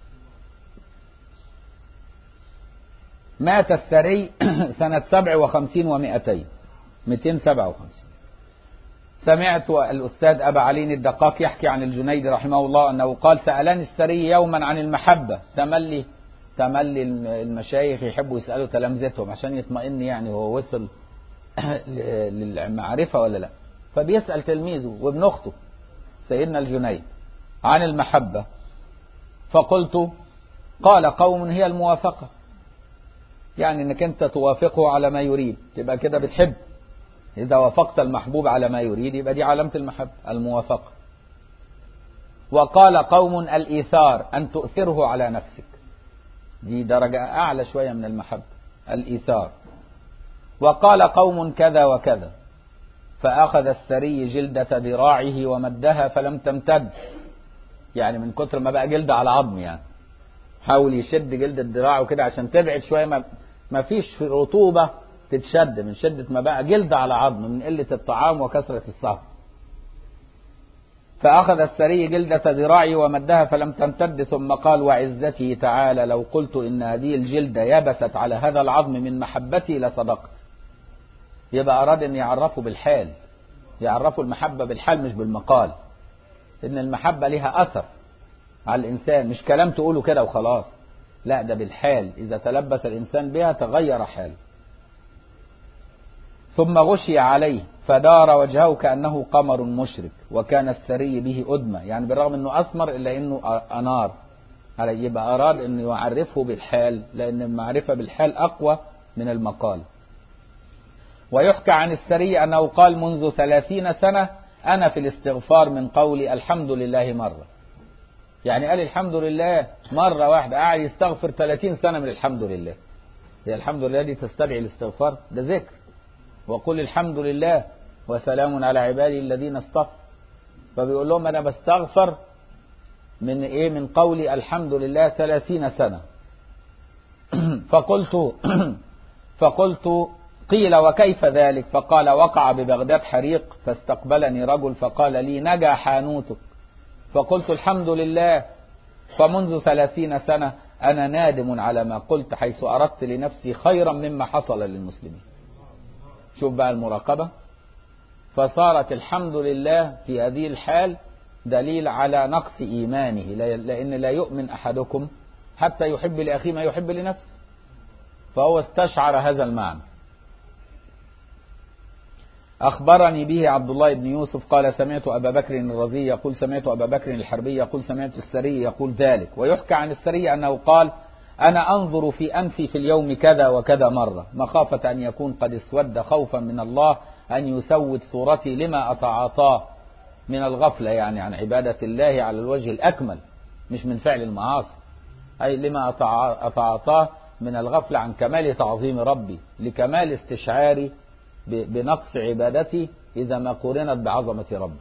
مات السري سنة 57 و200، 257. سمعت الأستاذ أبا علي الدقاق يحكي عن الجنيد رحمه الله أنه قال: سألني السري يوما عن المحبة. تملي المشايخ يحبوا يسألوا تلامذتهم عشان يطمئن، يعني هو وصل للمعرفة ولا لا. فبيسأل تلميذه وابن أخته سيدنا الجنيد عن المحبة. فقلت: قال قوم هي الموافقة، يعني انك انت توافقه على ما يريد تبقى كده بتحب. اذا وافقت المحبوب على ما يريد يبقى دي علامة المحبة، الموافقة. وقال قوم الإيثار، أن تؤثره على نفسك، دي درجة أعلى شوية من المحبة، الإيثار. وقال قوم كذا وكذا. فأخذ السري جلدة ذراعه ومدها فلم تمتد، يعني من كتر ما بقى جلد على عظم، يعني حاول يشد جلد ذراعه كده عشان تبعد شوية، ما فيش رطوبة تتشد من شدة ما بقى جلد على عظم من قلة الطعام وكثرة السهر. فأخذ السري جلدة ذراعي ومدها فلم تمتد، ثم قال: وعزته تعالى لو قلت إن هذه الجلدة يبست على هذا العظم من محبتي لصدقت. يبقى أراد أن يعرفه بالحال، يعرفه المحبة بالحال مش بالمقال. إن المحبة لها أثر على الإنسان، مش كلام تقوله كده وخلاص، لا ده بالحال. إذا تلبس الإنسان بها تغير حاله. ثم غشي عليه فدار وجهه كأنه قمر مشرك، وكان السري به أدمى، يعني بالرغم أنه أسمر إلا أنه أنار. يبقى أراد أن يعرفه بالحال، لأن المعرفة بالحال أقوى من المقال. ويحكى عن السري أنه قال: منذ 30 سنة أنا في الاستغفار من قولي الحمد لله مرة. يعني قال الحمد لله مرة واحدة، قاعد يستغفر 30 سنة من الحمد لله. هي الحمد لله دي تستدعي الاستغفار؟ ده ذكر. وقل الحمد لله وسلام على عبادي الذين اصطفى. فبيقول لهم أنا بستغفر من إيه؟ من قولي الحمد لله 30 سنة. فقلت قيل وكيف ذلك؟ فقال: وقع ببغداد حريق فاستقبلني رجل فقال لي: نجا حانوتك. فقلت: الحمد لله. فمنذ 30 سنة أنا نادم على ما قلت، حيث أردت لنفسي خيرا مما حصل للمسلمين. شوف بقى المراقبة. فصارت الحمد لله في هذه الحال دليل على نقص إيمانه، لأن لا يؤمن أحدكم حتى يحب لأخيه ما يحب لنفسه. فهو استشعر هذا المعنى. أخبرني به عبد الله بن يوسف قال: سمعت أبا بكر الرزي يقول: سمعت أبا بكر الحربي يقول: سمعت السري يقول ذلك. ويحكى عن السري أنه قال: أنا أنظر في أنفي في اليوم كذا وكذا مرة، مخافة أن يكون قد اسود، خوفا من الله أن يسود صورتي لما أتعاطاه من الغفلة، يعني عن عبادة الله على الوجه الأكمل، مش من فعل المعاصي، أي لما أتعاطاه من الغفلة عن كمال تعظيم ربي، لكمال استشعاري بنقص عبادتي إذا ما قرنت بعظمة ربي.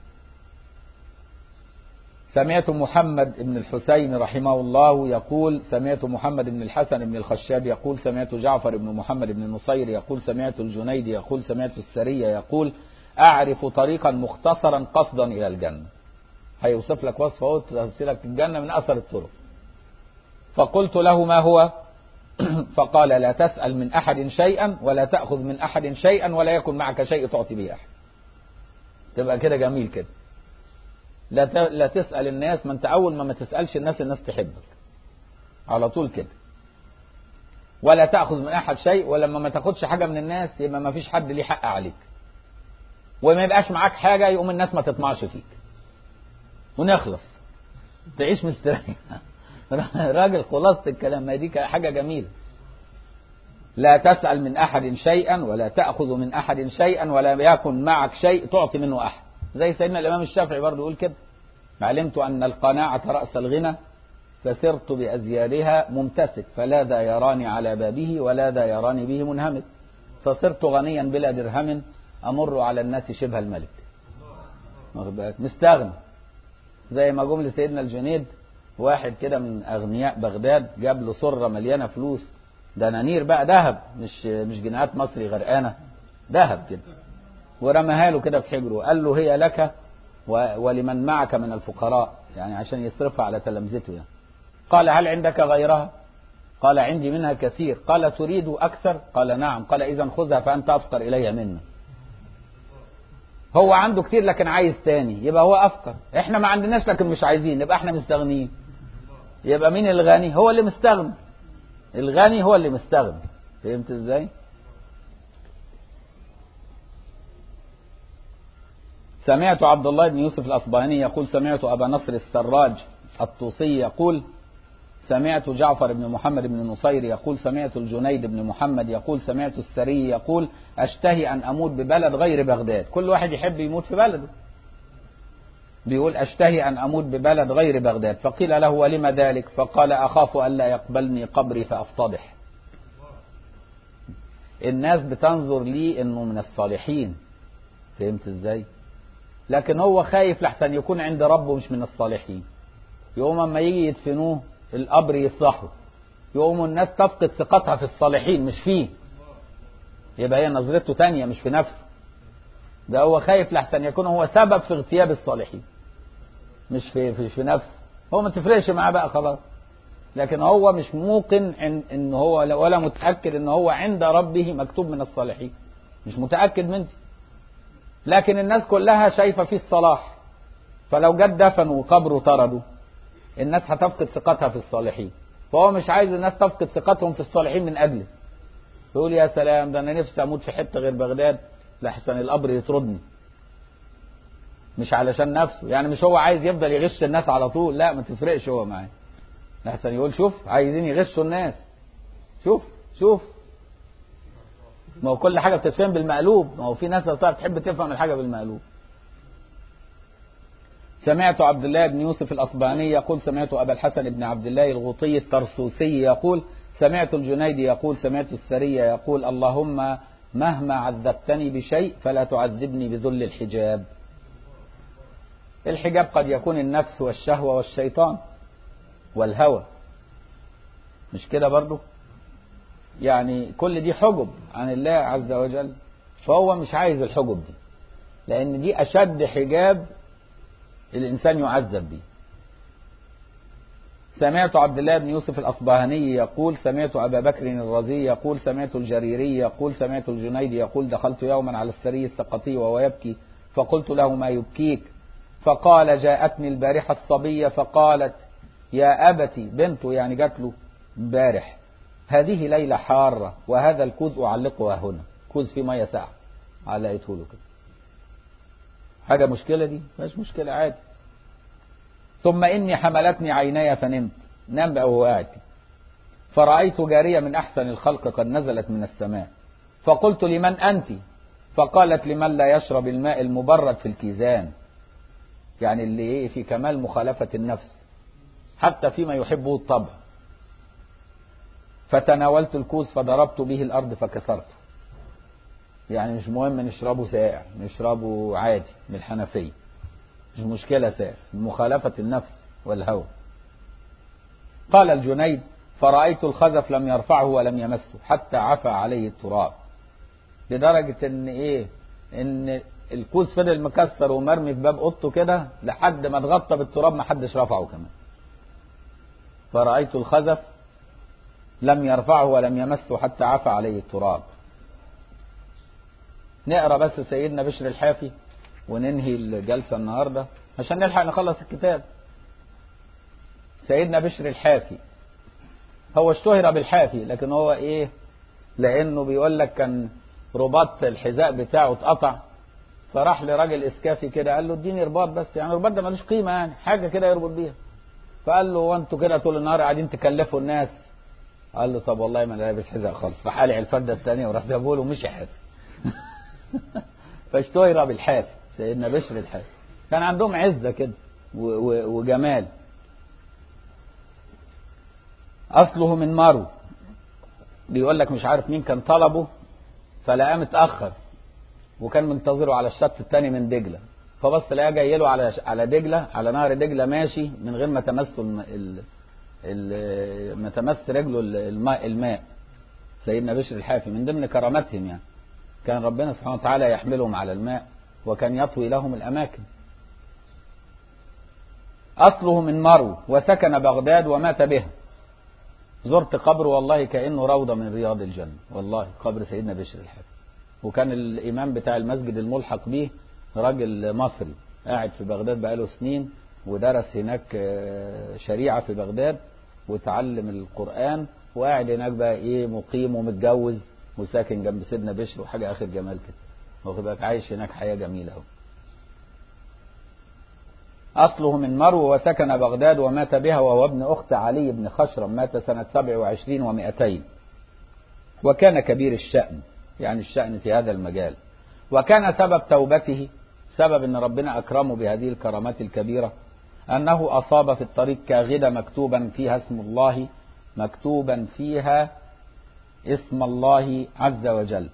سمعت محمد بن الحسين رحمه الله يقول: سمعت محمد بن الحسن بن الخشاب يقول: سمعت جعفر بن محمد بن النصير يقول: سمعت الجنيد يقول: سمعت السري يقول: أعرف طريقا مختصرا قصدا إلى الجنة. هيوصف لك وصفه اهو تصلك الجنة من أثر الطرق. فقلت له ما هو؟ فقال لا تسأل من أحد شيئا ولا تأخذ من أحد شيئا ولا يكن معك شيء تعطي به أحد. تبقى كده جميل كده. لا تسأل الناس، ما انت أول ما تسألش الناس تحبك على طول كده. ولا تأخذ من أحد شيء، ولما ما تاخدش حاجة من الناس يبقى ما فيش حد ليه حق عليك. وما يبقاش معاك حاجة يقوم الناس ما تطمعش فيك. ونخلص تعيش مستريح. راجل خلاصة الكلام، ما دي حاجة جميلة. لا تسأل من أحد شيئا ولا تأخذ من أحد شيئا ولا يكن معك شيء تعطي منه أحد. زي سيدنا الإمام الشافعي برضه يقول كده: علمت أن القناعة رأس الغنى فسرت بأزيارها ممتسك فلا ذا يراني على بابه ولا ذا يراني به منهمك فصرت غنيا بلا درهم أمر على الناس شبه الملك. مستغني. زي ما جمل سيدنا الجنيد، واحد كده من أغنياء بغداد جاب له سرة مليانة فلوس، دنانير بقى ذهب، مش جنيهات مصري غرقانة، ذهب كده، ورماها له كده في حجره وقال له هي لك ولمن معك من الفقراء، يعني عشان يصرفها على تلامذته يعني. قال هل عندك غيرها؟ قال عندي منها كثير. قال تريد أكثر؟ قال نعم. قال إذا خذها فأنت أفقر إليها منه. هو عنده كتير لكن عايز تاني، يبقى هو أفقر. احنا ما عندناش لكن مش عايزين، يبقى احنا مستغنيين. يبقى مين الغني؟ هو اللي مستغني. الغني هو اللي مستغني. فهمت ازاي؟ سمعت عبد الله بن يوسف الأصبهاني يقول سمعت أبا نصر السراج الطوسي يقول سمعت جعفر بن محمد بن نصير يقول سمعت الجنيد بن محمد يقول سمعت السري يقول أشتهي أن أموت ببلد غير بغداد. كل واحد يحب يموت في بلده. بيقول أشتهي أن أموت ببلد غير بغداد. فقيل له ولم ذلك؟ فقال أخاف ألا يقبلني قبري فأفتضح. الناس بتنظر لي إنه من الصالحين. فهمت إزاي؟ لكن هو خايف لحسن يكون عند ربه مش من الصالحين. يوم اما يجي يدفنوه القبر يصلحه، يقوم الناس تفقد ثقتها في الصالحين مش فيه. يبقى هي نظرته تانية مش في نفسه. ده هو خايف لحسن يكون هو سبب في اغتياب الصالحين مش في نفسه. هو ما تفرقش معاه بقى خلاص. لكن هو مش موقن ان هو ولا متأكد ان هو عند ربه مكتوب من الصالحين. مش متأكد منه. لكن الناس كلها شايفة فيه الصلاح، فلو جد دفنوا وقبره طردوا الناس هتفقد ثقتها في الصالحين. فهو مش عايز الناس تفقد ثقتهم في الصالحين من أجله. يقول يا سلام، ده أنا نفسي أموت في حتة غير بغداد لحسن القبر يطردني. مش علشان نفسه يعني، مش هو عايز يفضل يغش الناس على طول، لا ما تفرقش هو معاه. لحسن يقول شوف عايزين يغشوا الناس، شوف ما هو كل حاجة بتتفهم بالمقلوب. ما هو في ناس تحب تفهم الحاجة بالمقلوب. سمعت عبد الله بن يوسف الأصبهاني يقول سمعت أبا الحسن بن عبد الله الغوطي الترسوسي يقول سمعت الجنيد يقول سمعت السري يقول اللهم مهما عذبتني بشيء فلا تعذبني بذل الحجاب. الحجاب قد يكون النفس والشهوة والشيطان والهوى، مش كده برضو؟ يعني كل دي حجب عن الله عز وجل، فهو مش عايز الحجب دي، لأن دي أشد حجاب الإنسان يعذب به. سمعت عبد الله بن يوسف الأصبهاني يقول سمعت أبا بكر الرازي يقول سمعت الجريري يقول سمعت الجنيد يقول دخلت يوما على السري السقطي وهو يبكي فقلت له ما يبكيك؟ فقال جاءتني البارحة الصبية فقالت يا أبتي، بنته يعني جات له امبارح، هذه ليلة حارة وهذا الكوز أعلقها هنا، كوز في مية ساعة علقته له كده. حاجة مشكلة دي؟ مش مشكلة عادي. ثم إني حملتني عيناي فنمت، نام بقى وهو قاعد، فرأيت جارية من أحسن الخلق قد نزلت من السماء، فقلت لمن أنت؟ فقالت لمن لا يشرب الماء المبرد في الكيزان، يعني اللي في كمال مخالفة النفس حتى فيما يحبه الطبع. فتناولت الكوز فضربت به الأرض فكسرته. يعني مش مهم نشربه ساقع، نشربه عادي من الحنفية، مش مشكلة ساقع، مخالفة النفس والهوى. قال الجنيد فرأيت الخزف لم يرفعه ولم يمسه حتى عفى عليه التراب، لدرجة ان الكوز فضل مكسر ومرمي في باب اوضته كده لحد ما اتغطى بالتراب، ما حدش رفعه كمان. فرأيت الخزف لم يرفعه ولم يمسه حتى عفى عليه التراب. نقرأ بس سيدنا بشر الحافي وننهي الجلسة النهاردة عشان نلحق نخلص الكتاب. سيدنا بشر الحافي هو اشتهر بالحافي، لكن هو ايه؟ لانه بيقول لك كان رباط الحذاء بتاعه اتقطع، فراح لراجل اسكافي كده قال له اديني رباط بس، يعني الرباط ده ملوش قيمه، يعني حاجه كده يربط بيها. فقال له وانتوا كده طول النهار قاعدين تكلفوا الناس؟ قال له طب والله ما انا لابس حذاء خالص. راح قالع الفرده الثانيه وراح جابه له ومشي حافي. فاشتهر بالحافي سيدنا بشر الحافي. كان عندهم عزه كده وجمال. اصله من مرو. بيقول لك مش عارف مين كان طلبه فلقاه متاخر وكان منتظره على الشط الثاني من دجله، فبص لقاه جاي له على دجله، على نهر دجله ماشي من غير ما تمسه ما تمس رجله الماء. سيدنا بشر الحافي من ضمن كرامتهم، يعني كان ربنا سبحانه وتعالى يحملهم على الماء وكان يطوي لهم الاماكن. اصله من مرو وسكن بغداد ومات بها. زرت قبره والله كأنه روضة من رياض الجنة، والله قبر سيدنا بشر الحافي. وكان الإمام بتاع المسجد الملحق به راجل مصري قاعد في بغداد بقاله سنين، ودرس هناك شريعة في بغداد وتعلم القرآن، وقاعد هناك بقى ايه مقيم ومتجوز وساكن جنب سيدنا بشر وحاجة آخر جمال كده، واخد بالك عايش هناك حياة جميلة أوي. أصله من مرو وسكن بغداد ومات بها، وهو ابن أخت علي بن خشرم، مات سنة 27 و200، وكان كبير الشأن، يعني الشأن في هذا المجال. وكان سبب توبته، سبب أن ربنا أكرمه بهذه الكرامات الكبيرة، أنه أصاب في الطريق كاغدة مكتوبا فيها اسم الله، مكتوبا فيها اسم الله عز وجل،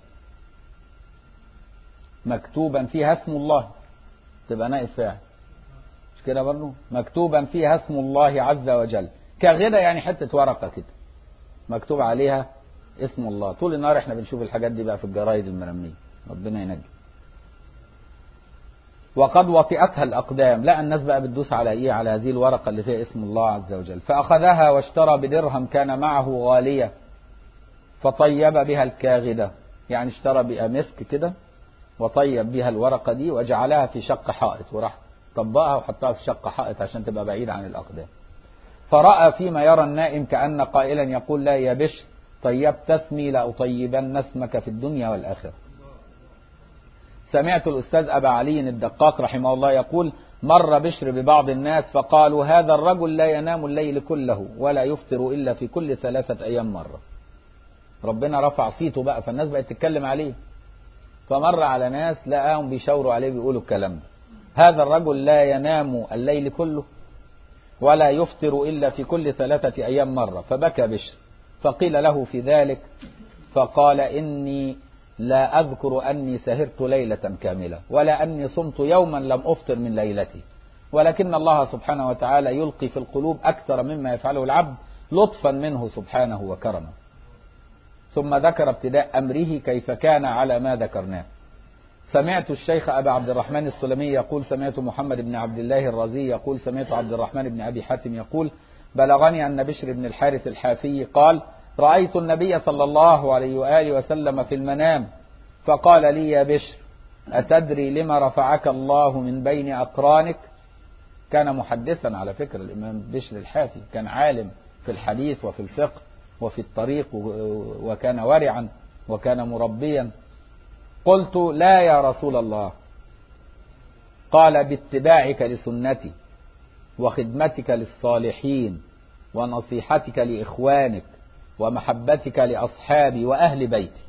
مكتوبا فيها اسم الله، تبقى نائب فاعل مش كده برضه؟ مكتوبا فيها اسم الله عز وجل. كاغدة يعني حتة ورقة كده مكتوب عليها اسم الله. طول النهار احنا بنشوف الحاجات دي بقى في الجرايد المرمية، ربنا ينجي. وقد وطئتها الأقدام، لا الناس بقى بتدوس على ايه؟ على هذه الورقة اللي فيها اسم الله عز وجل. فأخذها واشترى بدرهم كان معه غالية فطيب بها الكاغدة، يعني اشترى بها مسك كده وطيب بها الورقة دي وجعلها في شق حائط، وراح طبقها وحطها في شق حائط عشان تبقى بعيدة عن الأقدام. فرأى فيما يرى النائم كأن قائلا يقول لا يا بشر طيبت اسمي لأطيبن اسمك في الدنيا والآخرة. سمعت الأستاذ أبا علي الدقاق رحمه الله يقول مر بشر ببعض الناس فقالوا هذا الرجل لا ينام الليل كله ولا يفطر إلا في كل 3 أيام مرة. ربنا رفع صيته بقى فالناس بقت تتكلم عليه، فمر على ناس لقاهم بيشاوروا عليه بيقولوا الكلام ده، هذا الرجل لا ينام الليل كله ولا يفطر إلا في كل 3 أيام مرة. فبكى بشر فقيل له في ذلك فقال إني لا أذكر أني سهرت ليلة كاملة ولا أني صمت يوما لم أفطر من ليلتي، ولكن الله سبحانه وتعالى يلقي في القلوب أكثر مما يفعله العبد لطفا منه سبحانه وكرمه. ثم ذكر ابتداء أمره كيف كان على ما ذكرناه. سمعت الشيخ أبا عبد الرحمن السلمي يقول سمعت محمد بن عبد الله الرازي يقول سمعت عبد الرحمن بن أبي حاتم يقول بلغني أن بشر بن الحارث الحافي قال رأيت النبي صلى الله عليه وآله وسلم في المنام فقال لي يا بشر أتدري لما رفعك الله من بين أقرانك؟ كان محدثا على فكرة الإمام بشر الحافي، كان عالم في الحديث وفي الفقه وفي الطريق وكان ورعا وكان مربيا. قلت لا يا رسول الله. قال باتباعك لسنتي وخدمتك للصالحين ونصيحتك لإخوانك ومحبتك لأصحابي وأهل بيتي.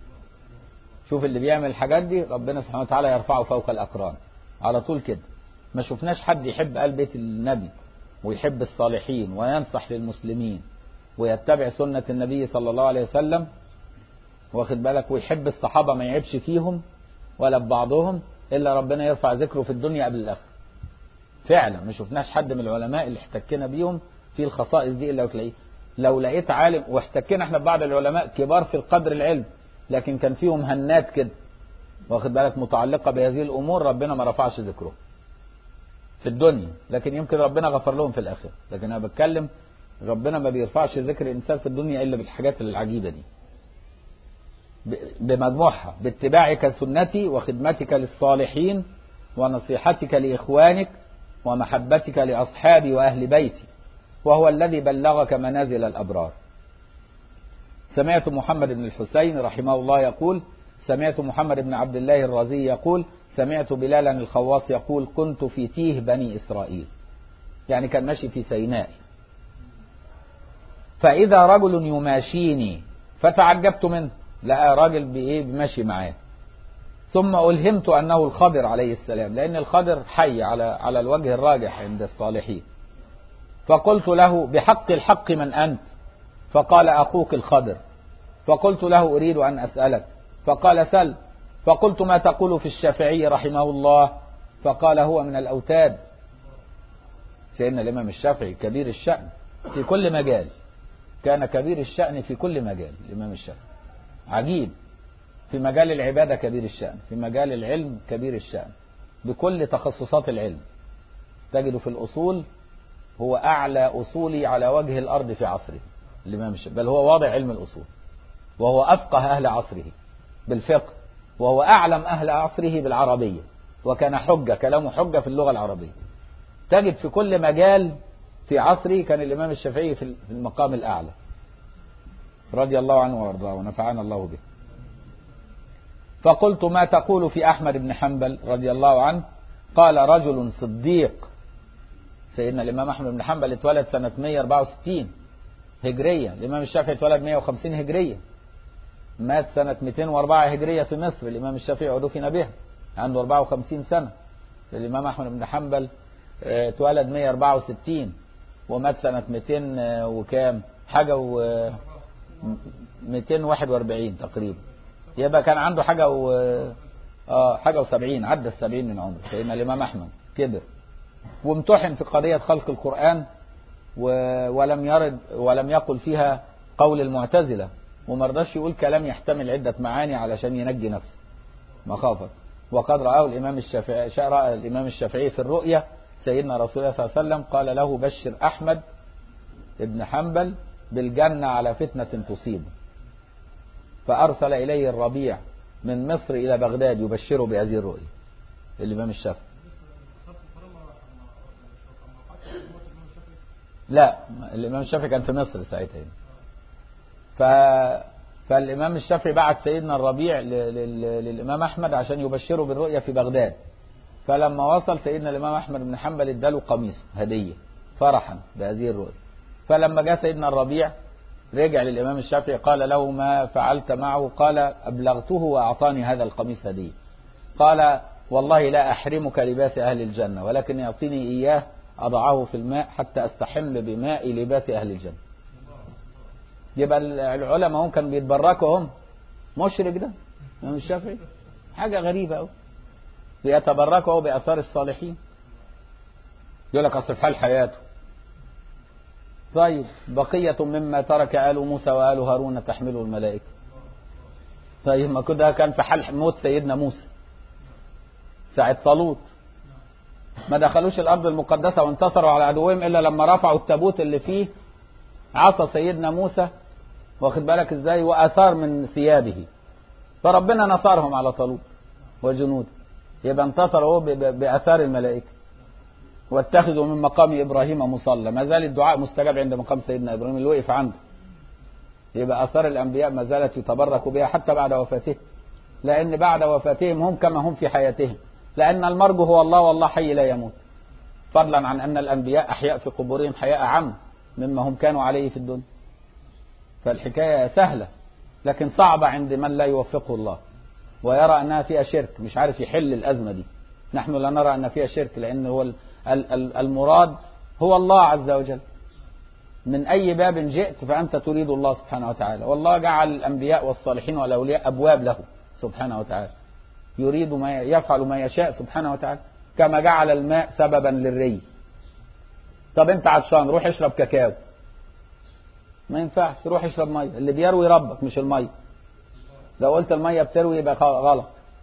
شوف اللي بيعمل الحاجات دي ربنا سبحانه وتعالى يرفعه فوق الأقران على طول كده. ما شفناش حد يحب آل بيت النبي ويحب الصالحين وينصح للمسلمين ويتبع سنة النبي صلى الله عليه وسلم، واخد بالك، ويحب الصحابة ما يعيبش فيهم ولا ببعضهم إلا ربنا يرفع ذكره في الدنيا قبل الآخرة. فعلا ما شفناش حد من العلماء اللي احتكينا بيهم في الخصائص دي إلا وتلاقيه. لو لقيت عالم، واحتكينا احنا ببعض العلماء كبار في القدر العلم لكن كان فيهم هنات كده، واخد بالك، متعلقة بهذه الأمور ربنا ما رفعش ذكره في الدنيا، لكن يمكن ربنا غفر لهم في الآخرة. لكن أنا بتكلم ربنا ما بيرفعش ذكر الإنسان في الدنيا إلا بالحاجات العجيبة دي بمجموعها، باتباعك سنتي وخدمتك للصالحين ونصيحتك لإخوانك ومحبتك لأصحابي وأهل بيتي، وهو الذي بلغك منازل الأبرار. سمعت محمد بن الحسين رحمه الله يقول: سمعت محمد بن عبد الله الرازي يقول: سمعت بلالا الخواص يقول: كنت في تيه بني إسرائيل، يعني كان ماشي في سيناء، فإذا رجل يماشيني فتعجبت منه، لقى راجل بماشي معاه، ثم ألهمت أنه الخضر عليه السلام، لأن الخضر حي على الوجه الراجح عند الصالحين. فقلت له: بحق الحق من أنت؟ فقال: أخوك الخضر. فقلت له: أريد أن أسألك. فقال: سل. فقلت: ما تقول في الشافعي رحمه الله؟ فقال: هو من الأوتاد. سيدنا الإمام الشافعي كبير الشأن في كل مجال، كان كبير الشأن في كل مجال. الإمام الشافعي عجيب، في مجال العبادة كبير الشأن، في مجال العلم كبير الشأن، بكل تخصصات العلم. تجد في الأصول هو أعلى أصولي على وجه الأرض في عصره الإمام الشافعي، بل هو واضع علم الأصول، وهو أفقه أهل عصره بالفقه، وهو أعلم أهل عصره بالعربية، وكان حجة، كلامه حجة في اللغة العربية. تجد في كل مجال في عصره كان الإمام الشافعي في المقام الأعلى، رضي الله عنه وارضاه ونفعنا الله به. فقلت: ما تقول في أحمد بن حنبل رضي الله عنه؟ قال: رجل صديق. سيدنا الإمام أحمد بن حنبل اتولد سنة 164 هجرية، الإمام الشافعي اتولد 150 هجرية، مات سنة 204 هجرية في مصر الإمام الشافعي ودفن بها عنده 54 سنة. الإمام أحمد بن حنبل اتولد 164 ومات سنة 200 وكام حاجة 241 تقريبا، يبقى كان عنده حاجة حاجة و70، عدى ال70 من عمره. سيدنا الإمام أحمد كبر وامتحن في قضية خلق القرآن ولم يقل فيها قول المعتزلة، وما رضاش يقول كلام يحتمل عدة معاني علشان ينجي نفسه مخافة. وقد رآه الإمام الشافعي في الرؤيا سيدنا رسول الله صلى الله عليه وسلم قال له: بشر أحمد ابن حنبل بالجنة على فتنة تصيبه. فأرسل إليه الربيع من مصر إلى بغداد يبشره بهذه الرؤيا الإمام الشافعي. لا، الإمام الشافعي كان في مصر ساعتها. فالإمام الشافعي بعت سيدنا الربيع للإمام أحمد عشان يبشره بالرؤيا في بغداد. فلما وصل سيدنا الإمام أحمد بن حنبل اداله قميص هدية فرحا بهذه الرؤيا. فلما جاء سيدنا الربيع رجع للإمام الشافعي قال له: ما فعلت معه؟ قال: أبلغته وأعطاني هذا القميص هدية. قال: والله لا أحرمك لباس أهل الجنة، ولكن يعطيني إياه أضعه في الماء حتى أستحم بماء لباس أهل الجنة. يبقى العلماء هم كانوا بيتبركوا، هم مشرك ده الإمام الشافعي، حاجة غريبة أوي، بيتبركوا بآثار الصالحين. يقول لك أصل في حال حياته. طيب بقية مما ترك آل موسى وآل هارون تحمله الملائكة. طيب ما كده كان في حال موت سيدنا موسى ساعة طالوت، ما دخلوش الأرض المقدسة وانتصروا على عدوهم إلا لما رفعوا التابوت اللي فيه عصا سيدنا موسى، واخد بالك ازاي، وآثار من ثيابه، فربنا نصرهم على طالوت وجنوده. يبقى انتصروا بآثار الملائكة. واتخذوا من مقام إبراهيم مصلى، ما زال الدعاء مستجاب عند مقام سيدنا إبراهيم اللي وقف عنده. يبقى آثار الأنبياء ما زالت يتبرك بها حتى بعد وفاتهم، لأن بعد وفاتهم هم كما هم في حياتهم، لأن المرجو هو الله والله حي لا يموت، فضلا عن أن الأنبياء أحياء في قبورهم حياء عم مما هم كانوا عليه في الدنيا. فالحكاية سهلة لكن صعبة عند من لا يوفقه الله ويرى أنها فيها شرك، مش عارف يحل الأزمة دي. نحن لا نرى أن فيها شرك، لأن هو المراد هو الله عز وجل. من أي باب جئت فأنت تريد الله سبحانه وتعالى، والله جعل الأنبياء والصالحين والأولياء أبواب له سبحانه وتعالى، يريد ما يفعل ما يشاء سبحانه وتعالى، كما جعل الماء سببا للري. طب أنت عطشان روح اشرب كاكاو، ما ينفعش، روح اشرب مية. اللي بيروي ربك مش المية. لو قلت المية بتروي يبقى غلط.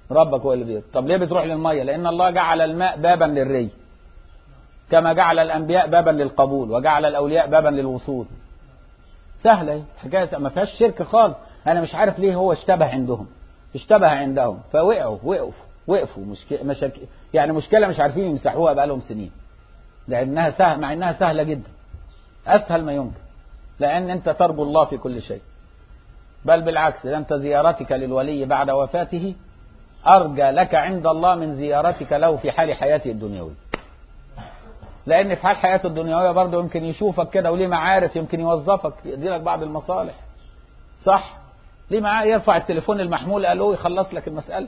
ربك هو اللي بيرزق. طب ليه بتروح للميه؟ لان الله جعل الماء بابا للري، كما جعل الانبياء بابا للقبول، وجعل الاولياء بابا للوصول. سهله حكايه، ما فيهاش شرك خالص. انا مش عارف ليه هو اشتبه عندهم وقفوا يعني مشكله مش عارفين يمسحوها بقالهم سنين، لانها سهل، مع انها سهله جدا، اسهل ما يمكن، لان انت ترجو الله في كل شيء. بل بالعكس، انت زيارتك للولي بعد وفاته ارجى لك عند الله من زيارتك له في حال حياته الدنيويه، لان في حال حياته الدنيويه برضه يمكن يشوفك كده وليه معارف، يمكن يوظفك يدي لك بعض المصالح، صح؟ ليه معاه يرفع التليفون المحمول قال له يخلص لك المساله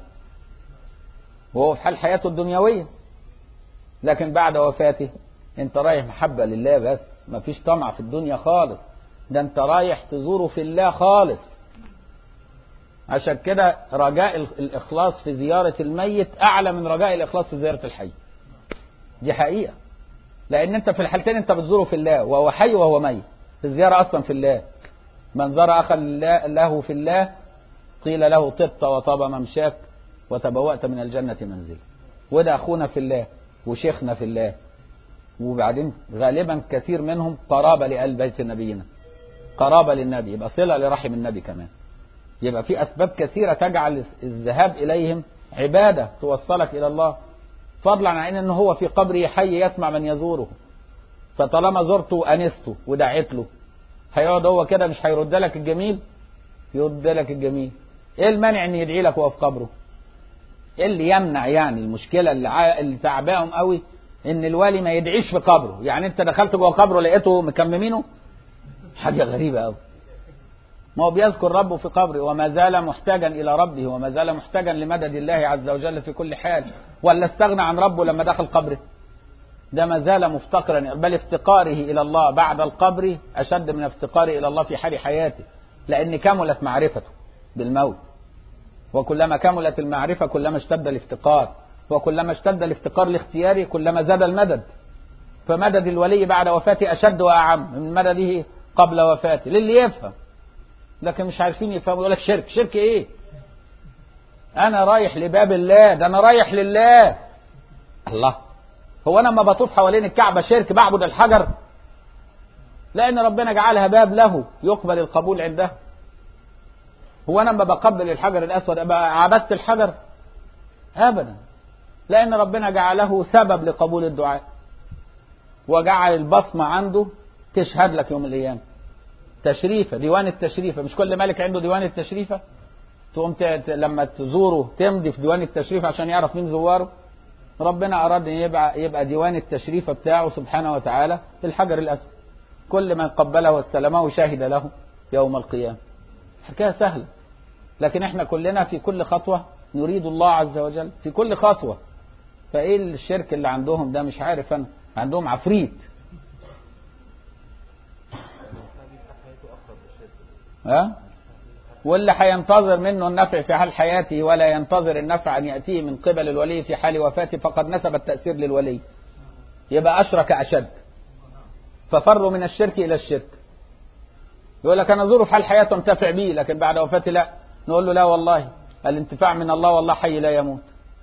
وهو في حال حياته الدنيويه. لكن بعد وفاته انت رايح محبه لله بس، ما فيش طمع في الدنيا خالص، ده انت رايح تزوره في الله خالص. عشان كده رجاء الإخلاص في زيارة الميت أعلى من رجاء الإخلاص في زيارة الحي. دي حقيقة، لأن أنت في الحالتين أنت بتزوره في الله، وهو حي وهو ميت. الزيارة أصلا في الله. من زار أخا له في الله قيل له طبت وطاب ممشاك وتبوأت من الجنة منزلا. وده أخونا في الله وشيخنا في الله، وبعدين غالبا كثير منهم قرابة لآل بيت نبينا، قرابة للنبي، يبقى صلة لرحم النبي كمان. يبقى في أسباب كثيرة تجعل الذهاب إليهم عبادة توصلك إلى الله، فضلا عن أنه هو في قبره حي يسمع من يزوره. فطالما زرته أنسته ودعيت له، هيقعد هو كده مش هيرد لك الجميل؟ يرد لك الجميل. إيه المانع أن يدعي لك وهو في قبره؟ إيه اللي يمنع؟ يعني المشكلة اللي تعباهم قوي إن الوالي ما يدعيش في قبره. يعني أنت دخلت جوه قبره لقيته مكممينه؟ حاجة غريبة قوي. ما هو بيذكر ربه في قبره، وما زال محتاجا إلى ربه، وما زال محتاجا لمدد الله عز وجل في كل حال. ولا استغنى عن ربه لما دخل قبره؟ ده ما زال مفتقرا، بل افتقاره إلى الله بعد القبر أشد من افتقاره إلى الله في حال حياته، لأن كملت معرفته بالموت. وكلما كملت المعرفة كلما اشتد الافتقار، وكلما اشتد الافتقار لاختياره كلما زاد المدد. فمدد الولي بعد وفاته أشد وأعم من مدده قبل وفاته للي يفهم. لكن مش عارفين يفهموا، يقول لك شرك. شرك ايه؟ انا رايح لباب الله، ده انا رايح لله. الله، هو انا لما بطوف حوالين الكعبة شرك؟ بعبد الحجر؟ لان ربنا جعلها باب له يقبل القبول عنده. هو انا لما بقبل الحجر الاسود ابقى عبدت الحجر؟ ابدا، لان ربنا جعله سبب لقبول الدعاء، وجعل البصمة عنده تشهد لك يوم القيامة. تشريفة، ديوان التشريفة. مش كل ملك عنده ديوان التشريفة؟ تقوم لما تزوره تمضي في ديوان التشريفة عشان يعرف مين زواره. ربنا أراد أن يبقى ديوان التشريفة بتاعه سبحانه وتعالى الحجر الأسود. كل من قبله واستلمه شهد له يوم القيامة. حكاية سهلة، لكن احنا كلنا في كل خطوة نريد الله عز وجل في كل خطوة. فإيه الشرك اللي عندهم ده؟ مش عارف أنا، عندهم عفريت. واللي هينتظر منه النفع في حال حياته ولا ينتظر النفع أن يأتيه من قبل الولي في حال وفاته فقد نسب التأثير للولي، يبقى أشرك أشد. ففروا من الشرك إلى الشرك. يقول لك أنا أزوره في حال حياته انتفع به، لكن بعد وفاته لا. نقول له لا والله، الانتفاع من الله، والله حي لا يموت.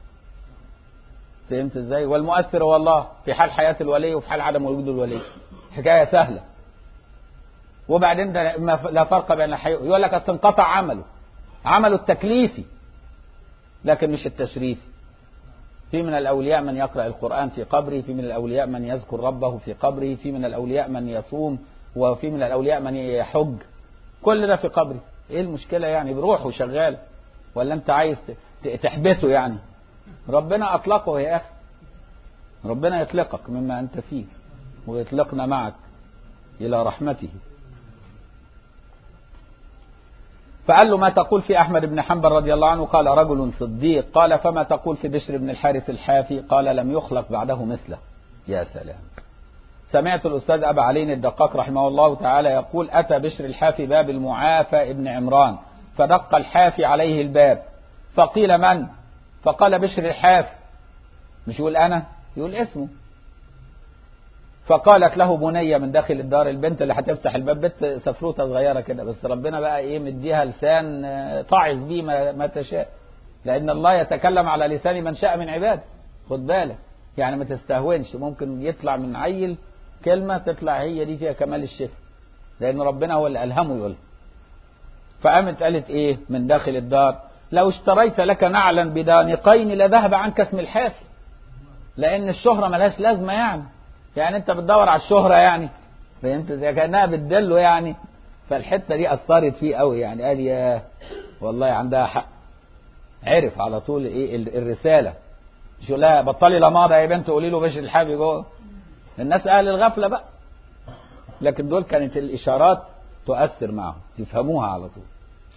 فهمت ازاي؟ والمؤثر هو الله في حال حياة الولي وفي حال عدم وجود الولي. حكاية سهلة. وبعدين ده لا فرق بين الحي. يقول لك اصل انقطع عمله التكليفي لكن مش التشريفي. في من الأولياء من يقرأ القرآن في قبره، في من الأولياء من يذكر ربه في قبره، في من الأولياء من يصوم، وفي من الأولياء من يحج. كل ده في قبره. ايه المشكلة يعني؟ بروحه شغال، ولا انت عايز تحبسه يعني؟ ربنا أطلقه يا أخي. ربنا يطلقك مما أنت فيه ويطلقنا معك إلى رحمته. فقال له ما تقول في أحمد بن حنبل رضي الله عنه؟ قال رجل صديق. قال فما تقول في بشر بن الحارث الحافي؟ قال لم يخلق بعده مثله. يا سلام. سمعت الأستاذ أبا علي الدقاق رحمه الله تعالى يقول أتى بشر الحافي باب المعافى ابن عمران فدق الحافي عليه الباب فقيل من؟ فقال بشر الحافي. مش يقول أنا، يقول اسمه. فقالت له بنية من داخل الدار، البنت اللي هتفتح الباب، بنت سفروتة صغيرة كده، بس ربنا بقى ايه مديها لسان تعظ بيه ما تشاء. لأن الله يتكلم على لسان من شاء من عباده. خد بالك، يعني ما تستهونش، ممكن يطلع من عيل كلمة تطلع هي دي فيها كمال الشفاء، لأن ربنا هو اللي ألهمه يقولها. فقامت قالت إيه من داخل الدار: لو اشتريت لك نعلا بدانقين لذهب عنك اسم الحافي. لأن الشهرة ملهاش لازمة، يعني أنت بتدور على الشهرة، يعني فهمت زي كأنها بتدله يعني. فالحتة دي أثرت فيه قوي، يعني قال يا والله عندها حق. عرف على طول إيه الرسالة. مش يقول لها بطلي لماضة يا بنت قولي له بشر الحافي جوه. الناس أهل الغفلة بقى، لكن دول كانت الإشارات تؤثر معهم، تفهموها على طول.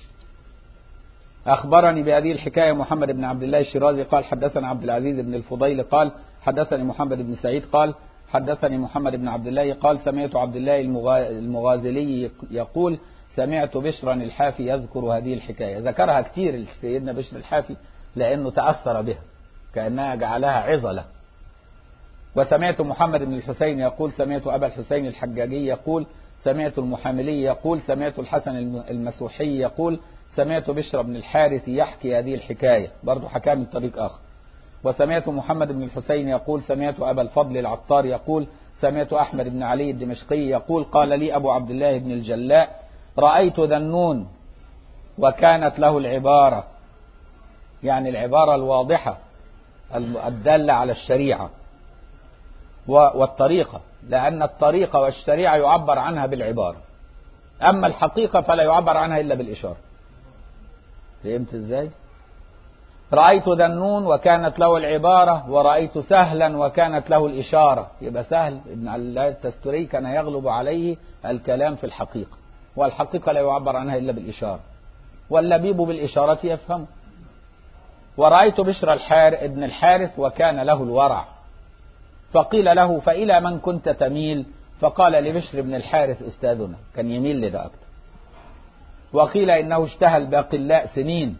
أخبرني بهذه الحكاية محمد بن عبد الله الشيرازي قال حدثنا عبد العزيز بن الفضيل قال حدثني محمد بن سعيد قال حدثني محمد بن عبد الله قال سمعت عبد الله المغازلي يقول سمعت بشرا الحافي يذكر هذه الحكاية. ذكرها كتير سيدنا بشر الحافي لأنه تأثر بها كأنها جعلها عظة. وسمعت محمد بن الحسين يقول سمعت أبا الحسين الحجاجي يقول سمعت المحاملي يقول سمعت الحسن المسوحي يقول سمعت بشر بن الحارث يحكي هذه الحكاية، برضو حكاها من طريق آخر. وسمعت محمد بن الحسين يقول سمعت أبا الفضل العطار يقول سمعت أحمد بن علي الدمشقي يقول قال لي أبو عبد الله بن الجلاء رأيت ذنون وكانت له العبارة، يعني العبارة الواضحة الدالة على الشريعة والطريقة، لأن الطريقة والشريعة يعبر عنها بالعبارة، أما الحقيقة فلا يعبر عنها إلا بالإشارة. فهمت إزاي؟ رأيت ذنون وكانت له العبارة، ورأيت سهلا وكانت له الإشارة. يبقى سهل ابن الله التستري كان يغلب عليه الكلام في الحقيقة، والحقيقة لا يعبر عنها إلا بالإشارة، واللبيب بالإشارة يفهم. ورأيت بشر ابن الحارث وكان له الورع، فقيل له فإلى من كنت تميل؟ فقال لبشر بن الحارث أستاذنا، كان يميل لده أكتر. وقيل إنه اشتهى الباقلاء سنين،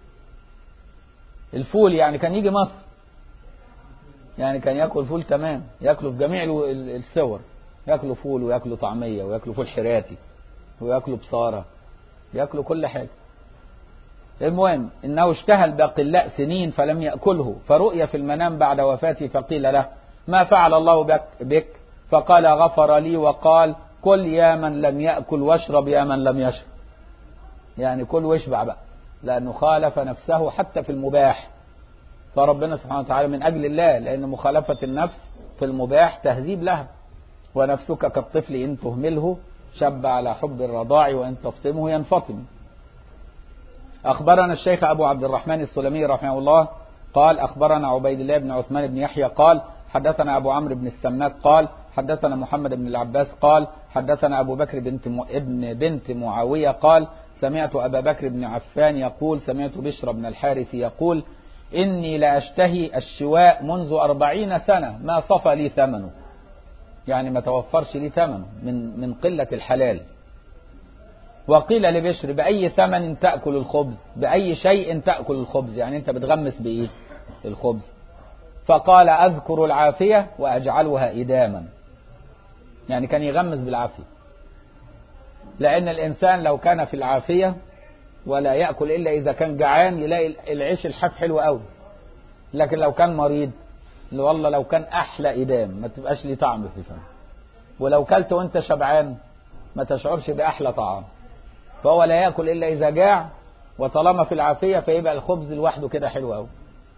الفول يعني كان يجي مصر، يعني كان يأكل فول تمام، يأكله في جميع الصور، يأكلوا فول ويأكلوا طعمية ويأكلوا فول حراتي ويأكلوا بصارة، يأكلوا كل حاجة. المهم إنه اشتهى الباقلاء سنين فلم يأكله، فرؤي في المنام بعد وفاته فقيل له ما فعل الله بك؟ فقال غفر لي وقال كل يا من لم يأكل واشرب يا من لم يشرب، يعني كل واشبع بقى، لأنه خالف نفسه حتى في المباح. فربنا سبحانه وتعالى من أجل الله، لأن مخالفة النفس في المباح تهذيب لها. ونفسك كالطفل إن تهمله شب على حب الرضاع وإن تفطمه ينفطم. أخبرنا الشيخ أبو عبد الرحمن السلمي رحمه الله قال أخبرنا عبيد الله بن عثمان بن يحيى قال حدثنا أبو عمرو بن السماك قال حدثنا محمد بن العباس قال حدثنا أبو بكر ابن بنت معاوية قال سمعت أبا بكر بن عفان يقول سمعت بشر بن الحارث يقول إني لأشتهي الشواء منذ 40 سنة ما صفى لي ثمنه، يعني ما توفرش لي ثمنه من قلة الحلال. وقيل لبشر بأي ثمن تأكل الخبز؟ بأي شيء تأكل الخبز؟ يعني أنت بتغمس بإيه الخبز؟ فقال أذكر العافية وأجعلها إداما، يعني كان يغمس بالعافية، لأن الإنسان لو كان في العافية ولا يأكل إلا إذا كان جعان يلاقي العيش الحاف حلو قوي، لكن لو كان مريض والله لو كان أحلى إدام ما تبقاش لي طعم في فمه، ولو كلت وانت شبعان ما تشعرش بأحلى طعام. فهو لا يأكل إلا إذا جاع، وطالما في العافية فيبقى الخبز لوحده كده حلو قوي.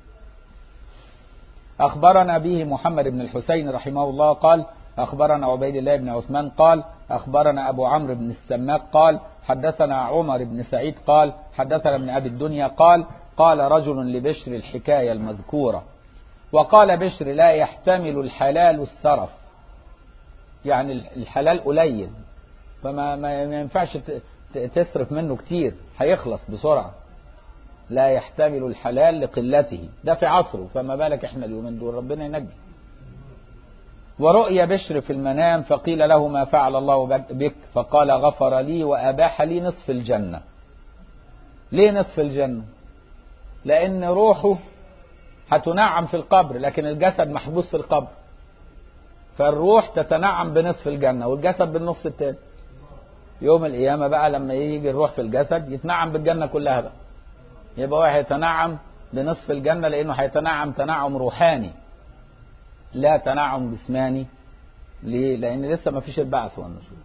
أخبرنا به محمد بن الحسين رحمه الله قال أخبرنا عبيد الله بن عثمان قال أخبرنا أبو عمرو بن السماك قال حدثنا عمر بن سعيد قال حدثنا ابن أبي الدنيا قال قال رجل لبشر الحكاية المذكورة، وقال بشر لا يحتمل الحلال السرف، يعني الحلال قليل فما ينفعش تصرف منه كتير، هيخلص بسرعة. لا يحتمل الحلال لقلته، ده في عصره، فما بالك احنا اليومين دول، ربنا ينجي. ورؤيا بشر في المنام فقيل له ما فعل الله بك؟ فقال غفر لي وأباح لي نصف الجنة. ليه نصف الجنة؟ لأن روحه هتنعم في القبر، لكن الجسد محبوس في القبر، فالروح تتنعم بنصف الجنة والجسد بالنصف التاني. يوم القيامة بقى لما يجي الروح في الجسد يتنعم بالجنة كلها بقى، يبقى واحد يتنعم بنصف الجنة، لأنه هيتنعم تنعم روحاني لا تنعم جسماني. ليه؟ لأن لسه ما فيش البعث والنشور.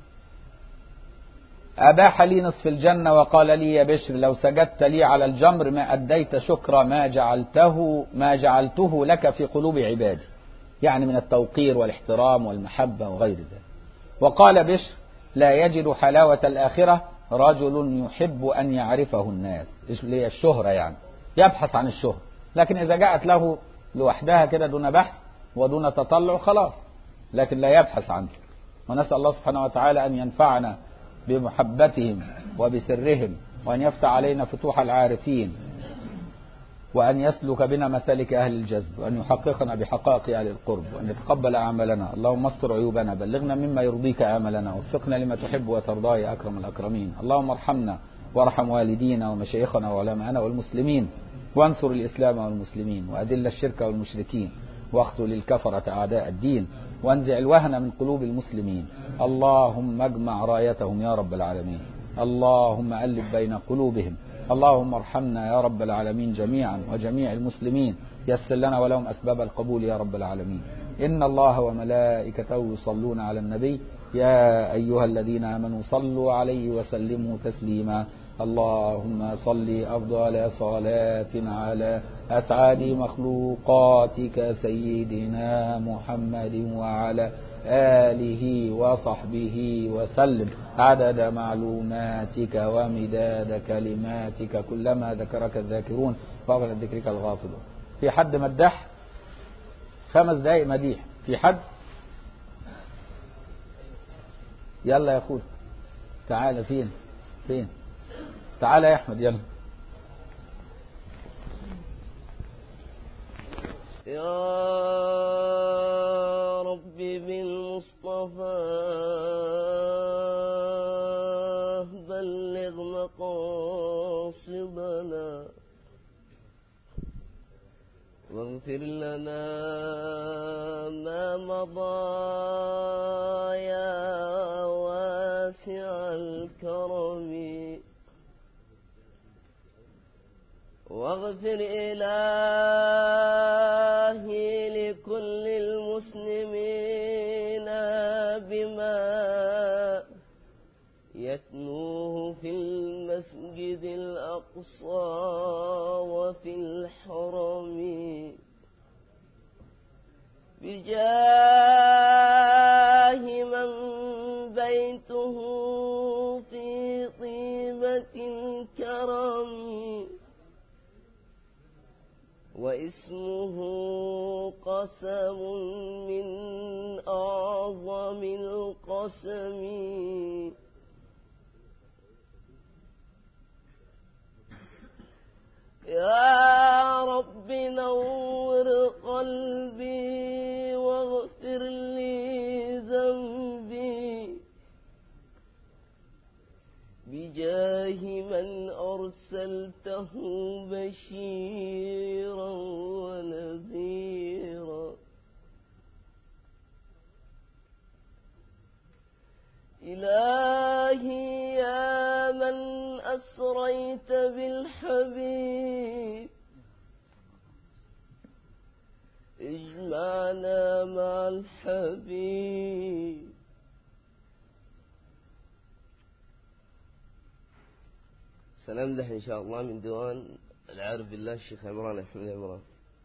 أباح لي نصف الجنة وقال لي يا بشر لو سجدت لي على الجمر ما أديت شكر ما جعلته لك في قلوب عبادي، يعني من التوقير والاحترام والمحبة وغير ذلك. وقال بشر لا يجد حلاوة الآخرة رجل يحب أن يعرفه الناس، اللي هي الشهرة، يعني يبحث عن الشهرة، لكن إذا جاءت له لوحدها كده دون بحث ودون تطلع خلاص، لكن لا يبحث عنه. ونسأل الله سبحانه وتعالى أن ينفعنا بمحبتهم وبسرهم، وأن يفتح علينا فتوح العارفين، وأن يسلك بنا مسالك أهل الجذب، وأن يحققنا بحقائق أهل القرب، وأن يتقبل أعمالنا. اللهم استر عيوبنا، بلغنا مما يرضيك آملنا، وفقنا لما تحب وترضاه يا أكرم الأكرمين. اللهم ارحمنا وارحم والدينا ومشايخنا وعلماءنا والمسلمين، وانصر الإسلام والمسلمين، وأذل الشرك والمشركين، واقتل الكفرة أعداء الدين، وانزع الوهن من قلوب المسلمين. اللهم اجمع رايتهم يا رب العالمين. اللهم ألف بين قلوبهم. اللهم ارحمنا يا رب العالمين جميعا وجميع المسلمين، يسر لنا ولهم أسباب القبول يا رب العالمين. إن الله وملائكته يصلون على النبي يا أيها الذين آمنوا صلوا عليه وسلموا تسليما. اللهم صل أفضل صلاة على أسعد مخلوقاتك سيدنا محمد وعلى آله وصحبه وسلم عدد معلوماتك ومداد كلماتك كلما ذكرك الذاكرون وغفل ذكرك الغافلون. في حد مدح 5 دقائق مديح؟ في حد؟ يلا يا أخوي تعالى. فين تعالى يا أحمد يلا.
يا ربي بالمصطفى بلغ مقاصدنا، واغفر لنا ما مضى يا واسع الكرم، واغفر إلهي لكل المسلمين بما يتلوه في المسجد الأقصى وفي الحرم، بجاه من بيته في طيبة الكرم، واسمه قسم من أعظم القسم، يا رب نور قلبي واغفر لي ذنبي، بجاه من أرسلته بشيرا ونذيرا. إلهي يا من أسريت بالحبيب اجمعنا مع الحبيب. سنمدح إن شاء الله من ديوان العارف بالله الشيخ عمران أحمد عمران.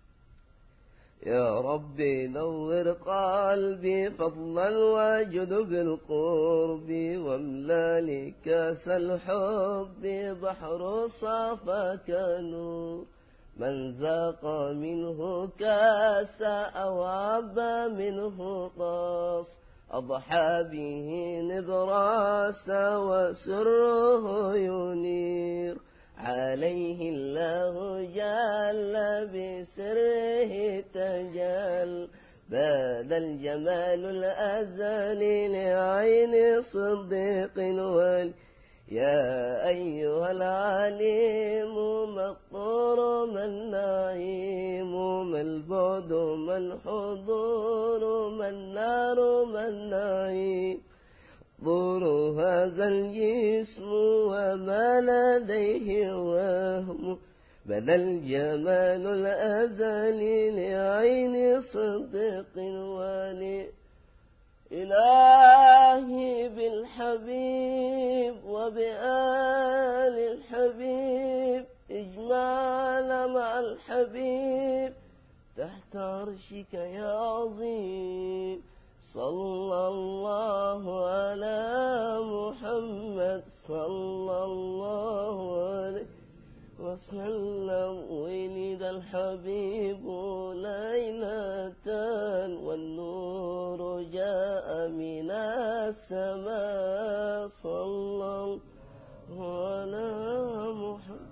يا ربي نور قلبي فضلا واجد بالقرب، واملا لي كاس الحب بحر صافاك نور، من ذاق منه كاس أو عبى منه طاس، أضحى به نبراسا وسره ينير، عليه الله جل بسره تجل، باد الجمال الأزلي لعين صديق ولي. يا أيها العليم ما الطور ما النعيم ما البعد ما الحضور ما النار ما النعيم، ضر هذا الجسم وما لديه وهم، بدا الجمال الأزلي لعين صدق والي. إلهي بالحبيب وبآل الحبيب اجمعنا مع الحبيب تحت عرشك يا عظيم. صلى الله على محمد صلى الله عليه وسلم. ولد الحبيب ليلة والنور جاء من السماء. صلى الله على محمد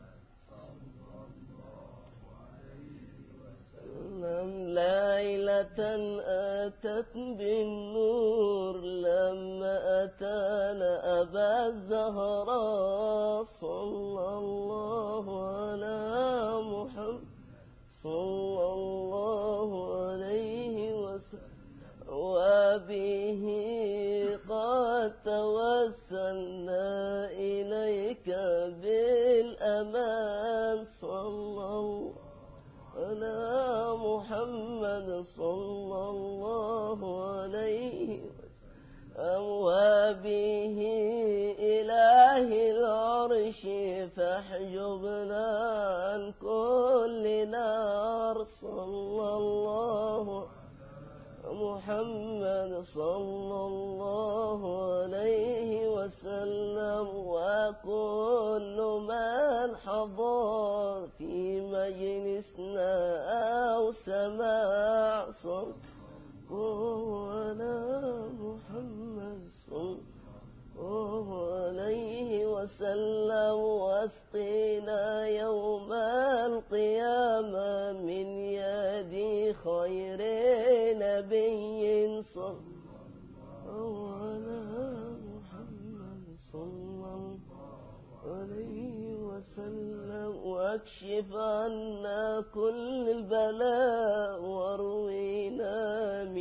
ليلة أتت بالنور لما أتانا أبا الزهراء. صلى الله على محمد صلى الله عليه وسلم. وبه قد توسلنا إليك بالأمان. صلى الله على محمد صلى الله عليه وسلم. وبه إله العرش فاحجبنا عن كل نار. صلى الله محمد صلى الله عليه وسلم. وكل من حضر في مجلسنا أو سماع صلى الله على محمد صلى الله عليه وسلم. واسقنا يوم القيامة من يد خير نبي صلى الله على محمد صلى الله عليه وسلم. واكشف عنا كل البلاء واروينا